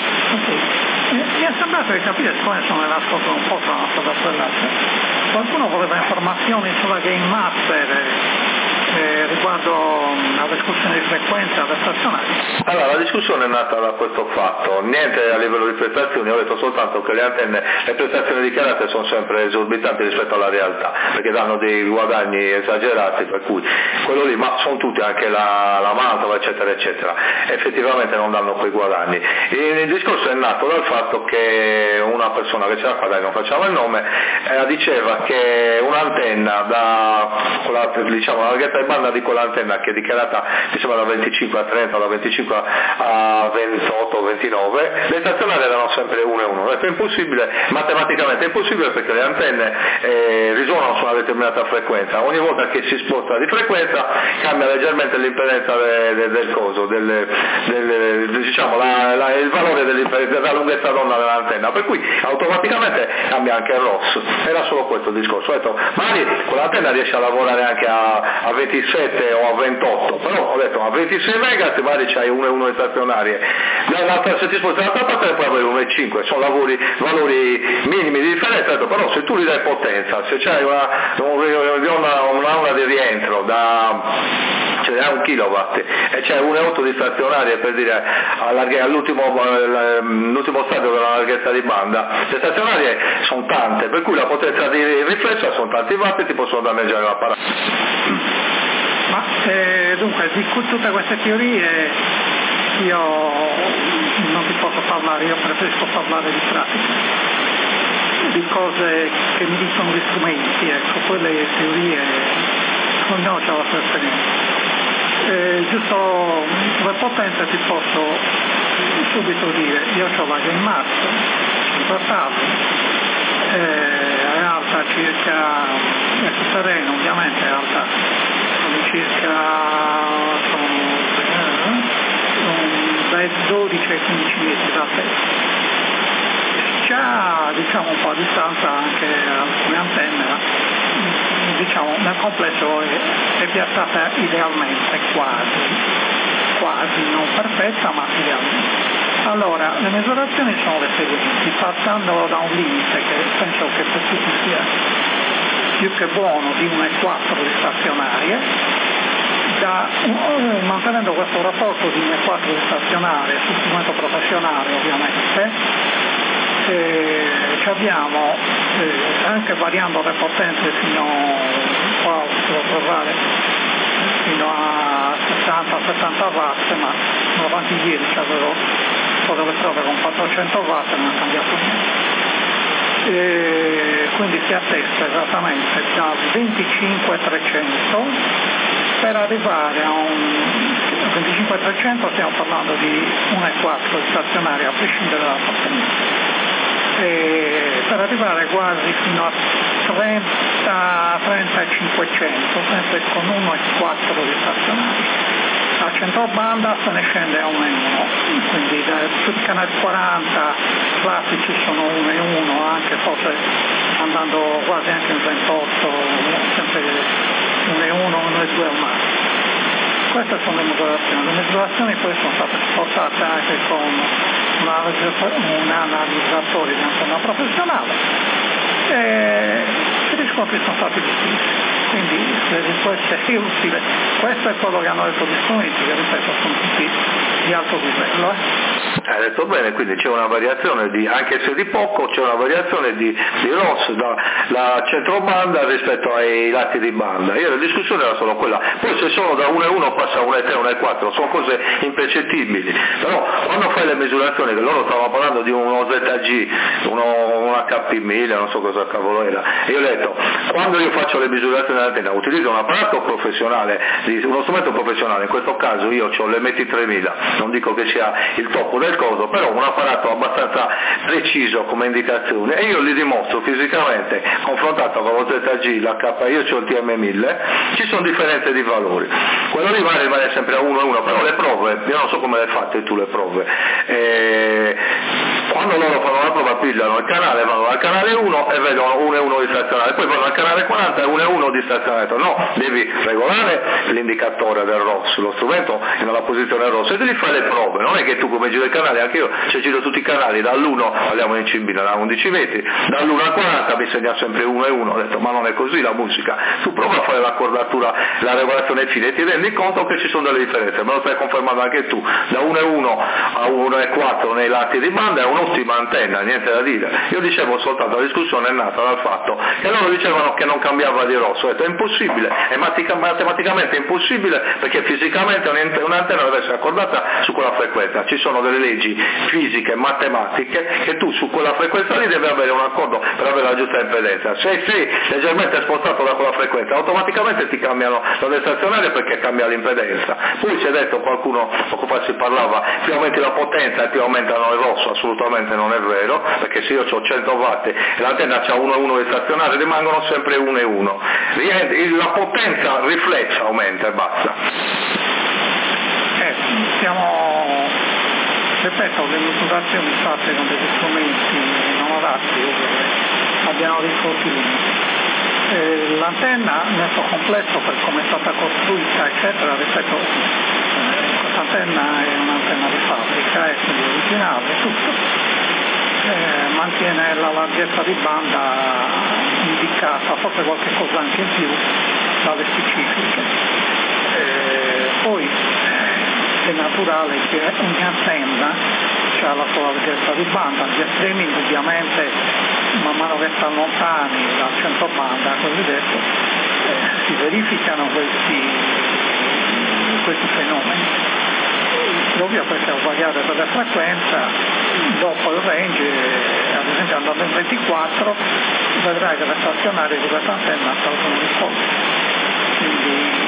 Mi è sembrato di capire, siccome sono nell'ascolto un po' sono stato quell'altro, qualcuno voleva informazioni sulla Game Master riguardo la discussione di frequenza del stazionario. Allora, la discussione è nata da questo fatto, niente a livello di prestazioni, ho detto soltanto che le prestazioni dichiarate sono sempre esorbitanti rispetto alla realtà, perché danno dei guadagni esagerati, per cui quello lì, ma sono tutti, anche la Mantova eccetera eccetera, effettivamente non danno quei guadagni. Il discorso è nato dal fatto che una persona che c'era qua, dai, non facciamo il nome, diceva che un'antenna con la larghezza larghezza di banda di quell'antenna che è dichiarata mi sembra da 25 a 30 o da 25 a 28 o 29, le stazionarie erano sempre 1 e 1. È impossibile, matematicamente è impossibile, perché le antenne risuonano su una determinata frequenza, ogni volta che si sposta di frequenza cambia leggermente l'impedenza del coso, diciamo il valore della lunghezza d'onda dell'antenna, per cui automaticamente cambia anche il ROS. Era solo questo il discorso. Ho detto, magari quell'antenna riesce a lavorare anche a 27 o a 28, però ho detto a 26 MHz magari c'hai 1 e 1 di stazionarie, se ti sposti dall'altra parte puoi avere 1 e 5, sono valori minimi di differenza. Ho detto, però se tu gli dai potenza, se c'hai un'onda di rientro cioè a 1 kW e c'è 1,8 di stazionarie, per dire all'ultimo stadio della larghezza di banda, le stazionarie sono tante, per cui la potenza di riflessa sono tanti watt e ti possono danneggiare l'apparato. Ma dunque di tutte queste teorie io non ti posso parlare, io preferisco parlare di pratica, di cose che mi dicono gli strumenti, ecco, quelle teorie ognuno c'ha la sua esperienza. Giusto come potenza ti posso subito dire, io ho la Gain Master, è alta circa, è su terreno ovviamente, è alta circa dai 12 ai 15 metri da testa. Già diciamo un po' a distanza anche alcune antenne, diciamo nel complesso è piazzata idealmente, quasi non perfetta ma idealmente. Allora, le misurazioni sono le seguenti, partendo da un limite che penso che per tutti sia più che buono di 1,4 di stazionarie, mantenendo questo rapporto di 1,4 di stazionarie sul strumento professionale ovviamente. Ci abbiamo anche variando le potenze fino a 60-70 watt, ma avanti ieri avevo delle prove con 400 watt e non ha cambiato niente. Quindi si attesta esattamente da 25-300 per arrivare a un 25-300, stiamo parlando di 1,4 di stazionaria a prescindere dalla potenza. Per arrivare quasi fino a 30-500 sempre con 1,4 di stazionaria. A centrobanda se ne scende a 1,1, quindi tutti i canali 40 classici sono 1,1, anche forse andando quasi anche in 28, sempre 1,1, 1,2 al massimo. Queste sono le misurazioni poi sono state supportate anche con un analizzatore di antenna professionale e i riscontri sono stati positivi. Quindi questo è utile, questo è quello che hanno detto gli strumenti, che ripeto sono tutti di alto livello. Hai detto bene, quindi c'è una variazione anche se di poco, c'è una variazione di ROS dalla centrobanda rispetto ai lati di banda. Io la discussione era solo quella, poi se sono da 1,1 passa a 1,3, 1,4, sono cose impercettibili, però quando fai le misurazioni, che loro stavano parlando di uno ZG, un HP1000, non so cosa cavolo era, e io ho detto, quando io faccio le misurazioni dell'antenna utilizzo un apparato professionale, uno strumento professionale, in questo caso io ho l'MT3000, non dico che sia il topo del coso, però un apparato abbastanza preciso come indicazione, e io li dimostro fisicamente, confrontato con lo ZG, l'HP, io ho il TM1000, ci sono differenze di valori, quello rimane sempre a 1,1, però le prove, io non so come le fate tu le prove, quando loro fanno la prova pigliano il canale, vanno al canale 1 e vedono 1,1 di stazionario, poi vanno al canale 40 e 1,1 di stazionario, no, devi regolare l'indicatore del ROS, lo strumento è nella posizione ROS e devi fare le prove, non è che tu come giro il canale, anche io se giro tutti i canali dall'1, parliamo in cimbina da 11 metri, dall'1 al 40 mi segna sempre 1,1, ho detto ma non è così la musica, tu prova a fare l'accordatura, la regolazione fine e ti rendi conto che ci sono delle differenze, me lo stai confermando anche tu, da 1,1 a 1,4 nei lati di banda è 1,8 un'ottima antenna, niente da dire. Io dicevo soltanto, la discussione è nata dal fatto che loro dicevano che non cambiava di rosso, ho detto è impossibile, è matematicamente impossibile, perché fisicamente un'antenna deve essere accordata su quella frequenza, ci sono delle leggi fisiche, matematiche, che tu su quella frequenza lì devi avere un accordo per avere la giusta impedenza. Se sei leggermente spostato da quella frequenza, automaticamente ti cambiano l'onda stazionaria perché cambia l'impedenza. Poi si è detto, qualcuno poco fa si parlava, più aumenti la potenza e più aumentano il rosso, assolutamente non è vero, perché se io ho 100 watt e l'antenna ha 1,1 di stazionario, rimangono sempre 1,1. La potenza riflessa aumenta e basta. Ripeto, le misurazioni fatte con degli strumenti non adatti abbiano dei forti limiti. L'antenna nel suo complesso, per come è stata costruita, eccetera, ripeto, questa antenna è un'antenna di fabbrica, è quindi originale, tutto. Mantiene la larghezza di banda indicata, forse qualche cosa anche in più dalle specifiche. Poi è naturale che ogni antenna ha la sua larghezza di banda, gli estremi indubbiamente man mano che stanno lontani dal centro banda cosiddetto si verificano questi fenomeni. Ovvio, perché ho sbagliato per la frequenza, dopo il range, ad esempio andando in 24, vedrai che le stazionarie di questa antenna salgono di poco. Quindi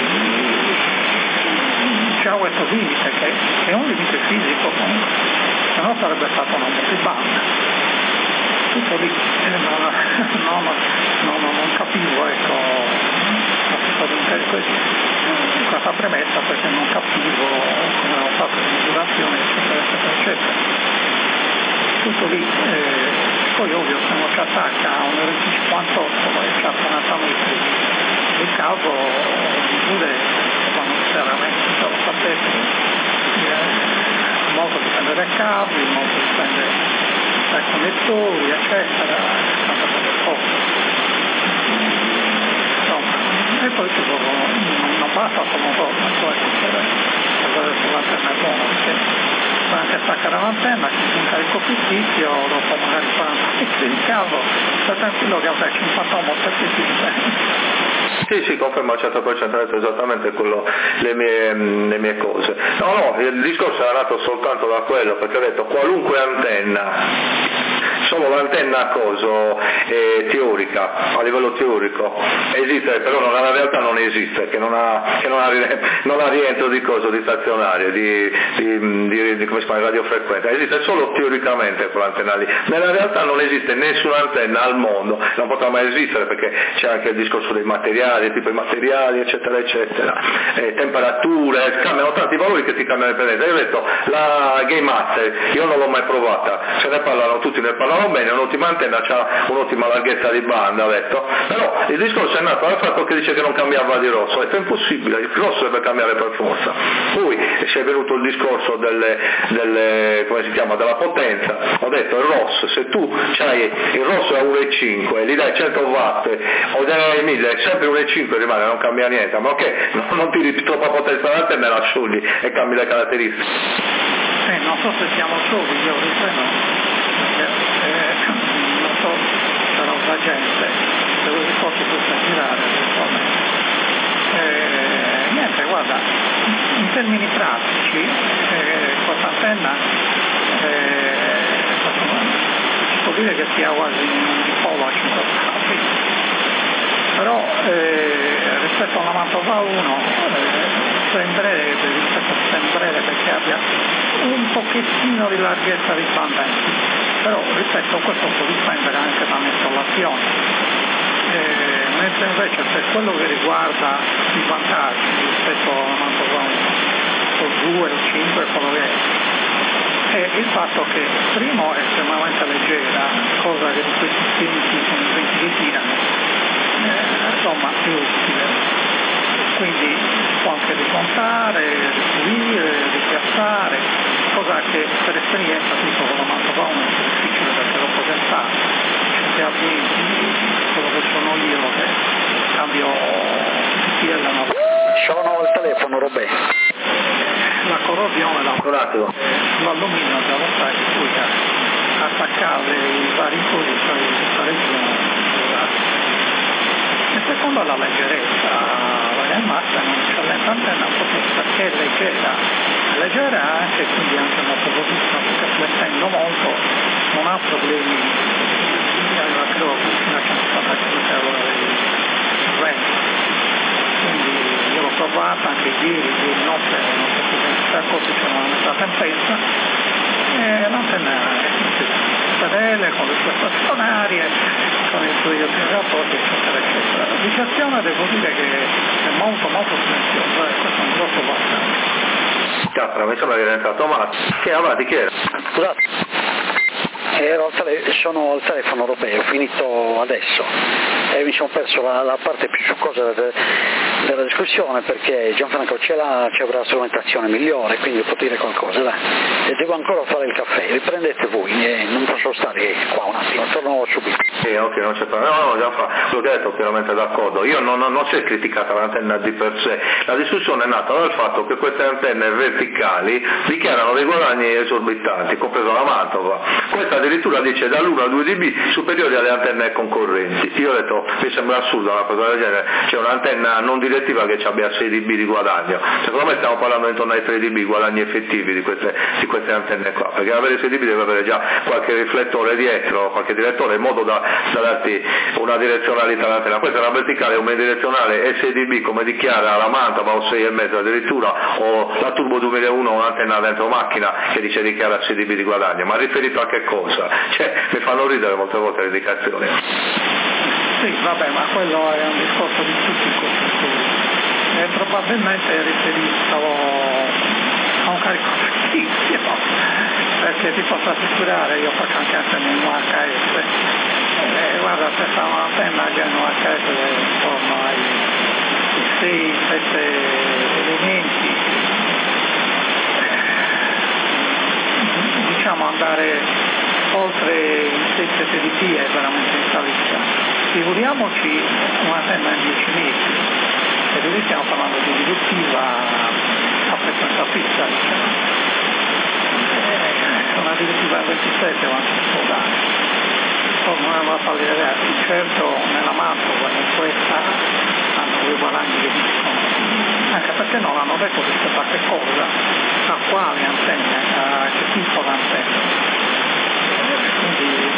c'è questo limite che è un limite fisico comunque, se no sarebbe stata una multibanda. Tutto lì, non capivo, ecco, questa premessa, perché non capivo come hanno fatto le misurazioni, eccetera. Tutto lì, poi ovvio se uno ci attacca a un RC58 e ci ha 40 metri, il caso misure vanno chiaramente, lo sapete, molto dipende dai cavi, molto dipende dai connettori, eccetera, tante cose poche. Insomma, e poi non basta solo per avere sull'antenna buona, perché puoi anche staccare l'antenna, un carico fittizio, dopo magari 40 metri di cavo, stai tranquillo che avrai 50 molteplici. Sì, confermo al 100%, ha detto esattamente quello, le mie cose. No, il discorso era nato soltanto da quello, perché ho detto qualunque antenna, solo l'antenna teorica, a livello teorico, esiste, però nella realtà non esiste, che non ha rientro di di stazionario, di come si chiama, radiofrequenza, esiste solo teoricamente quell'antenna lì. Nella realtà non esiste nessuna antenna al mondo, non potrà mai esistere, perché c'è anche il discorso dei materiali, tipo i materiali, eccetera, eccetera, temperature, cambiano tanti valori che ti cambiano l'impedenza. Io ho detto, la Game Master, io non l'ho mai provata, se ne parlano tutti, ne parlano bene, un'ottima antenna, c'ha un'ottima larghezza di banda, ho detto, però il discorso è nato dal fatto che dice che non cambiava di rosso, ho detto è impossibile, il rosso deve cambiare per forza. Poi si è venuto il discorso come si chiama, della potenza, ho detto il rosso, se tu c'hai il rosso a 1,5 e gli dai 100 watt o dai 1000, sempre 1,5 rimane, non cambia niente, ma ok, non tiri troppa potenza all'antenna e la sciogli e cambi le caratteristiche. Non so se siamo soli, io ripeto, non so, sarà la gente, se lo discorso possa girare eventualmente. Niente, guarda, in termini pratici, questa antenna si può dire che sia quasi un dipolo a 5 gradi, però rispetto alla Mantova 1 sembrerebbe perché abbia un pochettino di larghezza di banda in più, però rispetto a questo può dipendere anche dall'installazione, mentre invece per quello che riguarda i vantaggi rispetto alla Mantova 1 o 2 o 5, quello che è il fatto che primo è estremamente leggera, cosa che di questi sistemi con i venti che tirano insomma è utile, quindi può anche rimontare, ripulire, ripiazzare, cosa che per esperienza tipo con la Mantova 1 è difficile perché lo potenzare, certi ambienti, quello che sono io che cambio PL sono al telefono, Roberto. La corrosione, l'alluminio già lo sai, attaccare i vari cosi e secondo la leggerezza la massa non c'è l'antenna proprio perché è leggera anche, quindi anche molto robustissima, perché flettendo molto non ha problemi, aveva credo fino a 150 km di range, quindi io l'ho provata anche ieri notte, non so se accorto c'è una mezza tempesta e l'antenna è fedele con le sue stazionarie, con i suoi ultimi rapporti eccetera eccetera. La ricezione devo dire che è molto silenziosa e questo è un grosso vantaggio. Mi sembra che è entrato Matt. Che avanti, chi era? Scusate, sono al telefono europeo, ho finito adesso e mi sono perso la parte più succosa della discussione perché Gianfranco c'è la strumentazione migliore, quindi posso dire qualcosa, dai. E devo ancora fare il caffè, riprendete voi, non posso stare qua un attimo, torno subito. Ok, non c'è problema, no, Gianfranco, quello che hai detto chiaramente d'accordo, io non si è criticata l'antenna di per sé, la discussione è nata dal fatto che queste antenne verticali dichiarano dei guadagni esorbitanti, compreso la Mantova, questa addirittura dice dall'1 al 2 dB superiori alle antenne concorrenti. Io ho detto, mi sembra assurdo una cosa del genere, c'è un'antenna non direttiva che abbia 6 dB di guadagno, secondo me stiamo parlando intorno ai 3 dB guadagni effettivi di queste antenne qua, perché avere 6 dB deve avere già qualche riflettore dietro, qualche direttore, in modo da darti una direzionalità all'antenna. Questa è una verticale unidirezionale e 6 dB come dichiara la Mantova o 6,5 addirittura, o la Turbo 2001, un'antenna dentro macchina che dichiara 6 dB di guadagno, ma riferito a che cosa? Cioè, mi fanno ridere molte volte le indicazioni. Sì, vabbè, ma quello è un discorso di tutti i costruttori. Probabilmente riferito a un carico fittizio, perché ti posso assicurare, io faccio anche antenne in UHF, guarda, se fa un'antenna già in UHF intorno ai 6-7 elementi, diciamo andare oltre i 6-7 dB è veramente in salita. Figuriamoci un'antenna in 10 metri, e lì stiamo parlando di riduttiva a frequenza fissa, diciamo. Una riduttiva a 27 va anche un po' dare. Poi non è una pallida idea, certo nella Mantova in questa hanno dei guadagni che dicono, anche perché non hanno detto rispetto a che cosa, a quale antenna, a che tipo di antenna. Quindi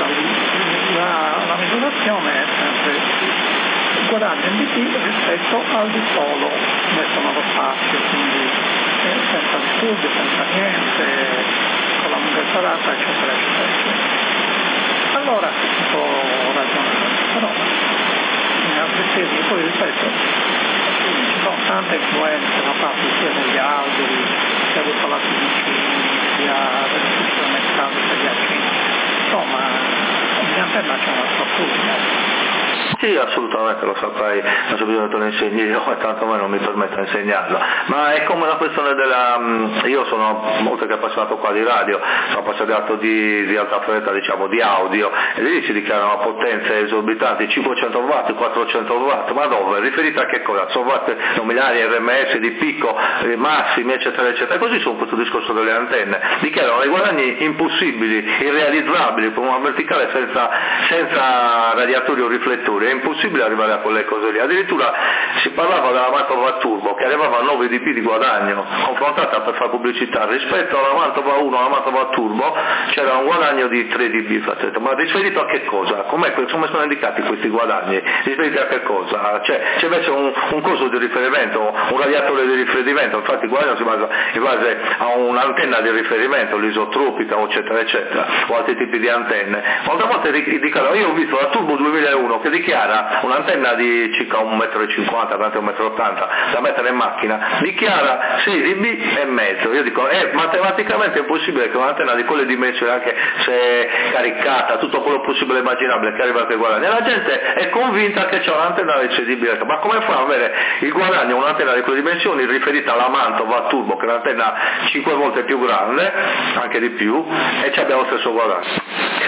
la misurazione è sempre il guadagno in dB rispetto al dipolo messo nello spazio, quindi senza disturbi, senza niente, con la lunghezza data eccetera eccetera. Allora si può ragionare, però in altri termini, poi ripeto, ci sono tante influenze da parte sia degli alberi, sia dei palazzi vicini, sia delle strutture meccaniche adiacenti. Insomma, in antenna c'è una struttura. Sì, assolutamente, lo saprai, non so bisogno che te lo insegni io, e tanto a me non mi permetto di insegnarlo, ma è come la questione io sono molto che appassionato qua di radio, sono appassionato di alta frequenza, diciamo di audio, e lì si dichiarano potenze esorbitanti, 500 watt, 400 watt, ma dove? Riferito a che cosa? Sono watt nominali, RMS, di picco, massimi, eccetera, eccetera, così su questo discorso delle antenne, dichiarano dei guadagni impossibili, irrealizzabili, per una verticale senza radiatori o riflettori. È impossibile arrivare a quelle cose lì, addirittura si parlava della Mantova Turbo che arrivava a 9 dB di guadagno, confrontata per fare pubblicità, rispetto alla Mantova 1, alla Mantova Turbo c'era un guadagno di 3 dB, ma riferito a che cosa? Come sono indicati questi guadagni? Riferito a che cosa? Cioè c'è invece un costo di riferimento, un radiatore di riferimento, infatti il guadagno si basa in base a un'antenna di riferimento, l'isotropica eccetera eccetera, o altri tipi di antenne. Molte volte dicono, io ho visto la Turbo 2001 che dichiara un'antenna di circa 1,50 m, tanto 1,80 m da mettere in macchina, dichiara 6 dB e mezzo. Io dico, è matematicamente impossibile che un'antenna di quelle dimensioni, anche se caricata, tutto quello possibile e immaginabile, che arriva a quei guadagni. E la gente è convinta che c'è un'antenna di 6 dB, ma come fa ad avere il guadagno un'antenna di quelle dimensioni riferita alla Mantova Turbo, che è un'antenna 5 volte più grande, anche di più, e ci abbiamo lo stesso guadagno?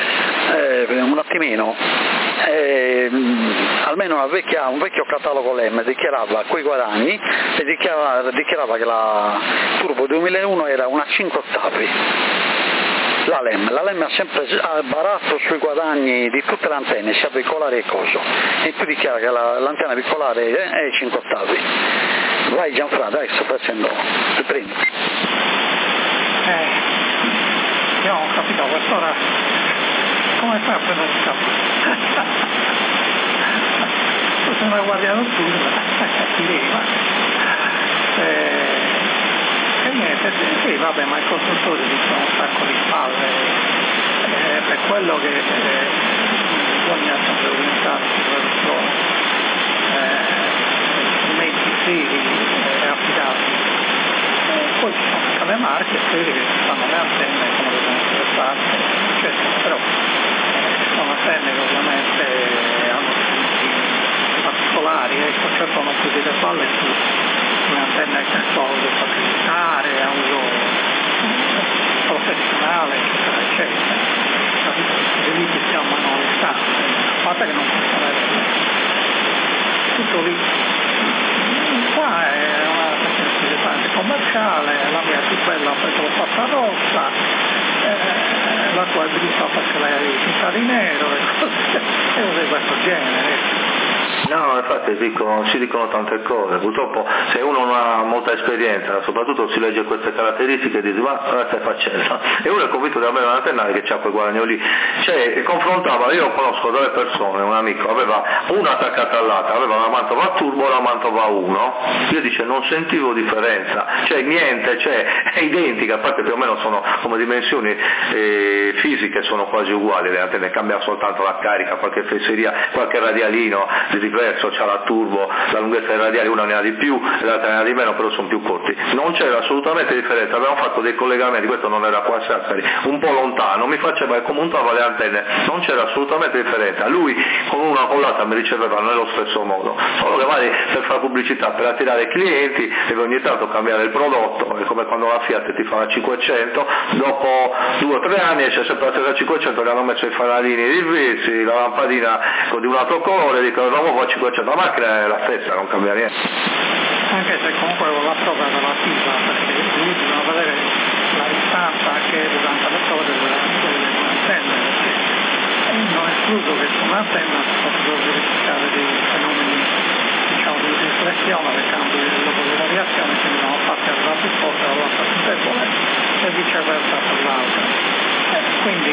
Un attimino, almeno un vecchio catalogo LEM dichiarava quei guadagni e dichiarava che la Turbo 2001 era una 5 ottavi. La LEM ha sempre baratto sui guadagni di tutte le antenne, sia veicolari e coso, e più dichiara che l'antenna veicolare è 5 ottavi. Vai Gianfranco, dai, sto facendo il primo. Io ho capito, a quest'ora come fai a prendere il capo? Tu sei una guardia notturna, e niente, sì vabbè, ma i costruttori dicono un sacco di spalle, per quello che bisogna sempre orientare sulla produzione, strumenti seri e affidabili. Poi ci sono anche le marche serie che fanno le antenne come devono essere fatte, eccetera, però ci sono antenne che ovviamente hanno strumenti particolari, cercano più delle palle su un'antenna che so uso satellitare, a uso professionale, eccetera, eccetera. Capito? I limiti si amano alle stanze, a parte che non possono avere tutto lì. Qua è una rappresentazione commerciale, la mia più bella perché l'ho fatta rossa, la tua è brutta perché l'hai pintata di nero e cose di questo genere. No, infatti si dicono tante cose, purtroppo se uno non ha molta esperienza, soprattutto si legge queste caratteristiche e dice ma cosa stai facendo? E uno è convinto di avere un'antenna che c'ha quel guadagno lì, cioè confrontava, io conosco delle persone, un amico aveva una attaccata all'altra, aveva una mantova a turbo e una mantova a 1, io dice non sentivo differenza, cioè niente, cioè è identica, a parte più o meno sono come dimensioni fisiche sono quasi uguali, le antenne cambia soltanto la carica, qualche fesseria, qualche radialino di diverso, c'ha la turbo, la lunghezza dei radiali una ne ha di più e l'altra ne ha di meno, però sono più corti, non c'era assolutamente differenza, avevamo fatto dei collegamenti, questo non era qua a Sassari, un po' lontano, mi faceva e comuntava le antenne, non c'era assolutamente differenza, lui con una con l'altra mi riceveva nello stesso modo, solo che magari per fare pubblicità, per attirare clienti deve ogni tanto cambiare il prodotto, è come quando la Fiat ti fa la 500, dopo 2 o 3 anni esce sempre la stessa 500, le hanno messo i fanalini diversi, la lampadina di un altro colore, dicono no, 500, la macchina è la stessa, non cambia niente. Anche se comunque con la prova relativa, perché lui bisogna vedere la distanza che durante la prova delle antenne, perché non è escluso che su un'antenna si possono verificare dei fenomeni diciamo di riflessione, dei cambi del logo di radiazione, quindi da una parte arriva più forte e dall'altra più debole e viceversa per l'altra. Quindi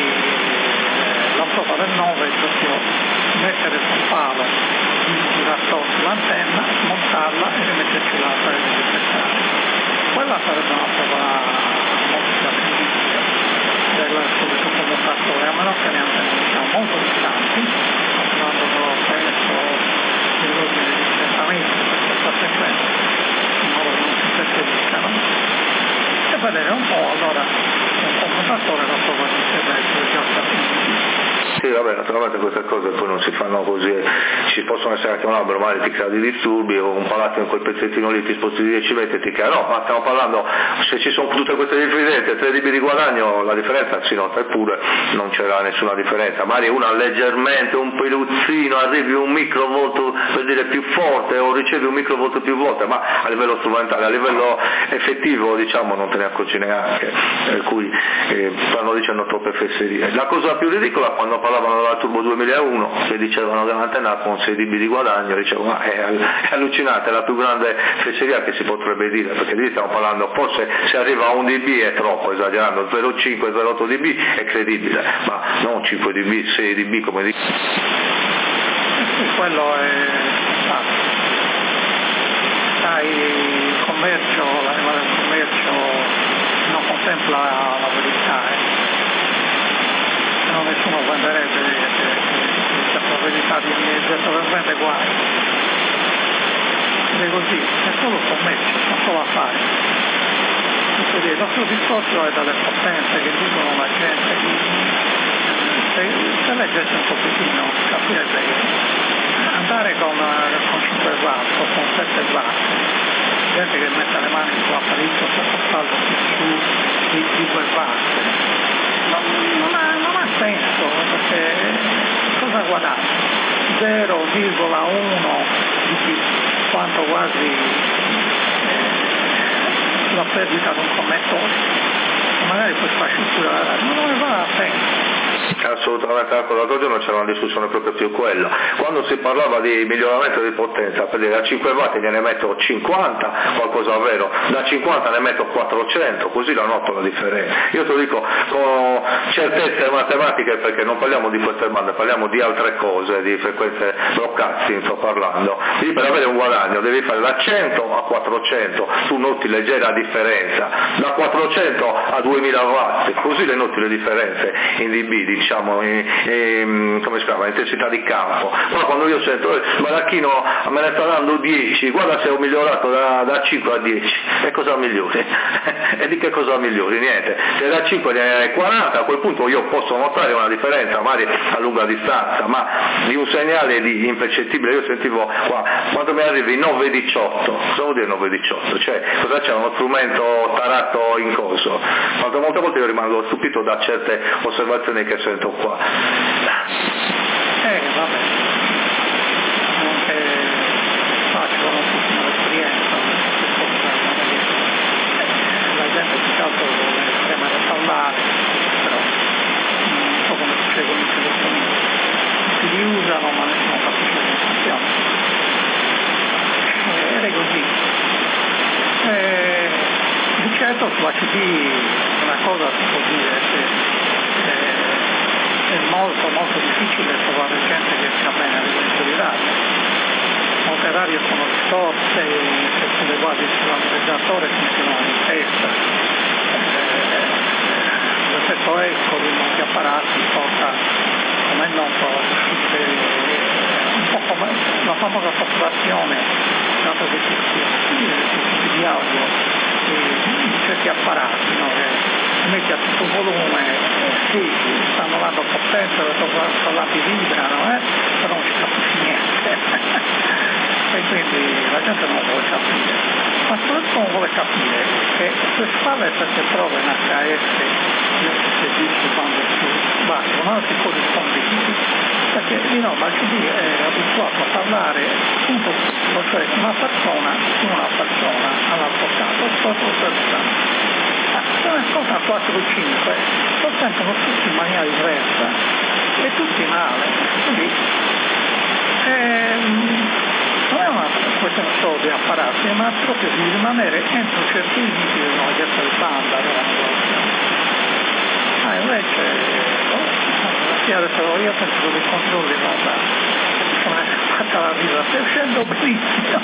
la prova del 9 è proprio mettere sul palo un girasole sull'antenna, smontarla e rimetterci la parete di riflessione. Quella sarebbe una prova molto più artistica del solito commutatore, a meno che le antenne siano molto distanti, parlando penso dell'ordine di 30 metri per questa frequenza, in modo che non si percepiscano, e vedere un po' allora un commutatore la prova di servizio già stabilito. Sì, vabbè, naturalmente queste cose poi non si fanno così, ci possono essere anche un albero, magari ti crea dei disturbi o un palattino con quel pezzettino lì ti sposti di 10 metri e ti crea, no, ma stiamo parlando, se ci sono tutte queste differenze, 3 dB di guadagno, la differenza si nota, eppure non c'era nessuna differenza, magari una leggermente, un peluzzino, arrivi un microvolto per dire più forte o ricevi un microvolto più volte, ma a livello strumentale, a livello effettivo diciamo non te ne accorgi neanche, per cui stanno dicendo troppe fesserie. La cosa più ridicola quando parlavano della Turbo 2001 che dicevano che un'antenna con 6 dB di guadagno, dicevo ma è allucinante, è la più grande fesseria che si potrebbe dire, perché lì stiamo parlando, forse se arriva a 1 dB è troppo, esagerando, 0,5, 0,8 dB è credibile, ma non 5 dB, 6 dB come dico. Sì, quello è fantastico. Sai, il commercio, l'animale del commercio non contempla la verità, no, nessuno venderebbe la probabilità di un oggetto che vende guai. Ed è così, è solo commercio, sono solo affari. Il nostro discorso è dalle potenze che dicono la gente se leggesse un pochettino, capire bene, andare con 5 watt o con 7 watt, gente che mette le mani sull'apparecchio sotto saldo su di 2 watt, non ha senso, perché cosa guadagna? 0,1 di quanto quasi la perdita di un connettore, magari questa scrittura non ne va a pena. Assolutamente d'accordo, l'altro giorno c'era una discussione proprio più quella, quando si parlava di miglioramento di potenza, per dire da 5 watt gliene metto 50, qualcosa vero, da 50 ne metto 400, così la noto la differenza. Io te lo dico con certezze matematiche perché non parliamo di queste bande, parliamo di altre cose, di frequenze broadcasting sto parlando, quindi per avere un guadagno devi fare da 100 a 400, tu noti leggera differenza, da 400 a 2000 watt, così le noti le differenze in dB, diciamo, come si chiama, intensità di campo. Poi quando io sento Maracchino me ne sta dando 10, guarda se ho migliorato da 5 a 10, e cosa migliori? E di che cosa migliori? Niente, se da 5 ne hai 40 a quel punto io posso notare una differenza magari a lunga distanza, ma di un segnale di impercettibile. Io sentivo qua, quando mi arrivi 9,18, cosa vuol dire 9,18? Cioè cosa c'è, uno strumento tarato in coso? Molte volte io rimango stupito da certe osservazioni che sento qua. Vabbè, non è facile, non tutti un'esperienza, la gente più che altro vuole premere a parlare, però un po' come succede con i telefoni, si riusano ma nessuno capisce come funziona. Ed è così. Di certo sulla CD una cosa si può dire che è molto difficile trovare gente che sia bene all'inizio di radio. Molte radio sono distorte, se tu le guardi sull'amplificatore funzionano in testa. L'effetto eco di molti apparati porta, come è noto, un po' come la famosa saturazione, dato che tutti di audio di certi apparati, no? Che metti a tutto volume, sì, stanno dando potenza, le sollati vibrano, però non ci capisci niente. E quindi la gente non vuole capire. Ma soprattutto non vuole capire che per fare queste prove in HS, se dici quando più basso, non si corrisponde perché di norma il CD è abituato a parlare punto punto, cioè una persona con una persona all'altro caso, sotto se ne ascolta 4 o 5, lo sentono tutti in maniera diversa e tutti male, quindi non è una questione solo di apparati, ma proprio di rimanere entro certi limiti della larghezza di banda della modulazione. Invece adesso io penso che i controlli come è fatta la vita, stai uscendo benissimo,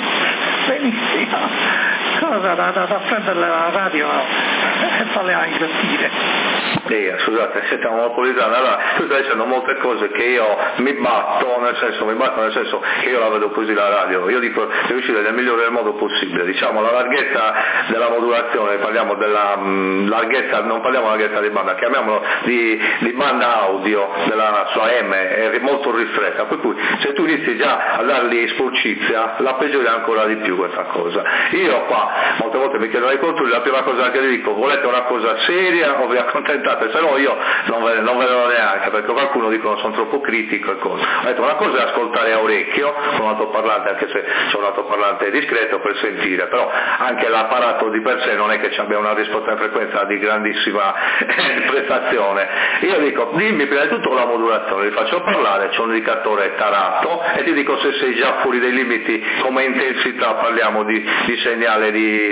cosa da prendere la radio e farle a inghiottire. Scusate, siete un monopolizzato, allora tu stai dicendo molte cose che io mi batto nel senso che io la vedo così la radio, io dico di riuscire nel migliore modo possibile, diciamo la larghezza della modulazione, parliamo della larghezza, non parliamo di larghezza di banda, chiamiamolo di banda audio della sua M, è molto ristretta, per cui se tu inizi già a dargli sporcizia la peggiori ancora di più questa cosa. Io qua molte volte mi chiedono i controlli, la prima cosa che dico, volete una cosa seria o vi accontentate, se no io non ve ne do neanche, perché qualcuno dicono sono troppo critico e cose. Ho detto una cosa è ascoltare a orecchio con un altoparlante, anche se c'è un altoparlante discreto per sentire, però anche l'apparato di per sé non è che ci abbia una risposta in frequenza di grandissima prestazione. Io dico dimmi prima di tutto la modulazione, li faccio parlare, c'è un indicatore tarato e ti dico se sei già fuori dei limiti come intensità, parliamo di segnale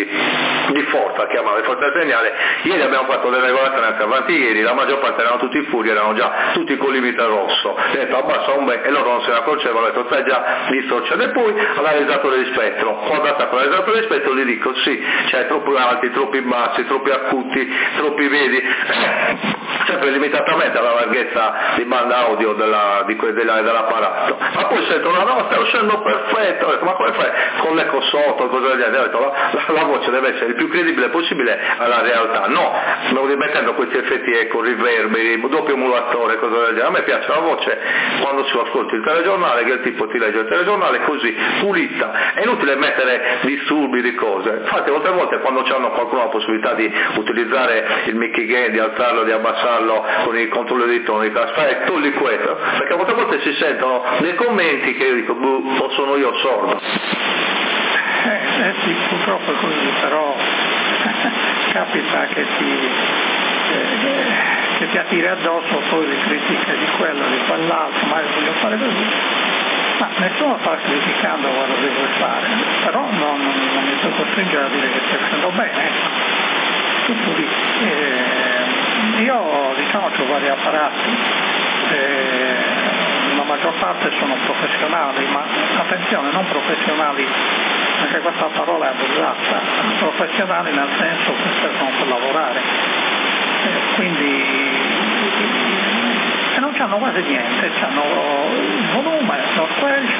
di forza, chiamare forza del segnale. Ieri abbiamo fatto delle regolazioni anche avanti ieri, la maggior parte erano tutti furi, erano già tutti con limite rosso, ho detto abbassa un bel, e loro non se ne accorgevano, ho detto stai già distorcendo, e poi all'analizzatore di spettro, quando attacco l'analizzatore di spettro gli dico sì, c'è troppi alti, troppi bassi, troppi acuti, troppi vedi, sempre limitatamente alla larghezza di banda audio dell'apparato, ma poi sentono no, stai uscendo perfetto, ho detto ma come fai con l'eco sotto, cosa del genere, ho detto la voce deve essere il più credibile possibile alla realtà, no, mettendo questi effetti eco, riverberi, doppio emulatore, cosa del genere. A me piace la voce quando si ascolti il telegiornale, che il tipo ti legge il telegiornale così, pulita, è inutile mettere disturbi di cose, infatti molte volte quando c'hanno qualcuno la possibilità di utilizzare il mic gain, di alzarlo, di abbassarlo con il controllo di tono, di fai togli questo, perché molte volte si sentono dei commenti che io dico o sono io sordo. Sì, purtroppo è così, però capita che che ti attiri addosso poi le critiche di quello, di quell'altro, ma voglio fare così. Ma nessuno sta criticando quello che vuoi fare, però non mi sto costringendo a dire che stai facendo bene, ecco. Tutto lì. Io diciamo ho vari apparati, la maggior parte sono professionali, ma attenzione, non professionali, anche questa parola è abusata, professionali nel senso che servono per lavorare, quindi non c'hanno quasi niente, c'hanno il volume, lo squelch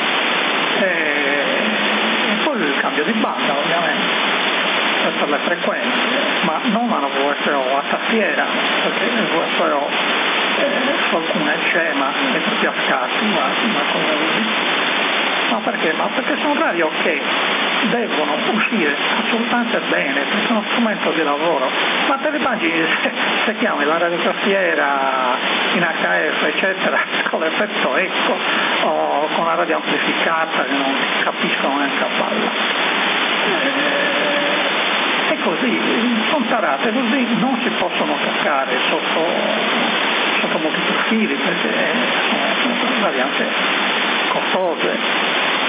e poi il cambio di banda ovviamente per le frequenze, ma non hanno VSO a tastiera, perché il VSO su alcune c'è ma è tutti a scatti, ma cosa così. Ma perché? Ma perché sono radio che devono uscire assolutamente bene, perché sono strumento di lavoro. Ma te le immagini se chiami la radiotastiera in HF eccetera con l'effetto eco o con la radio amplificata che non capiscono neanche a palla. E così, sono tarate, così non si possono attaccare sotto molti profili perché sono varianti costose.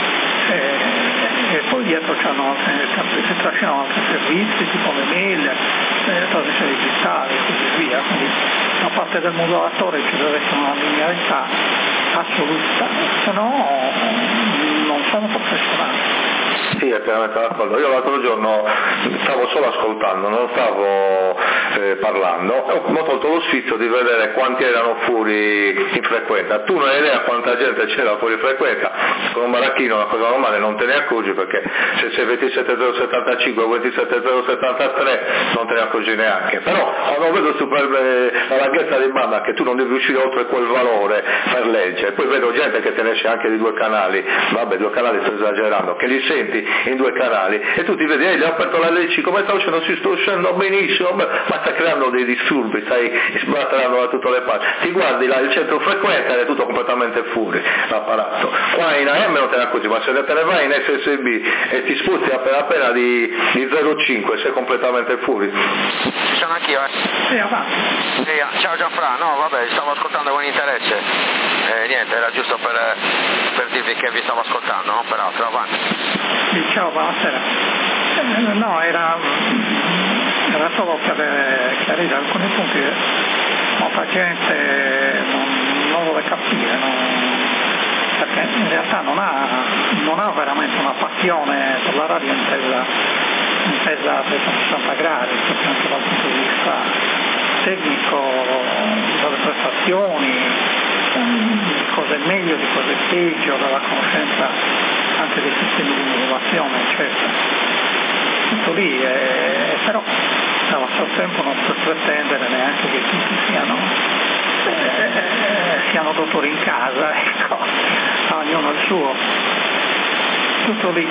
E poi dietro si trascinano altri servizi tipo le mail, trasmissioni digitali e così via, quindi da parte del modulatore ci deve essere una linearità assoluta, se no non sono professionali. Sì, è pienamente d'accordo. Io l'altro giorno stavo solo ascoltando, non stavo parlando, ho tolto lo sfizio di vedere quanti erano fuori in frequenza. Tu non hai idea quanta gente c'era fuori frequenza, con un baracchino una cosa normale non te ne accorgi, perché se sei 27075 o 27073 non te ne accorgi neanche, però quando vedo la larghezza di banda che tu non devi uscire oltre quel valore per legge, poi vedo gente che te ne esce anche di 2 canali, vabbè 2 canali sto esagerando, che li senti in 2 canali e tu ti vedi, gli ho aperto la LC, come sta uscendo? Si sta uscendo benissimo, ma sta creando dei disturbi, stai sbatterando da tutte le parti, ti guardi là il centro frequenza ed è tutto completamente fuori l'apparato. Qua in AM non te ne accorgi, ma se te ne vai in SSB e ti sposti appena di 0,5 sei completamente fuori. Ci sono anch'io, Sì, avanti. Sì, ciao Gianfra, no vabbè, stavo ascoltando con interesse, niente, era giusto per dirvi che vi stavo ascoltando, non per altro, avanti. Sì, ciao, buonasera. No, era solo per chiarire alcuni punti che molta gente non vuole capire, perché in realtà non ha veramente una passione per la radio intesa a 360 gradi, anche dal punto di vista tecnico, delle prestazioni, di cose meglio, di cose peggio, della conoscenza anche dei sistemi di modulazione, eccetera. Tutto lì, però allo stesso tempo non si può pretendere neanche che tutti siano dottori in casa, ecco, ognuno il suo. Tutto lì.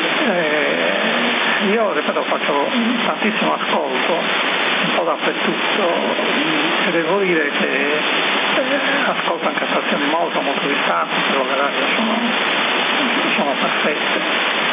Io ripeto, faccio tantissimo ascolto, un po' dappertutto, e devo dire che ascolto anche stazioni molto distanti, però le radio sono perfette.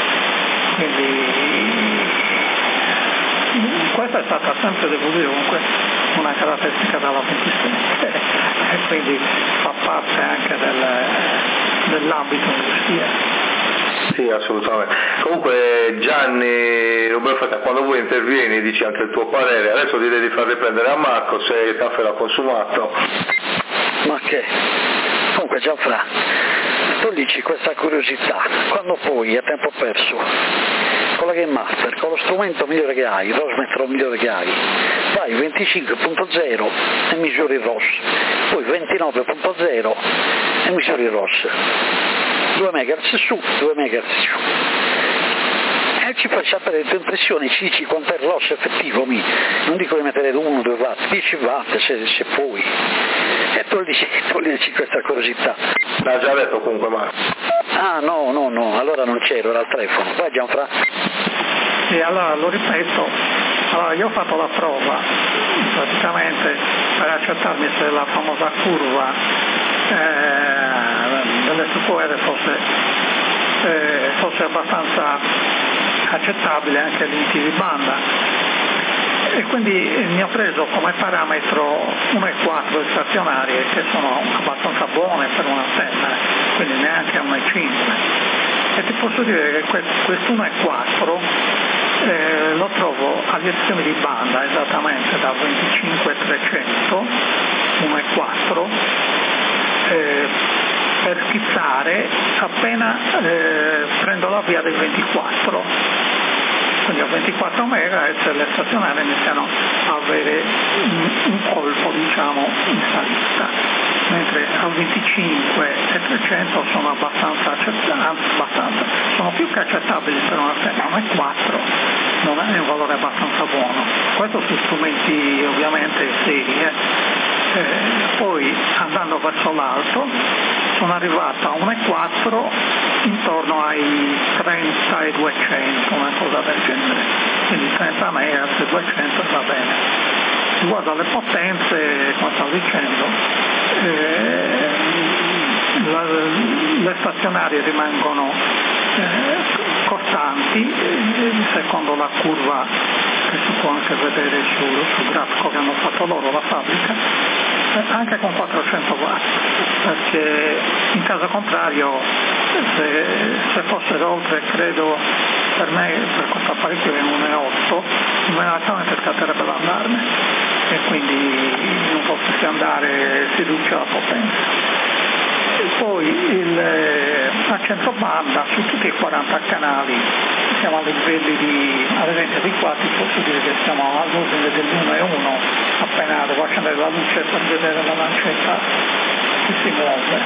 Quindi questa è stata sempre, devo dire, comunque una caratteristica della 27 e quindi fa parte anche dell'ambito industriale. Sì, assolutamente. Comunque Gianni Roberto, quando voi intervieni dici anche il tuo parere, adesso ti devi far riprendere a Marco se il caffè l'ha consumato. Ma che? Comunque Gianfra, toglici questa curiosità, quando poi a tempo perso, con la Game Master, con lo strumento migliore che hai, il Rosmetro migliore che hai, vai 25.0 e misuri il ROS, poi 29.0 e misuri il ROS, 2 MHz su, 2 MHz su. E ci fai sapere le tue impressioni, ci dici quanto è il ROS effettivo, non dico di mettere 1, 2 watt, 10 watt se puoi. E toglici questa curiosità. L'ha già detto comunque Marco. Ah no, allora non c'ero, era al telefono. Vai Gianfra. Sì, allora lo ripeto, io ho fatto la prova, praticamente per accertarmi se la famosa curva dell'SQR fosse abbastanza accettabile anche ai limiti di banda. e quindi mi ho preso come parametro 1,4 stazionarie che sono abbastanza buone per un'antenna, quindi neanche 1,5, e ti posso dire che questo 1,4 lo trovo agli estremi di banda, esattamente da 25-300, 1,4, per schizzare appena prendo la via del 24, quindi a 24 MHz le stazionarie iniziano a avere un colpo, diciamo, in salita, mentre a 25 e 300 sono abbastanza sono più che accettabili per una antenne, 1,4 non è un valore abbastanza buono. Questo su strumenti ovviamente seri. Poi andando verso l'alto sono arrivato a 1,4 intorno ai 30 e 200, una cosa del genere, quindi 30 MHz e 200 va bene. Riguardo alle potenze, come stavo dicendo, le stazionarie rimangono costanti secondo la curva che si può anche vedere sul grafico che hanno fatto loro, la fabbrica, anche con 400 watt, perché in caso contrario se fossero oltre, credo per me, per questo apparecchio è 1,8, immediatamente scatterebbe l'allarme e quindi non potessi andare, si riduce la potenza. E poi a centrobanda su tutti i 40 canali siamo a livelli ad esempio di qua ti posso dire che siamo all'ordine dell'1,1, appena devo accendere la luce per vedere la lancetta che si muove,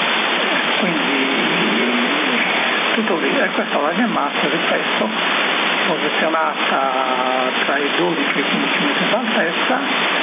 quindi tutto lì. E questa è la Game Master, ripeto, posizionata tra i 12 e i 15 metri d'altezza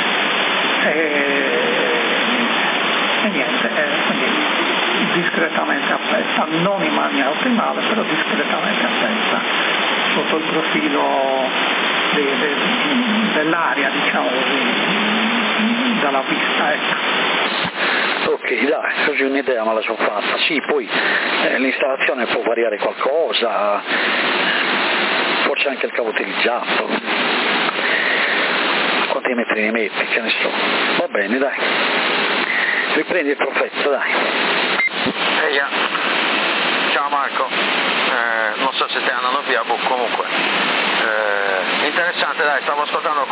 e niente, quindi discretamente appesta, non in maniera ottimale, però discretamente appesta sotto il profilo dell'aria, diciamo così, dalla vista, ecco. Ok, dai, così un'idea me la sono fatta. Sì, poi l'installazione può variare qualcosa, forse anche il cavo utilizzato, quanti metri ne metti, che ne so. Va bene, dai, riprendi il profetto, dai. Ciao Marco, non so se stai andando via, comunque interessante, dai, stavo ascoltando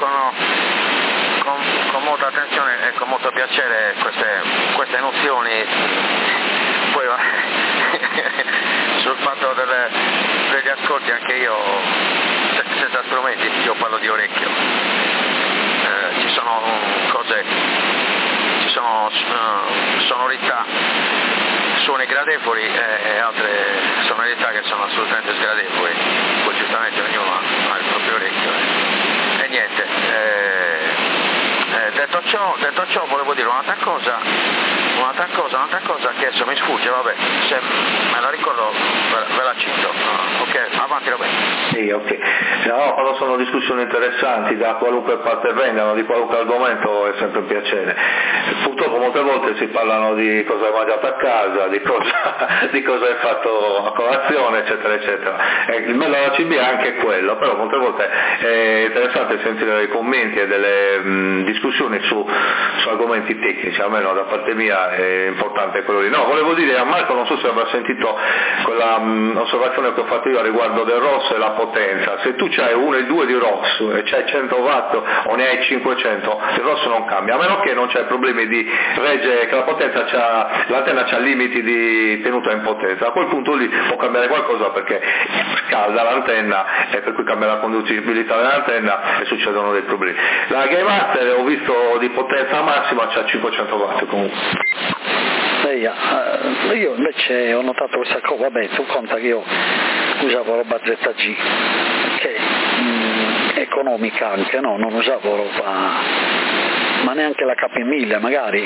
con molta attenzione e con molto piacere queste nozioni, poi sul fatto degli ascolti anche io senza strumenti, io parlo di orecchio, ci sono cose, ci sono sonorità, suoni gradevoli e altre sonorità che sono assolutamente sgradevoli, poi giustamente ognuno ha il proprio orecchio e niente, detto ciò volevo dire un'altra cosa che adesso mi sfugge, vabbè, se me la ricordo ve la cito, ok, avanti Roberto. Sì, ok. No, quando sono discussioni interessanti da qualunque parte vengano, di qualunque argomento, è sempre un piacere. Purtroppo molte volte si parlano di cosa hai mangiato a casa, di cosa hai fatto a colazione, eccetera, eccetera. Il bello della CB è anche quello, però molte volte è interessante sentire dei commenti e delle discussioni su argomenti tecnici, almeno da parte mia è importante quello lì. No, volevo dire a Marco, non so se avrà sentito quella osservazione che ho fatto io a riguardo del ROS e la potenza. Se tu c'hai 1,2 di ROS e c'hai 100 watt o ne hai 500, il ROS non cambia, a meno che non c'hai problemi di regge, che la potenza l'antenna c'ha limiti di tenuta in potenza. A quel punto lì può cambiare qualcosa perché scalda l'antenna e per cui cambia la conducibilità dell'antenna e succedono dei problemi. La Game Master ho visto di potenza massima c'ha 500 watt comunque. Io invece ho notato questa cosa, vabbè, tu conta che io usavo roba ZG, che è economica anche, no? Non usavo roba, ma neanche la KP1000 magari,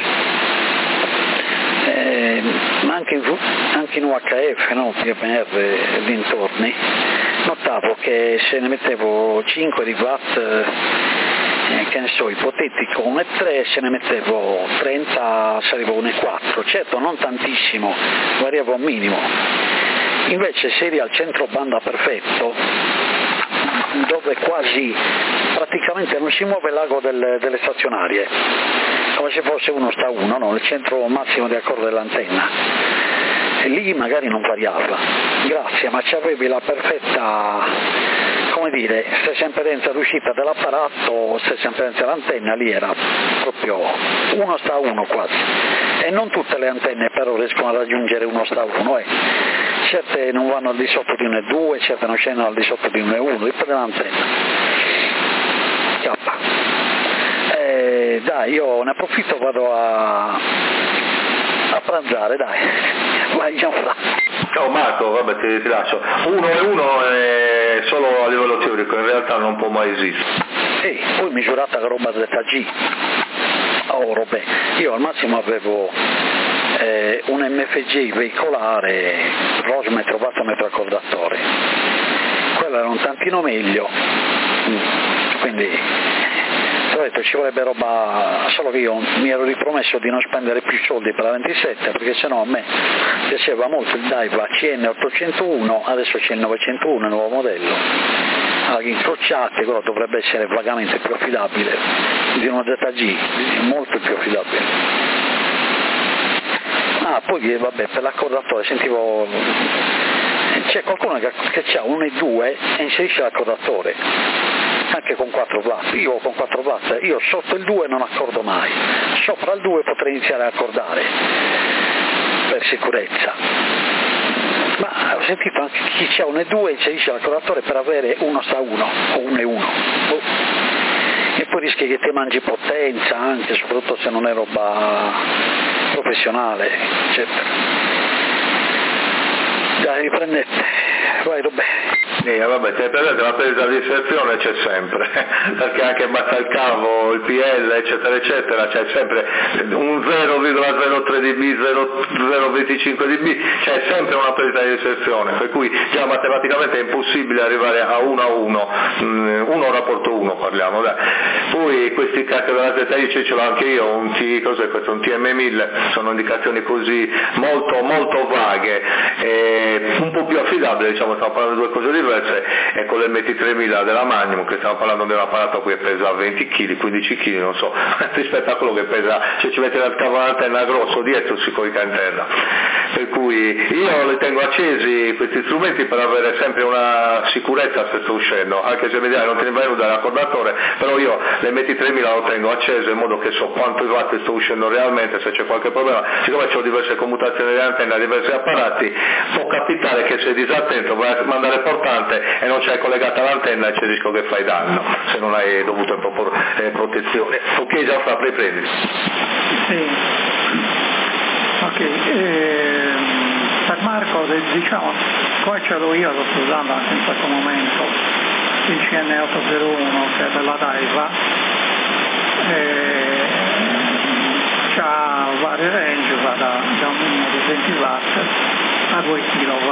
ma anche in UHF, no? PMR e dintorni, notavo che se ne mettevo 5 di watt, che ne so, ipotetico 1,3, se ne mettevo 30 salivo 1,4, certo non tantissimo, variavo un minimo. Invece se eri al centro banda perfetto, dove quasi praticamente non si muove l'ago delle stazionarie, come se fosse 1 sta 1, no? Il centro massimo di accordo dell'antenna. E lì magari non variava, grazie, ma c'avevi la perfetta, come dire, stessa impedenza d'uscita dell'apparato, stessa impedenza dell'antenna, lì era proprio 1 sta 1 quasi, e non tutte le antenne però riescono a raggiungere 1 sta 1, certe non vanno al di sotto di 1,2, certe non scendono al di sotto di 1,1, dipende dall'antenna. Dai, io ne approfitto, vado a pranzare, dai, vai Gianfranco. Ciao Marco, vabbè ti lascio. 1 è solo a livello teorico, in realtà non può mai esistere. Poi misurata la roba ZG. Vabbè, io al massimo avevo un MFG veicolare, rosmetro, wattmetro accordatore. Quello era un tantino meglio, quindi ho detto ci vorrebbe roba, solo che io mi ero ripromesso di non spendere più soldi per la 27, perché sennò a me piaceva molto il Daiwa CN801, adesso c'è il 901, il nuovo modello, agli incrociati, quello dovrebbe essere vagamente più affidabile di uno ZG, molto più affidabile. Poi vabbè, per l'accordatore sentivo, c'è qualcuno che ha 1,2 e inserisce l'accordatore anche con 4 watt, io con 4 watt, io sotto il 2 non accordo mai, sopra il 2 potrei iniziare a accordare per sicurezza, ma ho sentito anche chi c'ha 1,2 inserisce l'accordatore per avere 1 sta 1 o 1,1 e poi rischi che ti mangi potenza anche, soprattutto se non è roba professionale, eccetera. Dai, riprendete, vai Roberto. Vabbè, se prendete la presa di inserzione c'è sempre, perché anche basta il cavo, il PL, eccetera, eccetera, c'è sempre un 0,03 dB, 0,25 dB, c'è sempre una presa di inserzione, per cui già matematicamente è impossibile arrivare a 1 a 1, 1 rapporto 1 parliamo, dai. Poi questi cacchi della ZI ce l'ho anche io, cos'è questo? Un TM1000, sono indicazioni così molto molto vaghe, un po' più affidabili, diciamo, stiamo parlando di due cose diverse, e con l'MT3000 della Magnum, che stiamo parlando di un apparato che pesa 20 kg, 15 kg, non so, rispetto a quello che pesa, se ci metti il cavo d'antenna grosso dietro si corica in terra. Per cui io li tengo accesi questi strumenti per avere sempre una sicurezza se sto uscendo, anche se vediamo non te ne vai dall'accordatore, però io l'MT3000 lo tengo acceso in modo che so quanto watt sto uscendo realmente, se c'è qualche problema, siccome ho diverse commutazioni di antenna, diversi apparati, può capitare che sei disattento, vai a mandare portante e non c'è collegata l'antenna e c'è il rischio che fai danno se non hai dovuto protezione. Ok, Gianfranco, riprendi. Sì, ok, per Marco diciamo, come ce l'ho io, lo sto usando anche in questo momento, il CN801 che è della Daiwa, ha vari range, va da un minimo di 20 watt a 2 kW.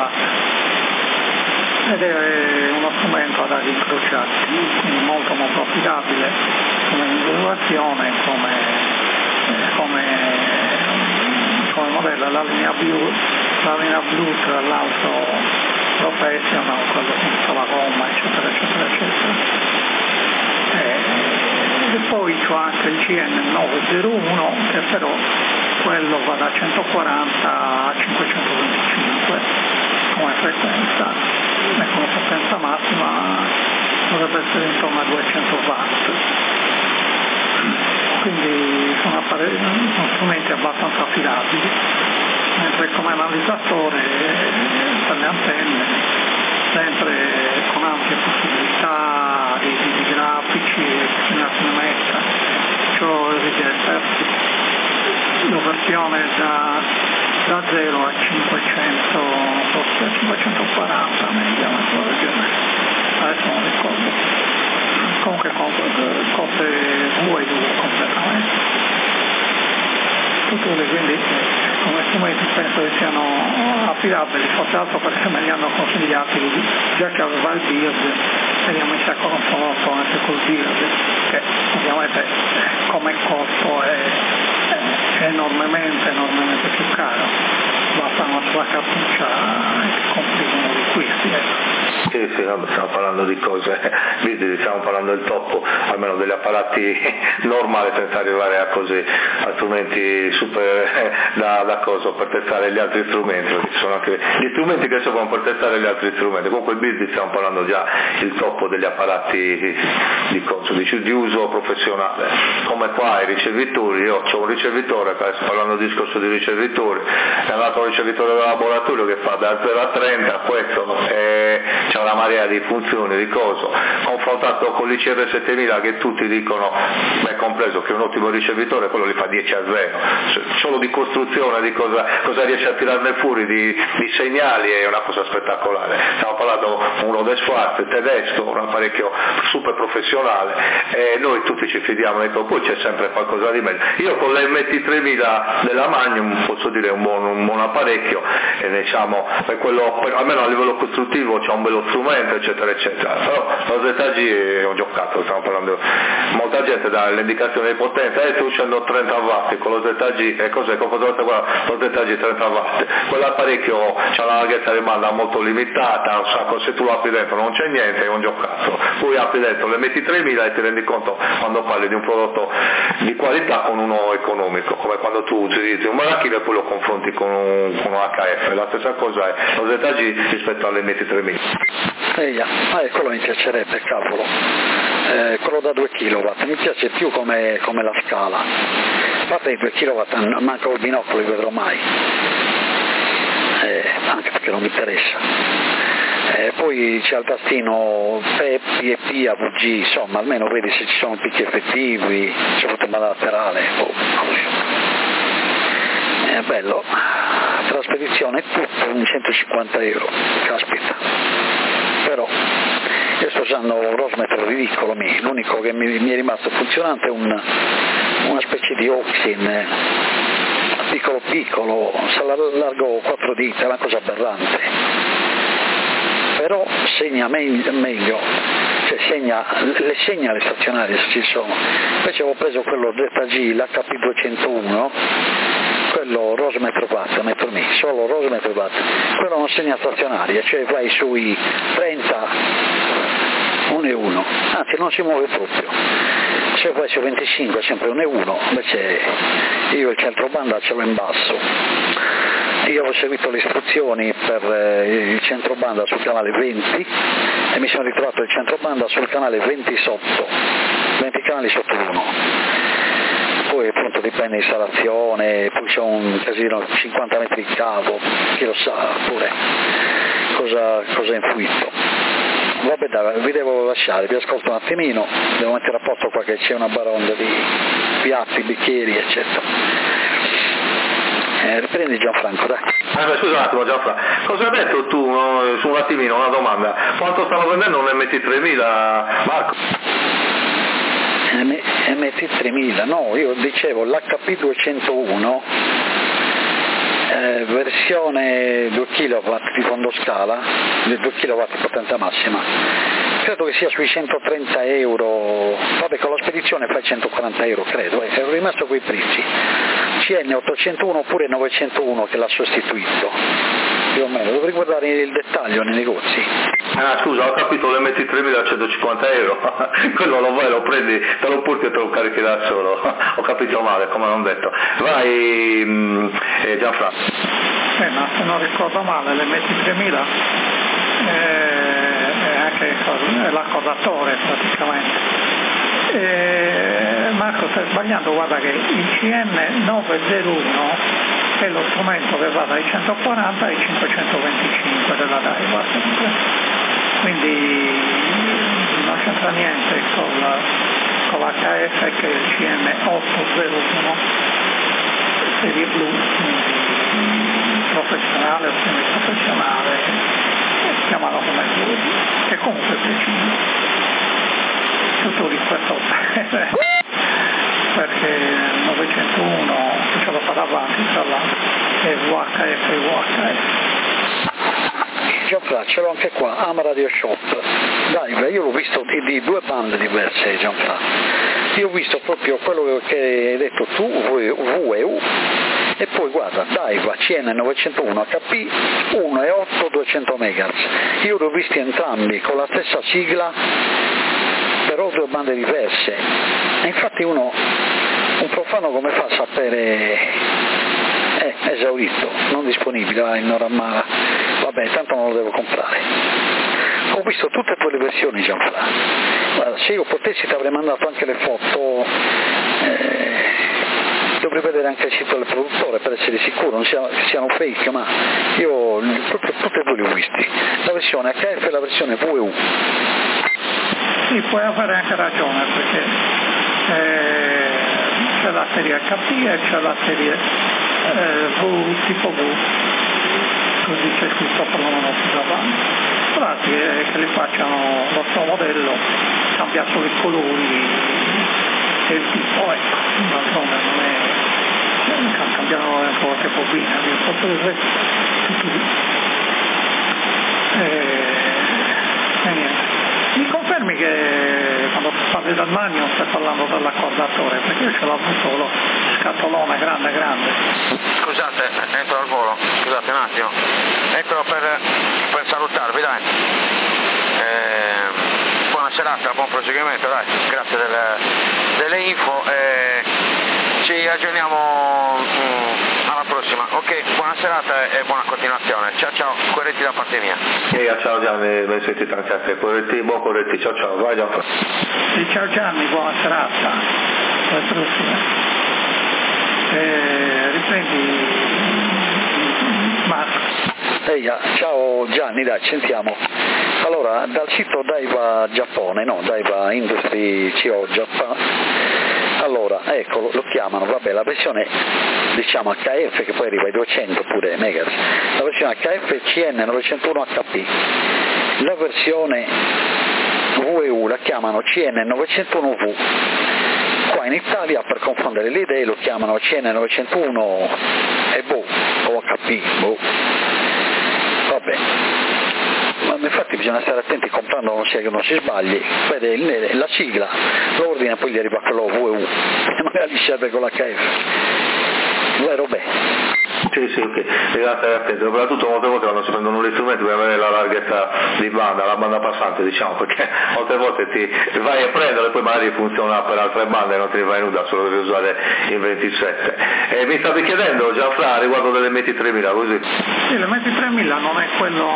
Ed è uno strumento ad ari incrociati, quindi molto molto affidabile come misurazione, come modello. La linea blu tra l'auto professional, quello senza la gomma, eccetera, eccetera, eccetera. E poi c'ho anche il CN901 che però quello va da 140 a 525 come frequenza, e come potenza massima dovrebbe essere intorno a 200 watt. Quindi sono strumenti abbastanza affidabili, mentre come analizzatore per le antenne sempre con ampie possibilità di grafici e discriminazione metta. C'ho il regetter, la versione da 0 a 500, forse a 540 media, una cosa del genere, adesso non ricordo. Comunque copre 2 e 2 completamente. Quindi come strumenti penso che siano affidabili, forse altro perché me li hanno consigliati già che aveva il BIOS e li ho messi a confronto anche col BIOS, che ovviamente come costo è enormemente più caro, basta una sola cartuccia e compri uno di questi. Sì, vabbè, stiamo parlando di cose, stiamo parlando del top, almeno degli apparati normali, senza arrivare a così, a strumenti super da cosa, per testare gli altri strumenti, perché ci sono anche gli strumenti che servono per testare gli altri strumenti. Comunque il business stiamo parlando già il top degli apparati di uso professionale, come qua i ricevitori. Io ho un ricevitore, adesso parlando del discorso di ricevitori, è andato un ricevitore del laboratorio che fa da 0 a 30, questo c'è una marea di funzioni, di cose, confrontato con l'ICR 7000 che tutti dicono, beh, compreso che è un ottimo ricevitore, quello li fa 10 a 0, solo di costruzione, di cosa riesce a tirarne fuori di segnali, è una cosa spettacolare. Stiamo parlando di un Rode Schwarz tedesco, un apparecchio super professionale, e noi tutti ci fidiamo, poi c'è sempre qualcosa di meglio. Io con l'MT3000 della Magnum posso dire un buon apparecchio, e diciamo, per quello, almeno a livello costruttivo c'è un bello strumento, eccetera eccetera. Però lo ZG è un giocattolo, stiamo parlando, molta gente dà l'indicazione di potenza, sto uscendo 30 watt con lo ZG, e cos'è? Lo ZG 30 watt, quell'apparecchio c'ha una larghezza di banda molto limitata, un sacco, se tu lo apri dentro non c'è niente, è un giocattolo. Poi apri dentro l'MT3000 e ti rendi conto quando parli di un prodotto di qualità con uno economico, come quando tu utilizzi un Marachino e poi lo confronti con un HF, la stessa cosa è lo ZG rispetto all'MT3000. Quello mi piacerebbe, cavolo, quello da 2 kW, mi piace più come la scala, a parte i 2 kW manco il binocolo li vedrò mai, anche perché non mi interessa. Poi c'è il tastino P e P, AVG, insomma, almeno vedi se ci sono picchi effettivi, c'è avuto banda laterale, è bello. Per la spedizione è tutto un 150 euro, caspita. Però io sto usando un Rosmetro ridicolo, l'unico che mi è rimasto funzionante è una specie di Oxin, piccolo, largo 4 dita, è una cosa aberrante. Però segna meglio, cioè segna le stazionarie se ci sono. Invece avevo preso quello ZG, l'HP201, quello Rosmetro Watt, solo Rosmetro Watt, quello non segna stazionaria, cioè vai sui 30, 1,1, anzi non si muove proprio, se vai su 25 è sempre 1,1, invece io il centrobanda ce l'ho in basso. Io ho seguito le istruzioni per il centrobanda sul canale 20 e mi sono ritrovato il centrobanda sul canale 20 sotto, 20 canali sotto l'uno. Poi appunto dipende installazione, poi c'è un casino 50 metri di cavo, chi lo sa pure cosa è influito. Vabbè dai, vi devo lasciare, vi ascolto un attimino, devo mettere a posto qua che c'è una baronda di piatti, bicchieri eccetera. Riprendi Gianfranco, dai. Scusa un attimo Gianfranco, cosa hai detto tu su un attimino, una domanda, quanto stanno vendendo un MT3000, Marco? MT3000, no, io dicevo l'HP201 versione 2 kW di fondoscala, 2 kW di potenza massima, credo che sia sui 130 euro, vabbè con la spedizione fai 140 euro credo, ero rimasto quei prezzi. CN 801 oppure 901 che l'ha sostituito, più o meno, dovrei guardare il dettaglio nei negozi. Scusa, ho capito, l'MT3000 a 150 euro, quello lo vai, lo prendi, te lo porti e te lo carichi da solo, ho capito male, come non detto. Vai Gianfranco. Ma se non ricordo male l'MT3000 è anche l'accordatore praticamente. Marco stai sbagliando, guarda che il CN901 è lo strumento che va dai 140 ai 525 della Daiwa, quindi non c'entra niente con l'HF che è il CN801 serie blu, professionale o semiprofessionale, chiamalo come vuoi, che comunque è preciso. Tutto rispetto perché il 901 ce lo fa davanti tra l'altro è VHF e VHF. Gianfranco, ce l'ho anche qua, Ama Radio Shop. Dai, io l'ho visto di 2 bande diverse, Gianfranco. Io ho visto proprio quello che hai detto tu, VEU, e poi guarda, Daiwa CN901 HP 1.8 1200 MHz. Io li ho visti entrambi con la stessa sigla, però 2 bande diverse, e infatti un profano come fa a sapere esaurito, non disponibile in Noramala, vabbè, tanto non lo devo comprare. Ho visto tutte e 2 le versioni, Gianfranco. Guarda, se io potessi ti avrei mandato anche le foto, dovrei vedere anche il sito del produttore per essere sicuro, non siano fake, ma io tutte e 2 li ho visti, la versione HF e la versione VU. Sì, puoi avere anche ragione, perché c'è la serie HP e c'è la serie tipo V, così c'è scritto per lo meno più davanti. Pratica è che li facciano lo stesso modello, cambia solo i colori e il tipo, ecco, d'altronde non è, cambiano un po' le bobine, tutto il resto, tutto lì. E niente. Mi confermi che quando parli dal magno stai parlando dell'accordatore, perché io ce l'ho avuto lo scatolone grande. Scusate, entro al volo, scusate un attimo, entro per salutarvi, dai. Buona serata, buon proseguimento, dai, grazie delle info, ci aggiorniamo alla prossima. Ok, buona serata e buona continuazione. Ciao, Coretti da parte mia. Ciao Gianni, mi sentite anche a te, buon Coretti, ciao, vai Gianni. Sì, ciao Gianni, buona serata, alla prossima. Riprendi Marco. Ciao Gianni, dai, sentiamo. Allora, dal sito Daiwa Giappone, no, Daiwa Industry CO Japan, allora, ecco, lo chiamano, vabbè, la versione, diciamo HF, che poi arriva ai 200 pure MHz, la versione HF CN901HP, la versione VEU la chiamano CN901V, qua in Italia per confondere le idee lo chiamano CN901 e o HP, vabbè. Ma infatti bisogna stare attenti comprando, non sia che non si sbagli, vede la sigla, lo ordina e poi gli arriva quello VU e magari serve con l'HF. Vero beh. Sì, ok, bisogna stare attenti, soprattutto molte volte quando si prendono gli strumenti bisogna avere la larghezza di banda, la banda passante, diciamo, perché molte volte ti vai a prenderlo e poi magari funziona per altre bande e non ti vai nuda, solo devi usare il 27. Mi stavi chiedendo Gianfranco riguardo delle MT3000, così? Sì, le MT3000 non è quello,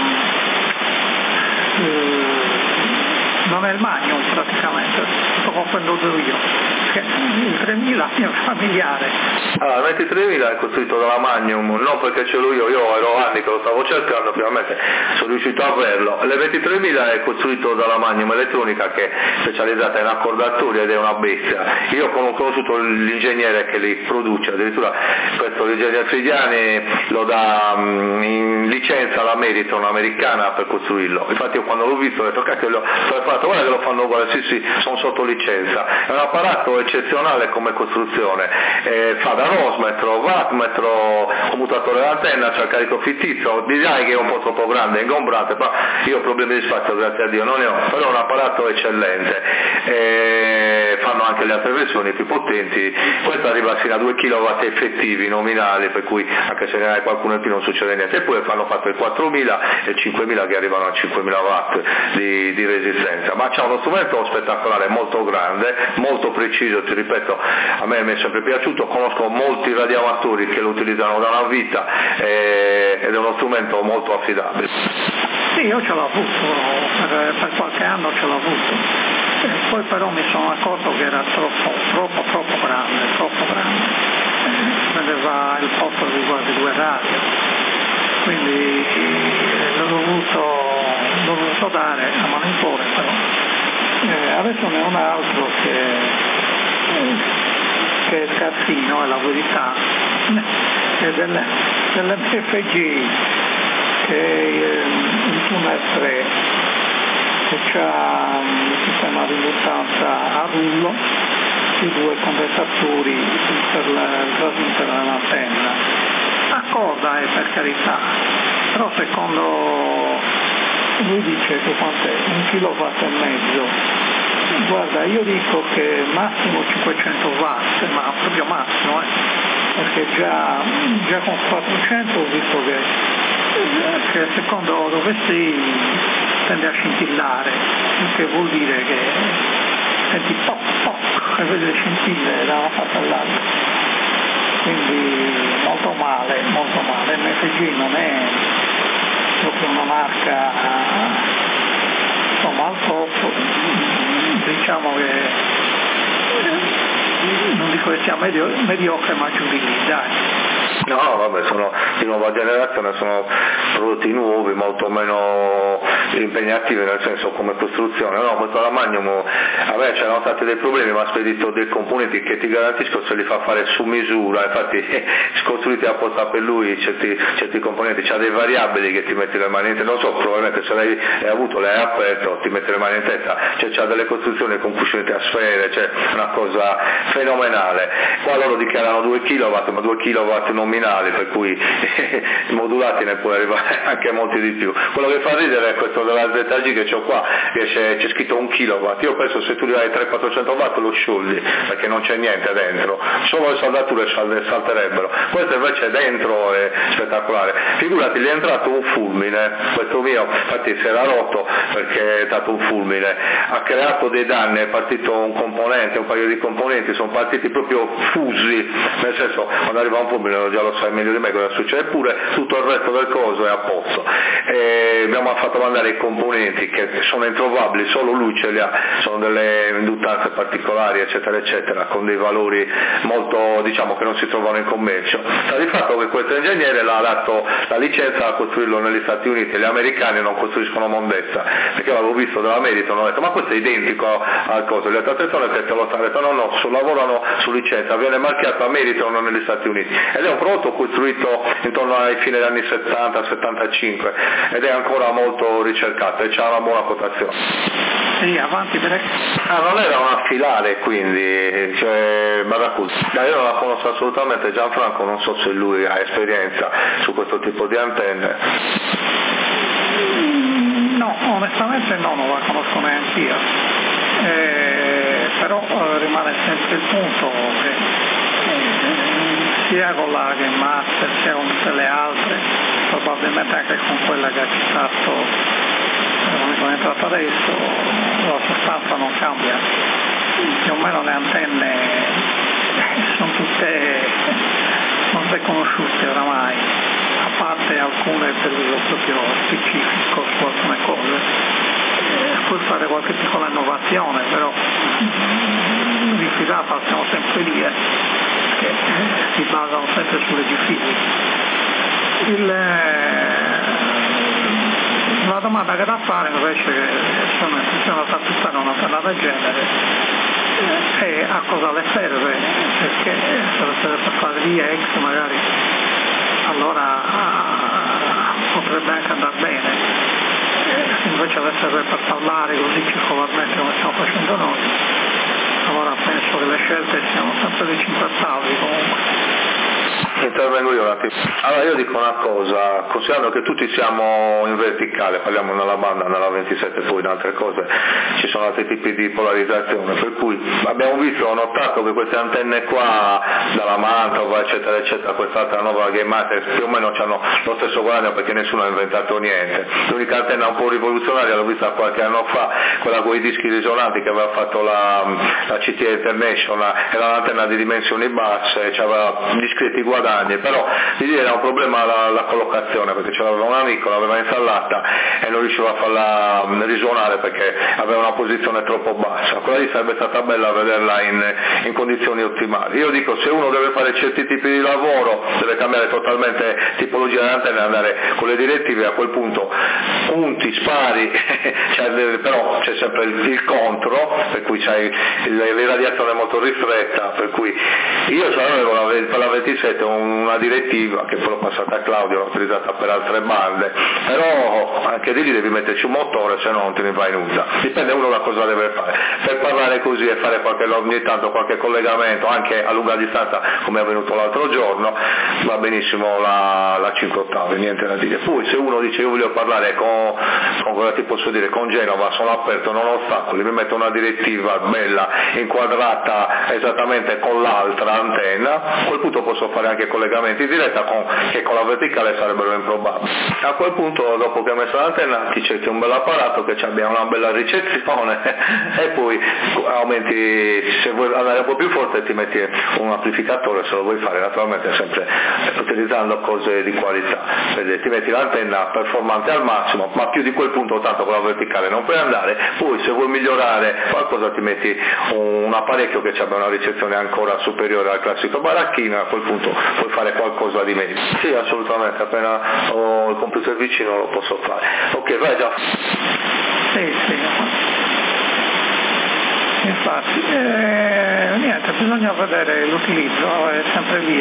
non è il Magnum praticamente, sto confondendo io, che il 3000 è familiare. Allora, il 3000 è costruito dalla Magnum, non perché ce l'ho io ero anni che lo stavo cercando, finalmente sono riuscito a averlo. L'MT3000 è costruito dalla Magnum Elettronica, che è specializzata in accordatori ed è una bestia. Io ho conosciuto l'ingegnere che li produce, addirittura questo l'ingegnere Frigiani lo dà in licenza alla Meriton americana per costruirlo. Infatti io quando l'ho visto ho detto cacchio, guarda che lo fanno uguale, sì, sono sotto licenza. È un apparato eccezionale come costruzione, fa da nosmetro, wattmetro, commutatore d'antenna, c'è il carico fittizio, direi che è un po' troppo grande, ingombrante, ma io problemi di spazio grazie a Dio non ne ho, però è un apparato eccellente. Fanno anche le altre versioni più potenti, questo arriva fino a 2 kW effettivi nominali, per cui anche se ne hai qualcuno in più non succede niente, e poi hanno fatto il 4000 e il 5000 che arrivano a 5000 watt di resistenza, ma c'è uno strumento spettacolare, molto grande, molto preciso, ti ripeto, a me mi è sempre piaciuto, conosco molti radioamatori che lo utilizzano da una vita ed è uno strumento molto affidabile. Sì, io ce l'ho avuto, per qualche anno ce l'ho avuto, poi però mi sono accorto che era troppo grande, prendeva il posto di quasi 2 radio, quindi l'ho dovuto dare a malincuore, però adesso ne ho un altro che è scarsino, è la verità, è dell'MFG, che è il tunnel 3, che ha un sistema di riduttanza a rullo di 2 condensatori per trasmettere l'antenna. A coda è, per carità, però secondo lui dice che quant'è? 1,5 kW. Guarda, io dico che massimo 500 watt, ma proprio massimo, perché già con 400 ho visto che che secondo dove sei tende a scintillare, il che vuol dire che senti poc e vedi le scintille da una parte all'altra, quindi molto male, MFG non è proprio una marca insomma al top, diciamo che non dico che sia mediocre ma giù di lì, dai. No, vabbè, sono di nuova generazione, sono prodotti nuovi, molto meno impegnativi nel senso come costruzione. No, questo la Magnum, vabbè, c'erano stati dei problemi, ma ha spedito dei componenti che ti garantisco se li fa fare su misura, infatti costruiti apposta per lui certi componenti, c'ha dei variabili che ti metti le mani in testa, non so, probabilmente se l'hai aperto, ti metti le mani in testa, cioè c'ha delle costruzioni con cuscinetti a sfere, cioè una cosa fenomenale. Qua loro dichiarano 2 kW, ma 2 kW nominali, per cui modulati ne puoi arrivare anche molti di più. Quello che fa ridere è questo della ZG che c'ho qua, c'è scritto 1 kW, io penso se tu gli dai 300-400 watt lo sciogli, perché non c'è niente dentro, solo le saldature salterebbero, questo invece dentro è spettacolare. Figurati, gli è entrato un fulmine, questo mio infatti si era rotto perché è stato un fulmine, ha creato dei danni, è partito un paio di componenti sono partiti proprio fusi, nel senso quando arriva un fulmine già lo sai meglio di me cosa succede, eppure tutto il resto del coso è a posto. Abbiamo fatto mandare i componenti che sono introvabili, solo lui ce li ha, sono delle induttanze particolari eccetera eccetera, con dei valori molto, diciamo, che non si trovano in commercio. Sta di fatto che questo ingegnere l'ha dato la licenza a costruirlo negli Stati Uniti, gli americani non costruiscono mondezza, perché l'avevo visto della Meriton, ho detto ma questo è identico al coso, gli ho detto attenzione perché lo sta, ho detto no, lavorano su licenza, viene marchiato a Meriton negli Stati Uniti, ed è un prodotto costruito intorno ai fine degli anni 70-75 ed è ancora molto ricercato e c'ha una buona quotazione. Sì, avanti per non era una filare quindi, cioè Barracuda. Io non la conosco assolutamente, Gianfranco non so se lui ha esperienza su questo tipo di antenne. No, onestamente no, non la conosco neanche io, però rimane sempre il punto che sia con la Game Master sia con tutte le altre, probabilmente anche con quella che ha citato come è entrato adesso, la sostanza non cambia, più o meno le antenne sono tutte conosciute oramai, a parte alcune per l'uso proprio specifico su alcune cose, puoi fare qualche piccola innovazione, però diffidata siamo sempre lì, che si basano sempre sulle difficoltà. La domanda che da fare invece che sono stata tutta un'antenne del genere è a cosa le serve, perché se le serve per fare via X magari allora potrebbe anche andare bene, invece le serve per parlare così circolarmente come stiamo facendo noi, allora penso che le scelte siano sempre dei 50 comunque. Intervengo io un attimo. Allora io dico una cosa, considerando che tutti siamo in verticale, parliamo nella banda, nella 27, poi in altre cose ci sono altri tipi di polarizzazione, per cui abbiamo visto, ho notato che queste antenne qua, dalla Mantova eccetera eccetera, quest'altra nuova Game Master più o meno hanno lo stesso guadagno perché nessuno ha inventato niente. L'unica antenna un po' rivoluzionaria l'ho vista qualche anno fa, quella con i dischi risonanti che aveva fatto la CTA International, era un'antenna di dimensioni basse, aveva discreti guadagni, però lì era un problema la collocazione, perché ce l'aveva un amico, l'aveva installata e non riusciva a farla risuonare perché aveva una posizione troppo bassa. Quella lì sarebbe stata bella vederla in condizioni ottimali. Io dico, se uno deve fare certi tipi di lavoro deve cambiare totalmente tipologia di antenna e andare con le direttive, a quel punto punti, spari, però c'è sempre il contro, per cui c'hai l'irradiazione molto ristretta, per cui io avevo per la 27 una direttiva che poi l'ho passata a Claudio, l'ho utilizzata per altre bande, però anche di lì devi metterci un motore, se no non te ne vai nulla, dipende uno da cosa deve fare. Per parlare così e fare ogni tanto qualche collegamento anche a lunga distanza come è avvenuto l'altro giorno va benissimo la 5 ottavi, niente da dire. Poi se uno dice io voglio parlare con con cosa ti posso dire, con Genova sono aperto, non ho ostacoli, mi metto una direttiva bella, inquadrata esattamente con l'altra antenna, a quel punto posso fare anche collegamenti in diretta che con la verticale sarebbero improbabili. A quel punto, dopo che ho messo l'antenna, ti cerchi un bel apparato che abbia una bella ricezione e poi aumenti, se vuoi andare un po' più forte ti metti un amplificatore, se lo vuoi fare naturalmente sempre utilizzando cose di qualità, quindi ti metti l'antenna performante al massimo, ma più di quel punto tanto con la verticale non puoi andare, poi se vuoi migliorare qualcosa ti metti un apparecchio che abbia una ricezione ancora superiore al classico baracchino, a quel punto puoi fare qualcosa di meglio. Sì, assolutamente, appena ho il computer vicino lo posso fare. Ok, vai già. Sì. Infatti, niente, bisogna vedere l'utilizzo, è sempre lì,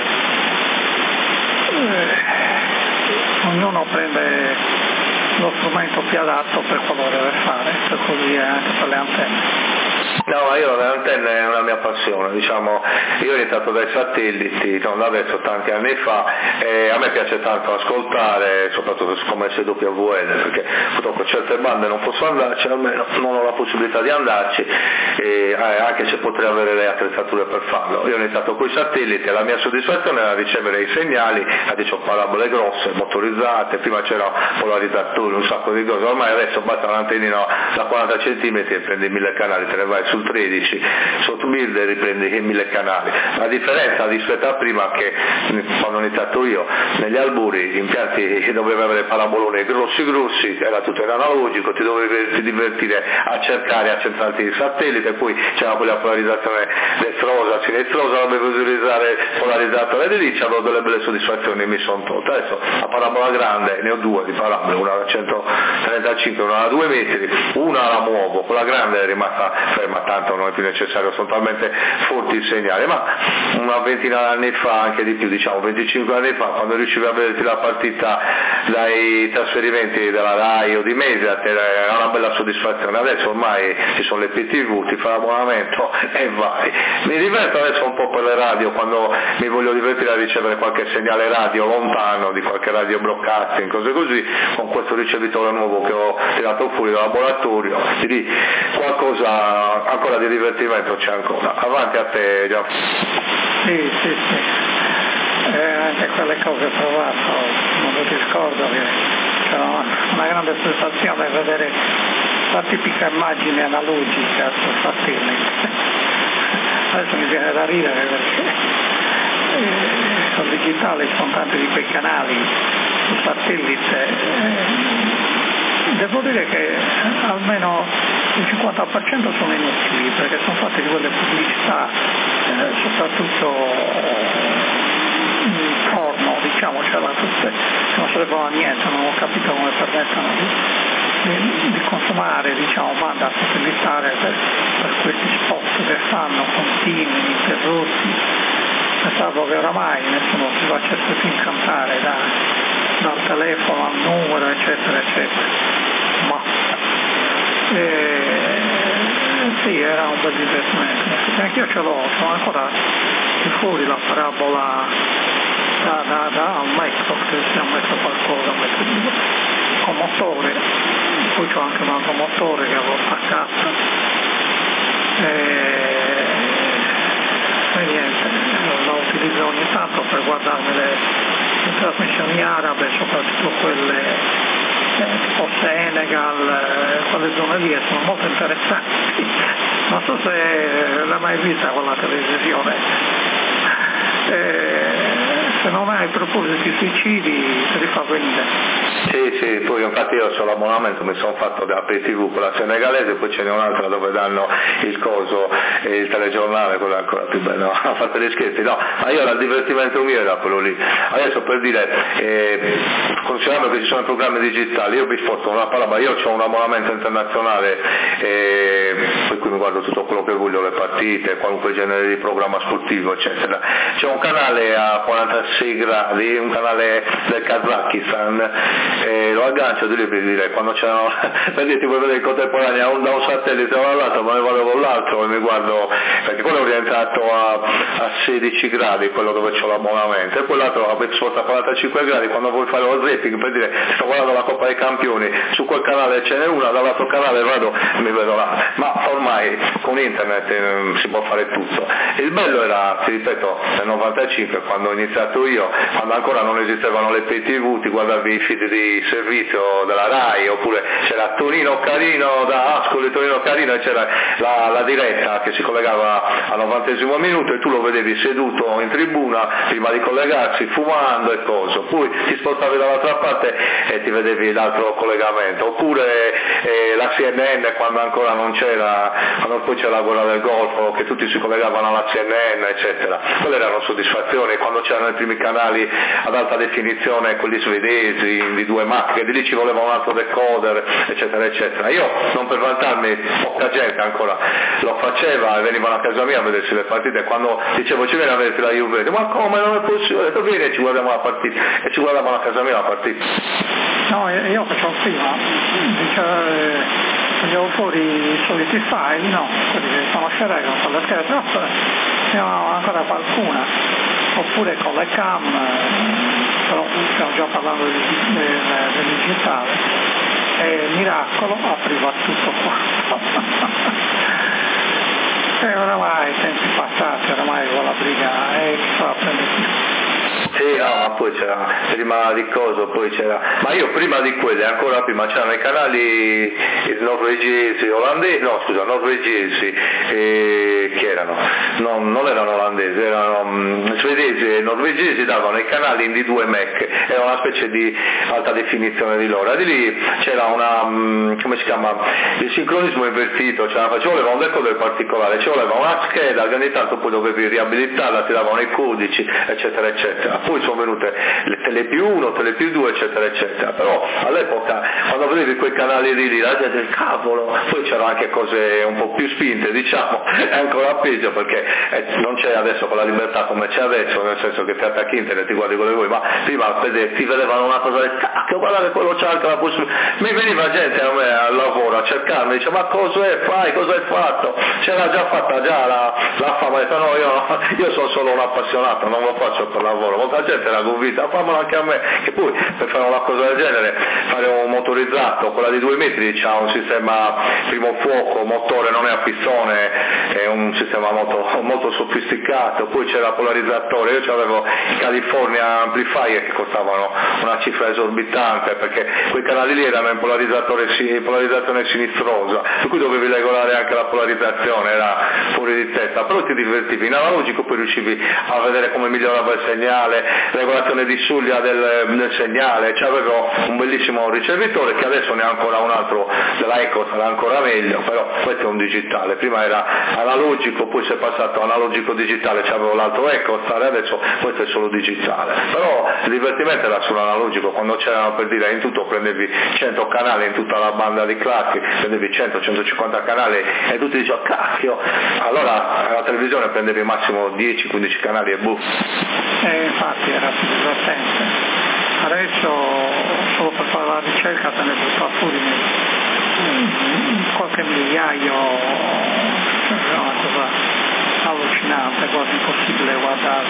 ognuno prende lo strumento più adatto per quello che deve fare, per così è anche per le antenne. No, ma io le antenne è una mia passione, diciamo, io ho iniziato dai satelliti, non da adesso, tanti anni fa, e a me piace tanto ascoltare, soprattutto come SWL, perché purtroppo certe bande non posso andarci, almeno non ho la possibilità di andarci, anche se potrei avere le attrezzature per farlo. Io ho iniziato con i satelliti e la mia soddisfazione era ricevere i segnali, adesso parabole grosse, motorizzate, prima c'era polarizzatori, un sacco di cose, ormai adesso basta un'antennina da 40 cm e prendi 1000 canali, te ne vai sul 13, sotto 1000 riprendi 1000 canali. La differenza rispetto a prima è che quando ho iniziato io, negli albori, impianti doveva avere paraboloni grossi, era tutto in analogico, ti dovevi divertire a cercare, a centrarti il satellite, poi c'era quella polarizzazione destrosa, sinistrosa, dovevo utilizzare polarizzatore di lì, avevo delle belle soddisfazioni, mi sono tolto. Adesso la parabola grande, ne ho due di parabole, una da 135, una da 2 metri, una la muovo, quella grande è rimasta ferma, tanto non è più necessario, sono talmente forti i segnali, ma una ventina d'anni fa, anche di più, diciamo 25 anni fa, quando riuscivi a vederti la partita dai trasferimenti della RAI o di Mediaset era una bella soddisfazione. Adesso ormai ci sono le PTV, ti fai l'abbonamento e vai. Mi diverto adesso un po' per le radio, quando mi voglio divertire a ricevere qualche segnale radio lontano, di qualche radio broadcasting, cose così, con questo ricevitore nuovo che ho tirato fuori dal laboratorio, di qualcosa ancora di divertimento c'è ancora. Avanti a te, già. Sì. Anche quelle cose ho provato, non mi ricordo che c'era una grande sensazione vedere la tipica immagine analogica sul satellite. Adesso mi viene da ridere perché sul digitale ci sono tanti di quei canali sul satellite. Devo dire che almeno il 50% sono inutili, perché sono fatte di quelle pubblicità, soprattutto porno, diciamo, c'era tutte, non servono a niente, non ho capito come permettono di consumare, diciamo, banda satellitare per questi spot che fanno continui, interrotti. Pensavo che oramai nessuno si facesse più incantare dal telefono al numero, eccetera, ma sì, era un bel divertimento. Anche io ce l'ho, sono ancora fuori la parabola da un metro, che si è messo qualcosa, con motore, poi c'ho anche un altro motore che avevo staccato e niente, lo utilizzo ogni tanto per guardarmi le trasmissioni arabe, soprattutto quelle tipo Senegal, quelle zone lì sono molto interessanti. Non so se l'hai mai vista con la televisione. Se non hai propositi suicidi te li fa venire. Sì, poi infatti io ho l'abbonamento, mi sono fatto da PTV quella senegalese, poi ce n'è un'altra dove danno il coso e il telegiornale, quello è ancora più bello, a fate gli scherzi, no, ma io il divertimento mio era quello lì. Adesso per dire, considerando che ci sono i programmi digitali, io vi sposto una parola, io ho un abbonamento internazionale per cui mi guardo tutto quello che voglio, le partite, qualunque genere di programma sportivo, eccetera. C'è un canale a 46 gradi, un canale del Kazakistan, lo aggancio di lì per dire, quando c'erano, per dire, ti puoi vedere in contemporanea da un satellite all'altro, ma ne vado con l'altro e mi guardo, perché quello è orientato a 16 gradi, quello dove c'ho l'abbonamento, e quell'altro sposta a 45 gradi, quando vuoi fare lo zapping, per dire, sto guardando la Coppa dei Campioni, su quel canale ce n'è una, dall'altro canale vado e mi vedo là, ma ormai con internet si può fare tutto. Il bello era, ti ripeto, nel 95, quando ho iniziato io, quando ancora non esistevano le pay TV, ti guardavi i feed di servizio della RAI, oppure c'era Torino Carino da Ascoli, Torino Carino, e c'era la diretta che si collegava al 90° minuto e tu lo vedevi seduto in tribuna prima di collegarsi, fumando e cose, poi ti spostavi dall'altra parte e ti vedevi l'altro collegamento, oppure la CNN quando ancora non c'era, quando poi c'era la guerra del Golfo, che tutti si collegavano alla CNN, eccetera. Quelle erano soddisfazioni, quando c'erano i primi canali ad alta definizione, quelli svedesi, di 2 macchine, di lì ci voleva un altro decoder, eccetera, eccetera. Io, non per vantarmi, poca gente ancora lo faceva e venivano a casa mia a vedersi le partite, quando dicevo ci viene a vederti la Juve, ma come, non è possibile, ho detto vieni e ci guardiamo la partita, e ci guardavano a casa mia la partita. No, io facevo prima, prendevo fuori i soliti file, no, quelli che conoscerei con le schede, però ne ho ancora qualcuna, oppure con le cam, però stiamo già parlando del digitale, e miracolo apriva tutto qua. E oramai i tempi passati, oramai con la briga extra prende più. Sì, no, ma poi c'era, prima di coso, poi c'era, ma io prima di quelle, ancora prima, c'erano i canali norvegesi, olandesi, no scusa, norvegesi, che erano, non erano olandesi, erano svedesi e norvegesi, davano i canali in D2 MEC, era una specie di alta definizione di loro, e di lì c'era una, come si chiama, il sincronismo invertito, cioè, ci voleva un decoder particolare, ci voleva una scheda che ogni tanto poi dovevi riabilitarla, ti davano i codici, eccetera, eccetera. Poi sono venute le Tele più 1, Tele più 2, eccetera, eccetera, però all'epoca quando vedevi quei canali lì, la gente del cavolo, poi c'erano anche cose un po' più spinte, diciamo, è ancora peggio perché non c'è adesso con la libertà come c'è adesso, nel senso che ti attacchi internet, ti guardi quello che vuoi, ma prima ti vedevano una cosa del cacchio, guardate quello c'ha anche la possibilità, mi veniva gente a me al lavoro a cercarmi, dice ma cosa fai, cosa hai fatto, c'era già fatta già la fama, detto no, io sono solo un appassionato, non lo faccio per lavoro, molta gente era convinta, fammelo anche a me, che poi per fare una cosa del genere, fare un motorizzato, quella di 2 metri c'ha un sistema primo fuoco, motore non è a pistone, è un sistema molto sofisticato, poi c'era il polarizzatore, io avevo i California Amplifier che costavano una cifra esorbitante, perché quei canali lì erano in polarizzazione sinistrosa, per cui dovevi regolare anche la polarizzazione, era fuori di testa, però ti divertivi, in analogico poi riuscivi a vedere come migliorava il segnale, regolazione di suglia del segnale, avevo un bellissimo ricevitore che adesso ne ha ancora un altro della Eco, sarà ancora meglio, però questo è un digitale, prima era analogico, poi si è passato analogico digitale, c'avevo l'altro Eco, adesso questo è solo digitale, però il divertimento era sull'analogico, quando c'erano, per dire, in tutto prendevi 100 canali in tutta la banda di classi, prendevi 100-150 canali e tutti dicevano cacchio, allora alla televisione prendevi massimo 10-15 canali e buff. Infatti era più divertente. Adesso solo per fare la ricerca te ne butta fuori qualche migliaio, è una cosa allucinante, quasi impossibile guardare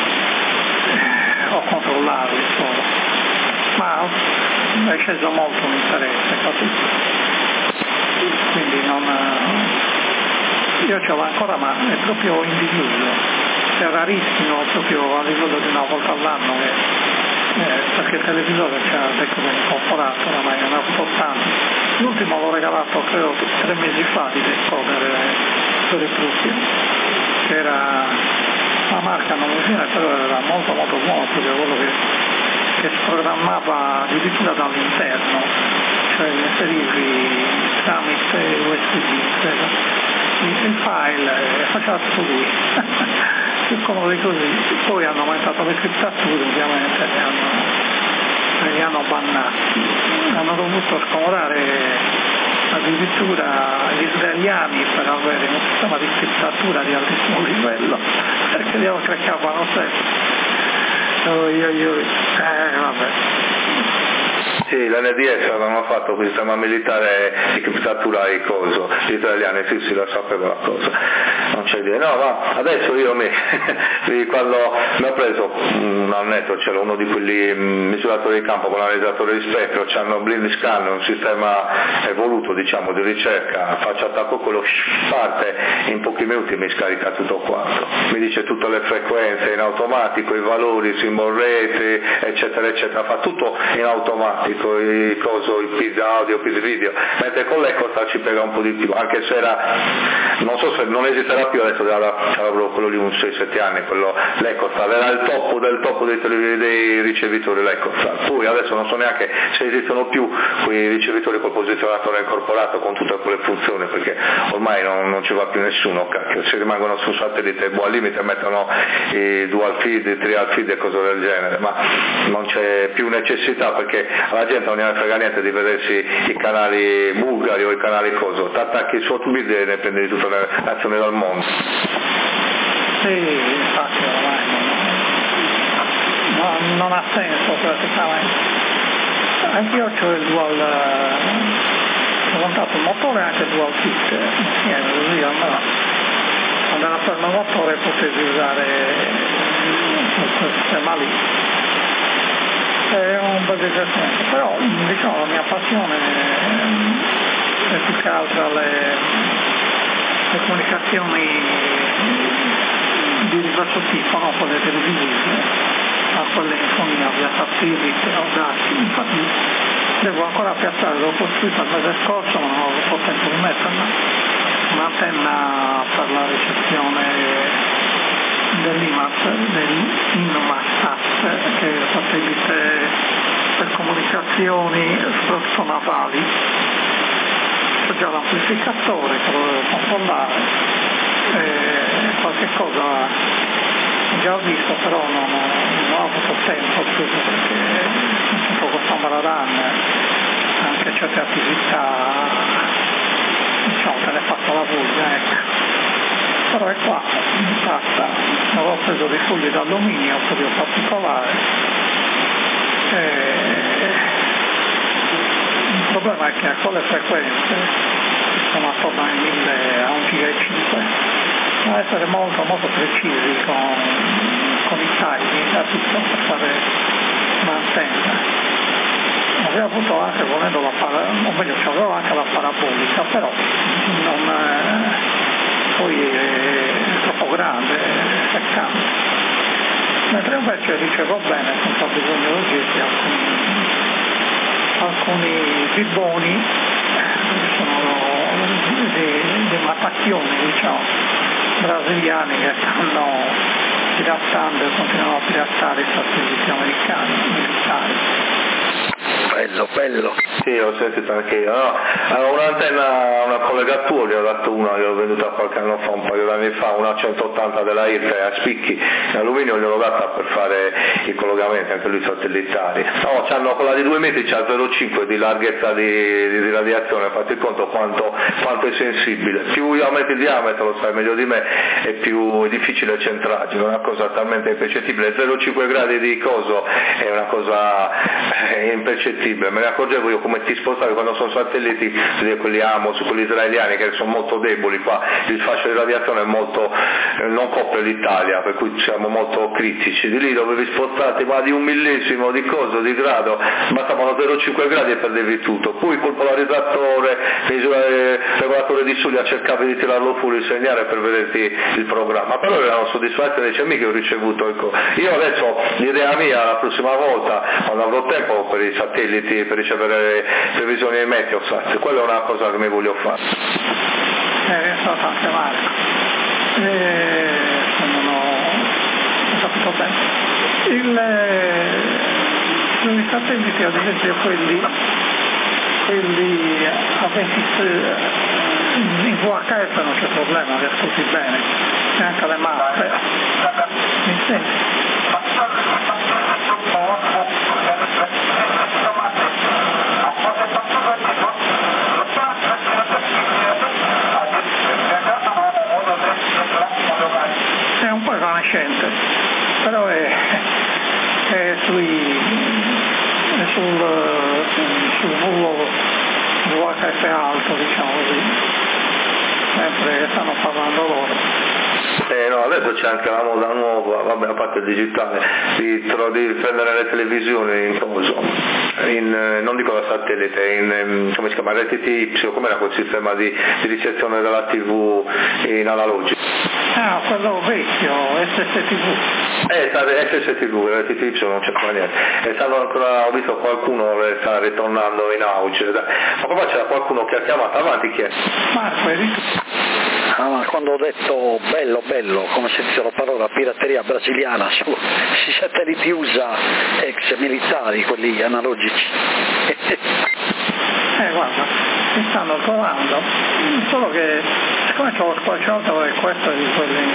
o controllarli solo. Ma è sceso molto l'interesse, capito? Quindi io ce l'ho ancora, ma è proprio in diminuto. È rarissimo, proprio a livello di una volta all'anno, perché il televisore c'era il decoder incorporato, ormai ne ho avuto tanti. L'ultimo l'ho regalato credo 3 mesi fa di decoder per il Prussia, che era la marca non mi viene, però era molto molto buono, perché quello che si programmava addirittura dall'interno, cioè inserivi tramite USB, il file faceva tutto lui. Più comodi così, poi hanno aumentato le criptature ovviamente, li hanno bannati, hanno dovuto scomodare addirittura gli israeliani per avere un sistema di criptatura di altissimo livello, perché li craccavano sempre. Vabbè. Sì, l'NDS avevano fatto questo sistema militare di criptatura e coso, gli italiani sì, la sapevo la cosa, non c'è idea. No, ma adesso io quando mi ho preso un annetto, c'era uno di quelli misuratori di campo con l'analizzatore di spettro, c'hanno blind scan, un sistema evoluto diciamo di ricerca, faccio attacco quello, parte in pochi minuti mi scarica tutto quanto, mi dice tutte le frequenze in automatico, i valori, symbol rate, eccetera eccetera, fa tutto in automatico, i feed audio, feed video, mentre con l'Ecostar ci pega un po' di più, anche se era, non so se non esisterà più adesso, avevo quello lì un 6-7 anni, quello l'Ecostar era il top del top dei ricevitori l'Ecostar, poi adesso non so neanche se esistono più quei ricevitori col posizionatore incorporato con tutte quelle funzioni, perché ormai non ci va più nessuno, cacchio, se rimangono su satellite al limite mettono i dual feed, i trial feed e cose del genere, ma non c'è più necessità perché alla gente non ne frega niente di vedersi i canali bulgari o i canali coso, t'attacchi il suo feed e ne prendi di tutte le nazioni del mondo. Sì, infatti ormai non ha senso praticamente. Anche io ho il dual, ho montato il motore e anche il dual kit insieme, così almeno quando era fermo il motore potevi usare quel sistema lì. È un bel divertimento, però diciamo la mia passione è più che altro le comunicazioni di diverso tipo, no? Quelle televisive, a quelle infonia via satellite o dati. Infatti devo ancora piazzare, l'ho costruita il mese scorso ma non ho avuto tempo di metterla, un'antenna per la ricezione dell'Inmarsat, che è il satellite per comunicazioni soprattutto navali. C'è già l'amplificatore che lo devo controllare, qualche cosa già ho visto, però non ho avuto tempo tutto perché appunto con Sambara Run anche certe attività diciamo te ne faccio la voglia, ecco. Però è qua, basta, ho preso dei fogli d'alluminio un po' particolare. Il problema è che a quelle frequenze sono attorno ai 1000 a 1,5 giga, bisogna essere molto precisi con i tagli da tutto per fare un'antenna. Avevo avuto anche volendo o meglio c'avevo anche la parabolica, però poi è troppo grande, è seccante. Mentre invece dicevo bene, senza bisogno di oggetti, alcuni bibboni sono dei matacchioni, diciamo, brasiliani che stanno pirattando e continuano a pirattare i satelliti americani, militari. Bello. Sì, ho sentito anche io. No, avevo un'antenna, una collegatura, gli ho dato una, gliel'ho venduta qualche anno fa, un paio di anni fa, una 180 della IRFE a spicchi, in alluminio gliel'ho data per fare i collegamenti, anche lui satellitari. No, c'hanno quella di 2 metri, c'ha 0,5 di larghezza di radiazione, fate il conto quanto è sensibile. Più aumenti il diametro, lo sai meglio di me, è più difficile centrarci, è una cosa talmente impercettibile. 0,5 gradi di coso è una cosa impercettibile, me ne accorgevo io come ti spostavi quando sono satelliti, quelli Amos, quelli israeliani che sono molto deboli qua, il fascio di radiazione è molto, non copre l'Italia, per cui siamo molto critici, di lì dovevi spostarti ma di 1 millesimo di coso, di grado, bastavano 0,5 gradi e perdevi tutto, poi col polarizzatore, il regolatore di Suglia cercavi di tirarlo fuori il segnale per vederti il programma, però erano soddisfatti e dice mica ho ricevuto io adesso l'idea mia la prossima volta quando avrò tempo per i satelliti per ricevere previsioni di Meteosat, quella è una cosa che mi voglio fare. So anche Marco, non ho capito bene. I satelliti ad esempio quelli a 26 in VHF non c'è problema, li ascolti bene, e anche le mappe. Mi senti? È un po' evanescente, però è sul VHF alto, diciamo così, sempre che stanno parlando loro. No, adesso c'è anche la moda nuova, vabbè, a parte il digitale, di prendere le televisioni in coso, non dico da satellite, come si chiama, RTTY, come era quel sistema di ricezione della TV in analogico? Ah, quello vecchio, SSTV. SSTV, RTTY non c'è più niente. E stanno ancora, ho visto qualcuno le sta ritornando in auge, ma poi c'era qualcuno che ha chiamato, avanti chi è? Marco, hai visto? Quando ho detto bello, come se dissero parola pirateria brasiliana sui satelliti USA ex militari, quelli analogici. Guarda, mi stanno trovando, solo che siccome c'ho squarciato e questo di quelli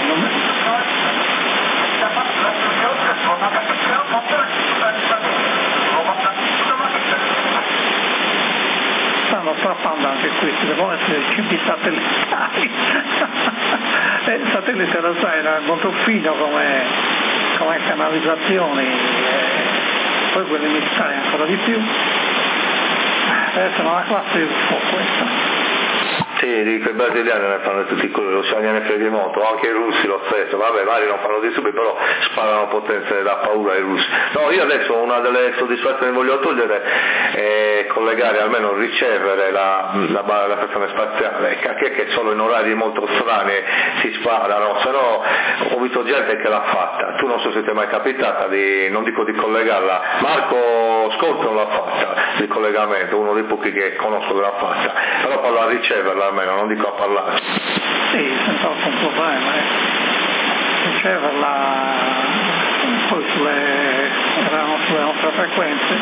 stanno strappando anche questi, devono essere i cibi satellitari. Il satellite lo sai, era molto fino come canalizzazioni, poi quelli militari ancora di più. Deve essere una classe di UFO questa. Sì, dico i brasiliani ne fanno tutti quelli, lo gliene frega molto, anche i russi lo stesso, vabbè, magari non fanno disturbi, però sparano potenze da paura ai russi. No, io adesso una delle soddisfazioni che voglio togliere è collegare, almeno ricevere la stazione spaziale, che solo in orari molto strani si sparano, se no ho visto gente che l'ha fatta, tu non so se ti è mai capitata non dico di collegarla, Marco Scotti non l'ha fatta, il collegamento, uno dei pochi che conosco che l'ha fatta, però parlo a riceverla almeno, non dico a parlare. Sì, senza alcun problema, riceverla, poi erano sulle nostre frequenze,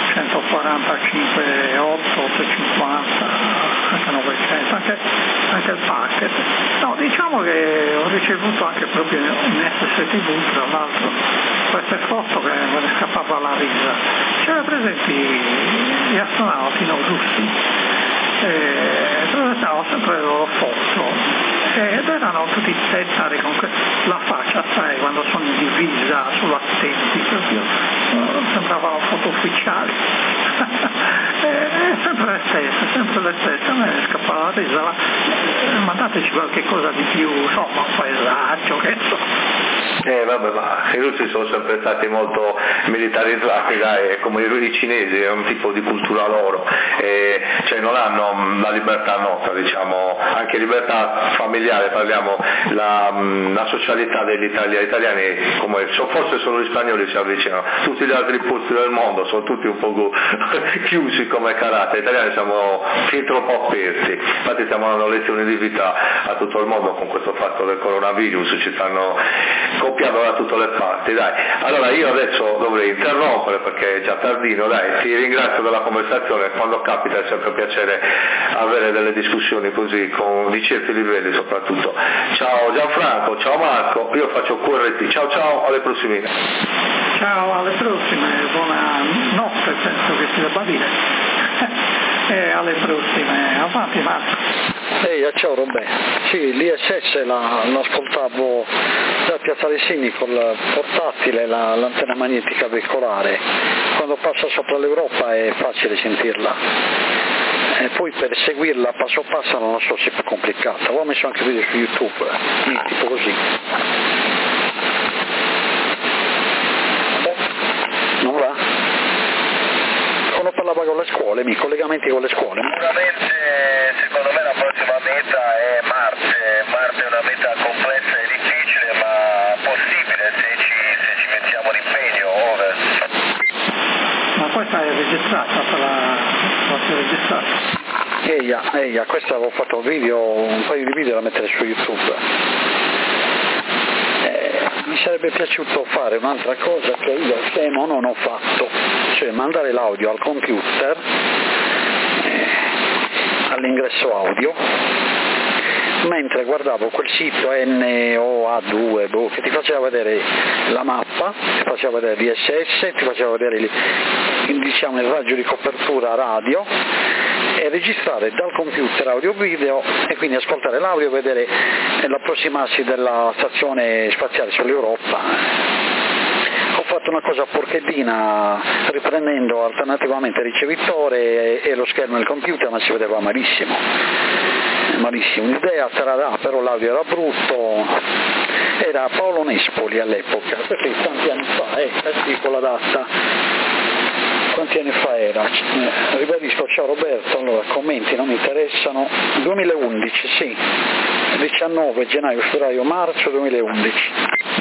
145, 8, 850, anche 900, anche il packet. No, diciamo che ho ricevuto anche proprio in SSTV, tra l'altro, queste foto che me ne scappava la risa. C'erano presenti gli astronauti russi, presentavano sempre le loro foto ed erano tutti tettari con la faccia, sai, quando sono in divisa sull'attenti, proprio sembravano foto ufficiali. Sempre le stesse, a me ne scappava la risa, mandateci qualche cosa di più, insomma, un paesaggio, che so. Vabbè, ma i russi sono sempre stati molto militarizzati, dai, come i cinesi, è un tipo di cultura loro, cioè non hanno la libertà nostra, diciamo, anche libertà familiare, parliamo, la socialità degli italiani, come forse solo gli spagnoli si avvicinano, tutti gli altri posti del mondo sono tutti un po' chiusi come carattere, gli italiani siamo fin troppo aperti, infatti stiamo dando lezioni di vita a tutto il mondo con questo fatto del coronavirus, ci stanno copiando da tutte le parti, dai. Allora io adesso dovrei interrompere perché è già tardino, dai, ti ringrazio della conversazione, quando capita è sempre un piacere avere delle discussioni così di certi livelli soprattutto. Ciao Gianfranco, ciao Marco, io faccio QRT, ciao, alle prossime. Ciao, alle prossime, buona notte, penso che si debba dire. E alle prossime, avanti Marco. Ciao Robè, sì, l'ISS l'ascoltavo da Piazza Resini col portatile, l'antenna magnetica veicolare, quando passa sopra l'Europa è facile sentirla, e poi per seguirla passo passo non so se è più complicata, avevo messo anche video su YouTube, tipo così. Non va? Quando parlava con le scuole, i collegamenti con le scuole. Sicuramente secondo me la prossima meta è Marte è una meta complessa e difficile ma possibile se ci mettiamo l'impegno. Over. Ma questa è registrata, registrata? Questa avevo fatto un paio di video da mettere su YouTube. Mi sarebbe piaciuto fare un'altra cosa che io temo non ho fatto, cioè mandare l'audio al computer, all'ingresso audio, mentre guardavo quel sito NOA2 che ti faceva vedere la mappa, ti faceva vedere l'ISS, ti faceva vedere il raggio di copertura radio, e registrare dal computer audio video e quindi ascoltare l'audio e vedere l'approssimarsi della stazione spaziale sull'Europa. Ho fatto fatto una cosa porcheddina riprendendo alternativamente il ricevitore e lo schermo del computer, ma si vedeva malissimo, l'idea tararà, però l'audio era brutto. Era Paolo Nespoli all'epoca, perché tanti anni fa, con la data, quanti anni fa era? Ribadisco, ciao Roberto, allora commenti non mi interessano, 2011, sì, 19 gennaio, febbraio, marzo 2011.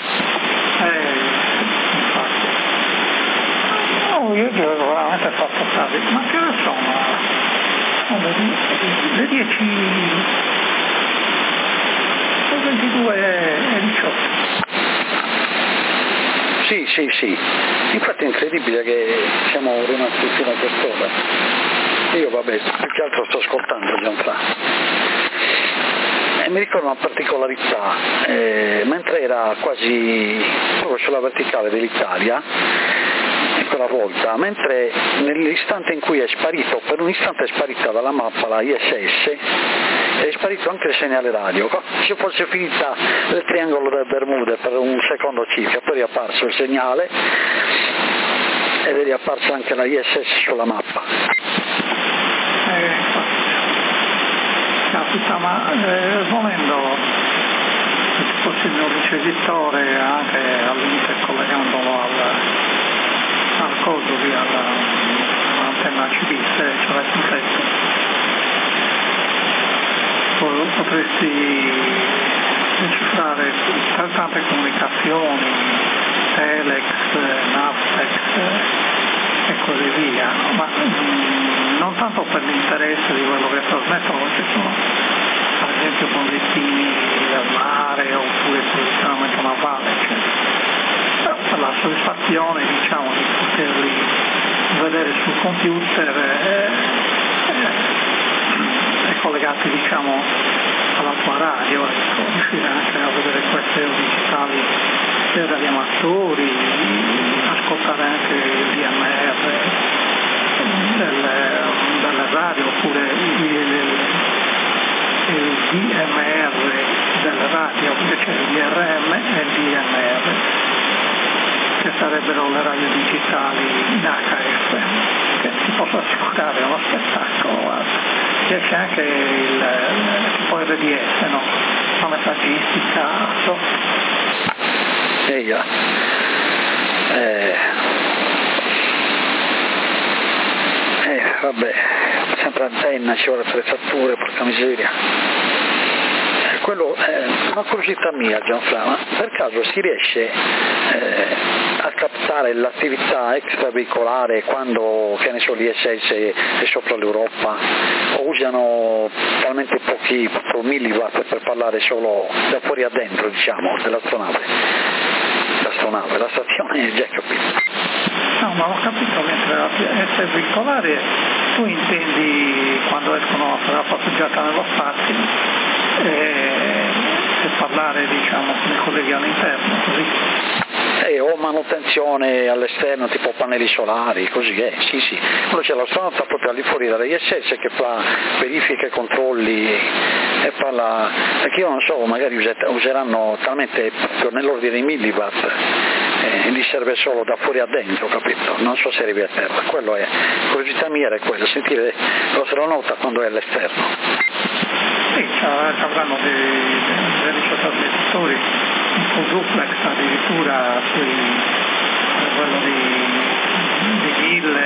Io ti avevo veramente fatto tardi, ma che ore sono? Le 10, le 22 e 18. Sì, infatti è incredibile che siamo rimasti fino a quest'ora. Io vabbè, più che altro sto ascoltando Gianfra. Mi ricordo una particolarità, mentre era quasi proprio sulla verticale dell'Italia, quella volta, mentre nell'istante in cui è sparito, per un istante è sparita dalla mappa la ISS, è sparito anche il segnale radio, se fosse finita il triangolo del Bermude per un secondo circa, poi è apparso il segnale ed è riapparsa anche la ISS sulla mappa. Capita, ma volendo se ci fosse il mio ricevitore anche al limite collegandolo al coso lì all'antenna CB, se ce l'hai sul tetto, potresti decifrare tante comunicazioni, telex, navtex e così via, ma non tanto per l'interesse di quello che trasmettono, ci sono ad esempio bollettini del mare oppure posizionamento navale, eccetera, per la soddisfazione diciamo di poterli vedere sul computer e collegati diciamo alla tua radio, riuscire anche a vedere queste digitali dei radioamatori, ascoltare anche il DMR delle radio oppure il DMR delle radio, invece il DRM e il DMR, che sarebbero le radio digitali in HF, che ti posso assicurare uno spettacolo. Riesce anche il tipo RDS, no? La messaggistica vabbè, sempre antenna, ci vuole attrezzature, porca miseria. Quello è una curiosità mia, Gianfra, ma per caso si riesce a captare l'attività extraveicolare quando, che ne so, l'ISS è sopra l'Europa, o usano talmente pochi milliwatt per parlare solo da fuori a dentro, diciamo, dell'astronave? La stazione è già capito. No, ma ho capito, mentre extraveicolare tu intendi quando escono a fare la passeggiata nello spazio e parlare diciamo con i colleghi all'interno, così. O manutenzione all'esterno tipo pannelli solari, così è, sì. Quello c'è l'astronauta proprio al di fuori dalla ISS che fa verifiche, controlli e parla, perché io non so, magari useranno talmente proprio nell'ordine dei milliwatt, gli serve solo da fuori a dentro, capito? Non so se arrivi a terra, quello è, curiosità mia era quella, sentire l'astronauta quando è all'esterno. Sì, avranno dei radiotrasmettitori, un po' duplex addirittura quello di 1000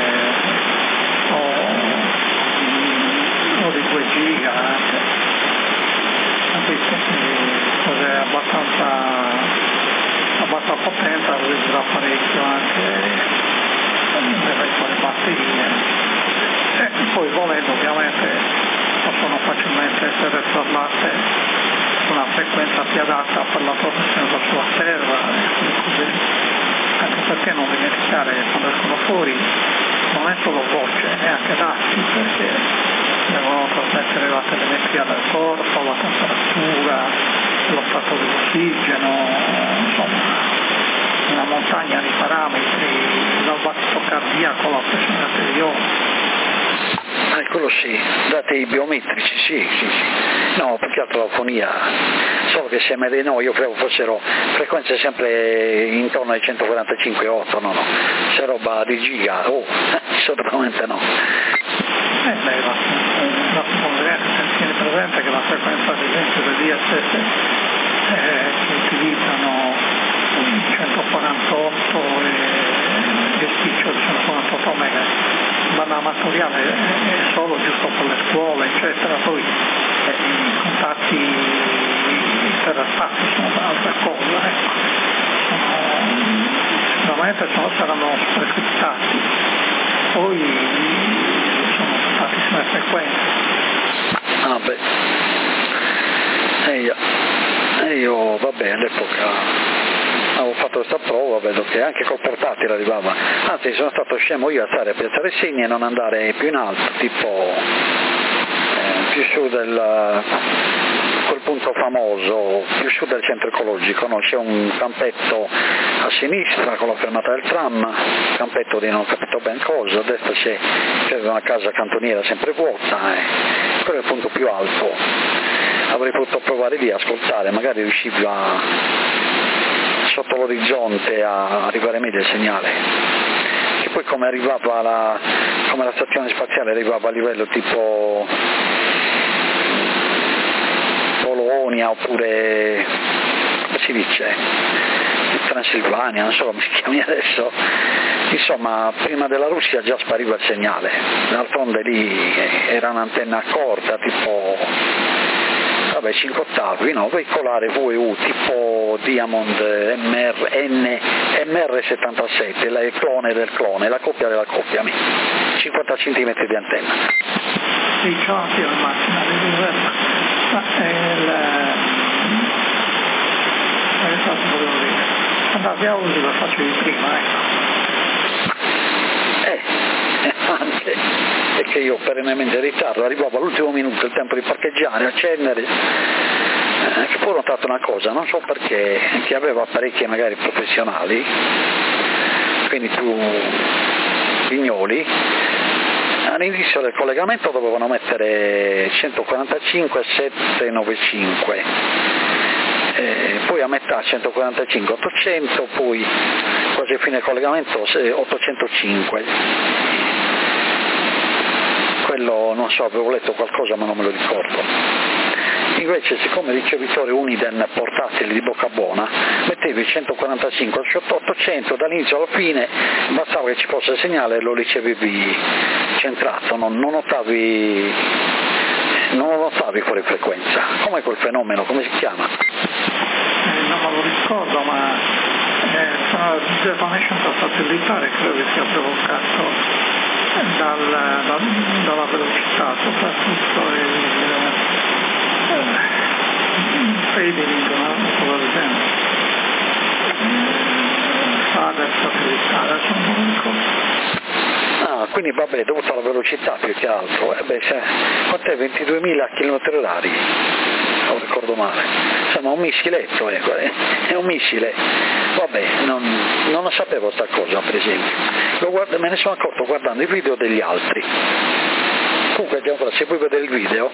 o di 2 giga anche, capito? Cose abbastanza potenza, userà parecchio anche le batterie e poi volendo ovviamente possono facilmente essere trasmesse su una frequenza più adatta per la trasmissione sulla terra e così. Anche perché non dimenticare quando escono fuori non è solo voce, è anche dati, perché devono trasmettere la telemetria del corpo, la temperatura, lo stato dell'ossigeno, insomma una montagna di parametri, dal battito cardiaco alla pressione arteriosa. Quello sì, dati biometrici, sì. No, più che altro la fonia, solo che no, io credo fossero frequenze sempre intorno ai 145.8, no, se roba di giga, assolutamente no. La tiene presente che la frequenza ad esempio del DSS che utilizzano 148 e il spiccio di 148 MHz, banda amatoriale è solo giusto per le scuole, eccetera, poi i contatti terraspazio sono un'altra cosa, sicuramente saranno precipitati, poi sono tantissime frequenze. Io vabbè, all'epoca avevo fatto questa prova, vedo che anche col portatile arrivava, anzi sono stato scemo io a stare a Piazza Resini e non andare più in alto, tipo più su del quel punto famoso, più su del centro ecologico, no? C'è un campetto a sinistra con la fermata del tram, campetto di non capito ben cosa, a destra c'è una casa cantoniera sempre vuota, quello è il punto più alto, avrei potuto provare lì a ascoltare, magari riusciva sotto l'orizzonte a arrivare meglio il segnale, che poi come la stazione spaziale arrivava a livello tipo Polonia oppure come si dice Transilvania, non so come si chiami adesso, insomma prima della Russia già spariva il segnale, d'altronde lì era un'antenna corta tipo 5 ottavi, no? Veicolare VEU tipo Diamond MR77, il clone del clone, la coppia della coppia, 50 cm di antenna. Sì, c'ho anche io l'immagine di livello, ma volevo dire, andate a uso lo faccio di prima, anche perché io perennemente in ritardo, arrivavo all'ultimo minuto, il tempo di parcheggiare, accendere, che poi ho notato una cosa, non so perché, chi aveva apparecchi magari professionali, quindi più pignoli, all'inizio del collegamento dovevano mettere 145 795, poi a metà 145 800, poi quasi a fine collegamento 805. Quello non so, avevo letto qualcosa ma non me lo ricordo. Invece siccome il ricevitore Uniden portatile di Boccabuona mettevi 145 800, dall'inizio alla fine bastava che ci fosse il segnale e lo ricevevi centrato, non notavi fuori frequenza. Com'è quel fenomeno? Come si chiama? Non me lo ricordo, ma sono detonation satellitare, credo che sia provocato dalla velocità, soprattutto il fading, una cosa del genere, fader satellitare, non lo ricordo. Quindi vabbè, dovuto alla velocità più che altro, quant'è? 22.000 km/h, non ricordo male, insomma un missiletto, è un missile, vabbè, non lo sapevo sta cosa per esempio, me ne sono accorto guardando i video degli altri. Comunque ancora, se puoi vedere il video,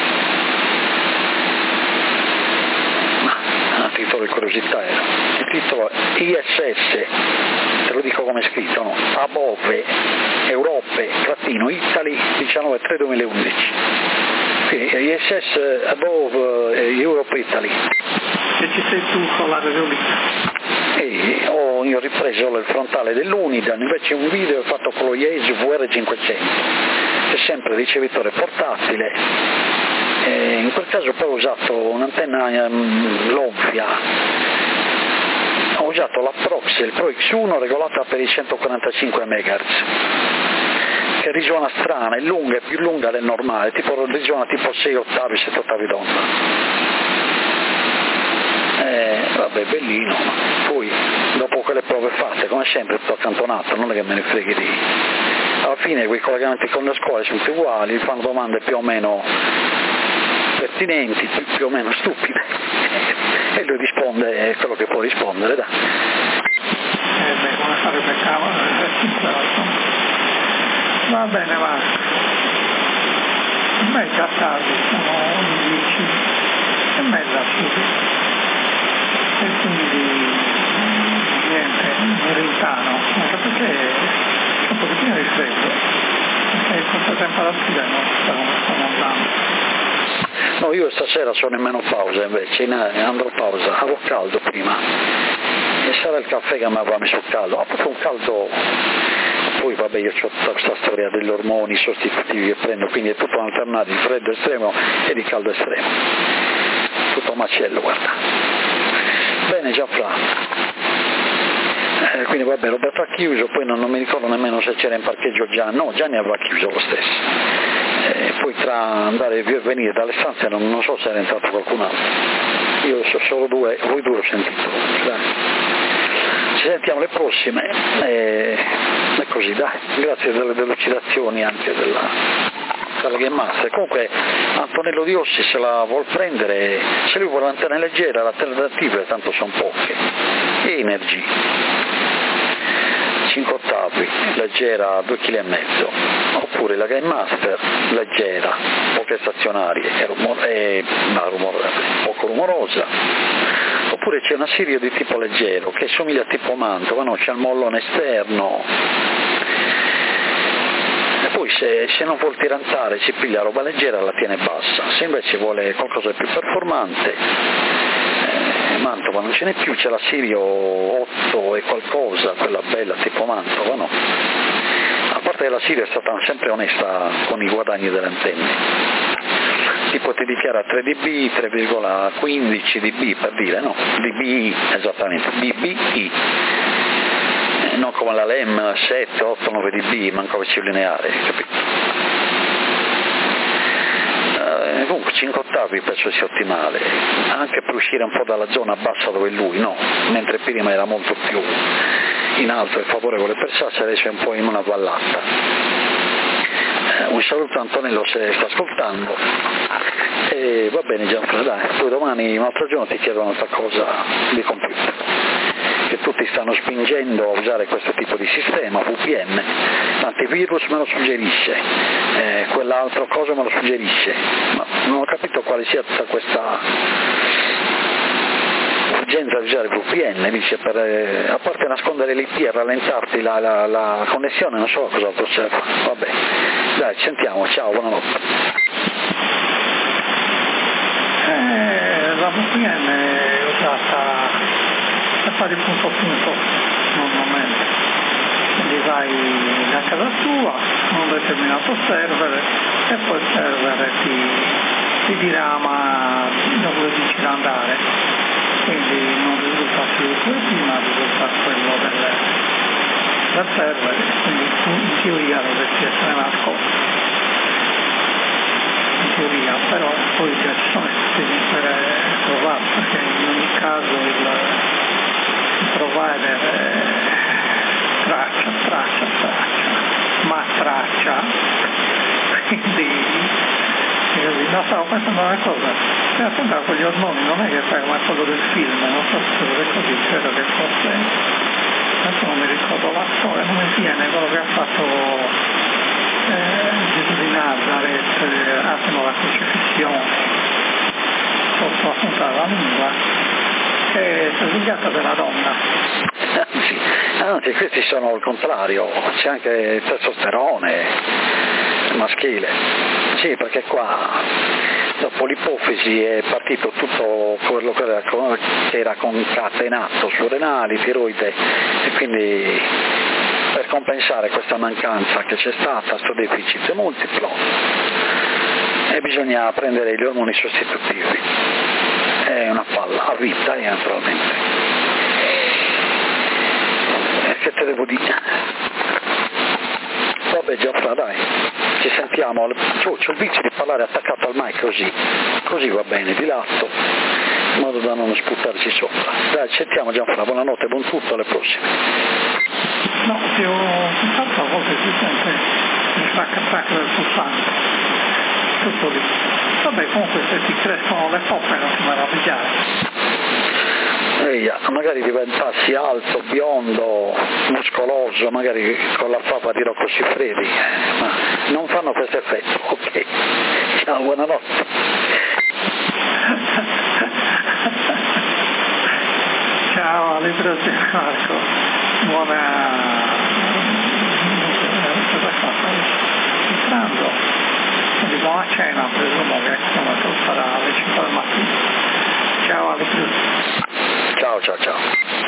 a titolo di curiosità il titolo ISS, te lo dico come è scritto, no? Above Europe Italy 19/3/2011, quindi ISS Above Europe Italy. E ci sei tu con la radiolina? Io ho ripreso il frontale dell'Uniden, invece un video è fatto con lo Yaesu VR500, che è sempre ricevitore portatile, in quel caso poi ho usato un'antenna Lovia, ho usato la Prox, il Pro X1 regolata per i 145 MHz, che risuona strana, è lunga, è più lunga del normale, tipo risuona tipo 6 ottavi, 7 ottavi d'onda. Vabbè, bellino, poi dopo quelle prove fatte, come sempre tutto accantonato, non è che me ne freghi lì. Alla fine quei collegamenti con le scuole sono tutti uguali, fanno domande più o meno pertinenti, più o meno stupide, e lui risponde quello che può rispondere, dai. Come sarebbe cavolo, va bene, va. ormai è già tardi, sono 11:30 subito, e quindi niente, mi rintano, anche perché c'è un pochettino di freddo, perché questa temperatura non sta come stiamo andando. No, io stasera sono in menopausa invece, andrò pausa, avevo caldo prima, e sarà il caffè che mi aveva messo caldo, ha proprio un caldo. Poi vabbè, io ho tutta questa storia degli ormoni sostitutivi che prendo, quindi è tutto un alternato di freddo estremo e di caldo estremo, tutto un macello, guarda. Bene Gianfra, quindi vabbè, Roberto ha chiuso, poi non mi ricordo nemmeno se c'era in parcheggio Gianni aveva chiuso lo stesso, poi tra andare via e venire dalle stanze non so se era entrato qualcun altro, io so solo voi due ho sentito, dai. Ci sentiamo le prossime e così, dai, grazie delle delucidazioni anche della Game Master. Comunque Antonello Di Ossi se la vuol prendere, se lui vuole l'antenna leggera, le alternative tanto sono poche. Energy 5 ottavi, leggera 2,5 kg, oppure la Game Master leggera, poche stazionarie poco rumorosa, oppure c'è una Sirio di tipo leggero che somiglia a tipo Mantova, no? C'è il mollone esterno, e poi se non vuol tirantare si piglia roba leggera, la tiene bassa. Se invece vuole qualcosa di più performante, Mantova non ce n'è più, c'è la Sirio 8 e qualcosa, quella bella tipo Mantova, no? A parte che la Sirio è stata sempre onesta con i guadagni delle antenne, tipo ti dichiara 3 dB, 3,15 dB per dire, no? dBi, esattamente, dBi, non come la LEM 7, 8, 9 dB, manco PC lineare, capito? Comunque 5 ottavi penso sia ottimale, anche per uscire un po' dalla zona bassa dove è lui, no? Mentre prima era molto più in alto e favorevole per Sassi, adesso è un po' in una vallata. Un saluto a Antonello se sta ascoltando, e va bene Gianfranco, dai, poi domani un altro giorno ti chiedo un'altra cosa di computer, che tutti stanno spingendo a usare questo tipo di sistema, VPN, l'antivirus me lo suggerisce, quell'altro cosa me lo suggerisce, ma non ho capito quale sia tutta questa urgenza di usare VPN, dice, a parte nascondere l'IP e rallentarti la connessione, non so cos'altro serve, vabbè, dai, ci sentiamo, ciao, buonanotte. La VPN è usata per fare il punto a punto normalmente, quindi vai a casa tua con un determinato server e poi il server ti dirama dove dici da andare, quindi non risulta più il tuo IP ma risulta quello del server, quindi tu in teoria dovresti essere nascosto, in teoria, però poi già ci sono sistemi per provare, perché in ogni caso il provider traccia, quindi no, stavo pensando a una cosa, per attendere con gli ormoni non è che fai come quello del film, non so se è così, credo che forse, adesso non mi ricordo l'attore, non mi viene quello che ha fatto Gesù di Nazareth, attimo la crocifissione sotto la punta della lingua, che si è svegliata della donna. Sì, anzi questi sono il contrario, c'è anche il testosterone maschile, sì, perché qua dopo l'ipofisi è partito tutto quello che era concatenato su renali, tiroide, e quindi per compensare questa mancanza che c'è stata, questo deficit multiplo, e bisogna prendere gli ormoni sostitutivi, è una palla a vita naturalmente. Che te devo dire? Vabbè Gianfranco, dai, ci sentiamo, c'ho il vizio di parlare attaccato al mic così va bene, di lato, in modo da non sputtarsi sopra. Dai, ci sentiamo Gianfranco, buonanotte, buon tutto, alle prossime. No, intanto a volte si sente il track del pulsante, tutto lì. Vabbè, comunque se ti crescono le poppe non ti meravigliare. Magari diventassi alto, biondo, muscoloso, magari con la fava di Rocco Siffredi, ma non fanno questo effetto, ok? Ciao, buonanotte. Ciao, alle prossime Marco. Buona... cosa fa? Entrando. Dico a cena, presumo che sarà alle 5 del mattino. Ciao, alle prossime. Ciao.